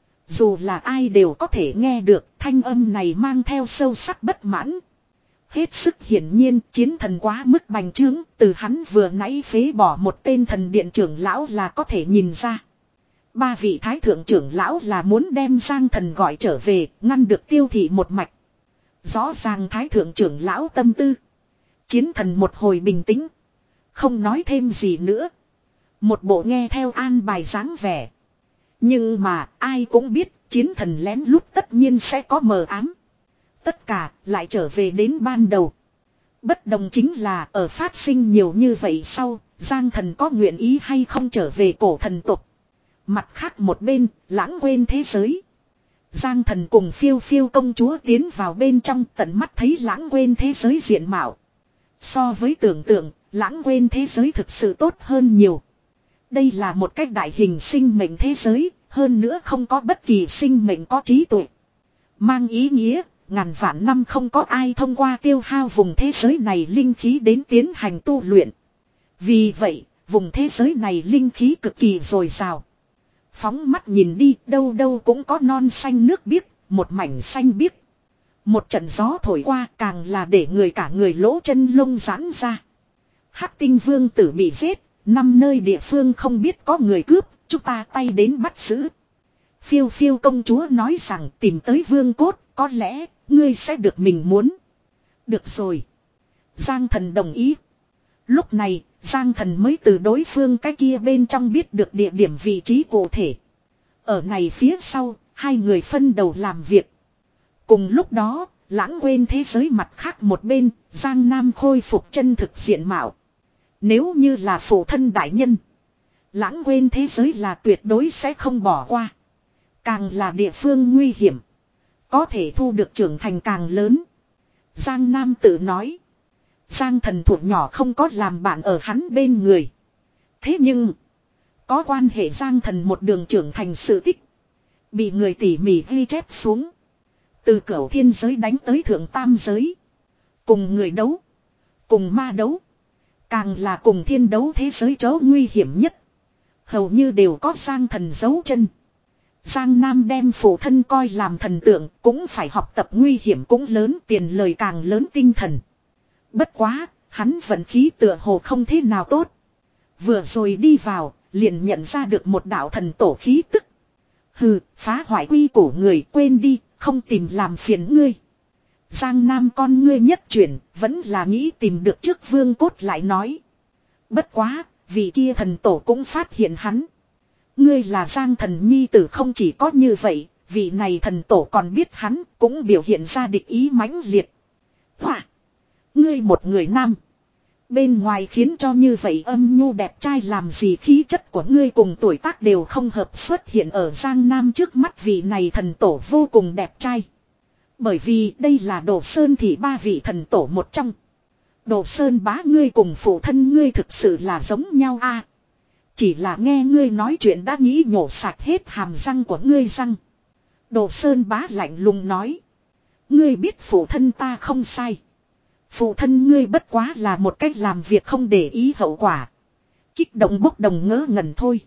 Dù là ai đều có thể nghe được, thanh âm này mang theo sâu sắc bất mãn. Hết sức hiển nhiên chiến thần quá mức bành trướng, từ hắn vừa nãy phế bỏ một tên thần điện trưởng lão là có thể nhìn ra. Ba vị thái thượng trưởng lão là muốn đem Giang Thần gọi trở về, ngăn được Tiêu thị một mạch. Rõ ràng thái thượng trưởng lão tâm tư. Chiến thần một hồi bình tĩnh, không nói thêm gì nữa. Một bộ nghe theo an bài dáng vẻ. Nhưng mà ai cũng biết chiến thần lén lút tất nhiên sẽ có mờ ám. Tất cả lại trở về đến ban đầu. Bất đồng chính là ở phát sinh nhiều như vậy sau, Giang Thần có nguyện ý hay không trở về cổ thần tộc. Mặt khác một bên, lãng quên thế giới. Giang Thần cùng Phiêu Phiêu công chúa tiến vào bên trong, tận mắt thấy lãng quên thế giới diện mạo. So với tưởng tượng, lãng quên thế giới thực sự tốt hơn nhiều. Đây là một cách đại hình sinh mệnh thế giới, hơn nữa không có bất kỳ sinh mệnh có trí tuệ. Mang ý nghĩa, ngàn vạn năm không có ai thông qua tiêu hao vùng thế giới này linh khí đến tiến hành tu luyện. Vì vậy, vùng thế giới này linh khí cực kỳ dồi dào. Phóng mắt nhìn đi, đâu đâu cũng có non xanh nước biếc, một mảnh xanh biếc. Một trận gió thổi qua càng là để người cả người lỗ chân lông giãn ra. Hắc Tinh Vương tử bị giết, năm nơi địa phương không biết có người cướp, chúng ta tay đến bắt giữ. Phiêu phiêu công chúa nói rằng tìm tới vương cốt, có lẽ ngươi sẽ được mình muốn. Được rồi. Giang Thần đồng ý. Lúc này, Giang Thần mới từ đối phương cái kia bên trong biết được địa điểm vị trí cụ thể. Ở này phía sau, hai người phân đầu làm việc. Cùng lúc đó, lãng quên thế giới mặt khác một bên, Giang Nam khôi phục chân thực diện mạo. Nếu như là phụ thân đại nhân, lãng quên thế giới là tuyệt đối sẽ không bỏ qua. Càng là địa phương nguy hiểm, có thể thu được trưởng thành càng lớn. Giang Nam tự nói. Giang Thần thuộc nhỏ không có làm bạn ở hắn bên người. Thế nhưng, có quan hệ Giang Thần một đường trưởng thành sự tích, bị người tỉ mỉ ghi chép xuống. Từ cửu thiên giới đánh tới thượng tam giới. Cùng người đấu, cùng ma đấu, càng là cùng thiên đấu thế giới chỗ nguy hiểm nhất. Hầu như đều có Giang Thần giấu chân. Giang Nam đem phụ thân coi làm thần tượng, cũng phải học tập nguy hiểm cũng lớn, tiền lời càng lớn tinh thần. Bất quá, hắn vận khí tựa hồ không thế nào tốt. Vừa rồi đi vào, liền nhận ra được một đạo thần tổ khí tức. Hừ, phá hoại quy củ người, quên đi, không tìm làm phiền ngươi. Giang Nam con ngươi nhất chuyển, vẫn là nghĩ tìm được trước vương cốt lại nói. Bất quá, vị kia thần tổ cũng phát hiện hắn. Ngươi là Giang Thần nhi tử, không chỉ có như vậy, vị này thần tổ còn biết hắn, cũng biểu hiện ra địch ý mãnh liệt. Hỏa! Ngươi một người nam. Bên ngoài khiến cho như vậy âm nhu đẹp trai làm gì, khí chất của ngươi cùng tuổi tác đều không hợp, xuất hiện ở Giang Nam trước mắt vị này thần tổ vô cùng đẹp trai. Bởi vì đây là Đồ Sơn Thị ba vị thần tổ một trong. Đồ Sơn bá ngươi cùng phụ thân ngươi thực sự là giống nhau a. Chỉ là nghe ngươi nói chuyện đã nghĩ nhổ sạch hết hàm răng của ngươi răng. Đồ Sơn bá lạnh lùng nói. Ngươi biết phụ thân ta không sai. Phụ thân ngươi bất quá là một cách làm việc không để ý hậu quả. Kích động bốc đồng ngớ ngẩn thôi.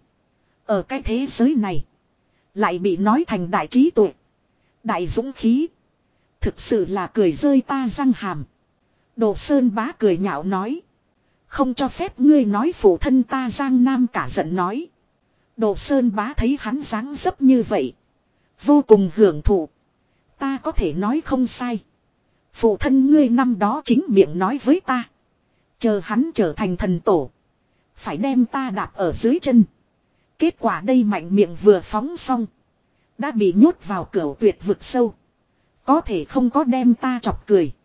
Ở cái thế giới này, lại bị nói thành đại trí tuệ, đại dũng khí. Thực sự là cười rơi ta răng hàm. Đồ Sơn bá cười nhạo nói. Không cho phép ngươi nói phụ thân ta. Giang Nam cả giận nói. Đồ Sơn bá thấy hắn dáng dấp như vậy, vô cùng hưởng thụ. Ta có thể nói không sai. Phụ thân ngươi năm đó chính miệng nói với ta. Chờ hắn trở thành thần tổ, phải đem ta đạp ở dưới chân. Kết quả đây mạnh miệng vừa phóng xong, đã bị nhốt vào cửu tuyệt vực sâu. Có thể không có đem ta chọc cười.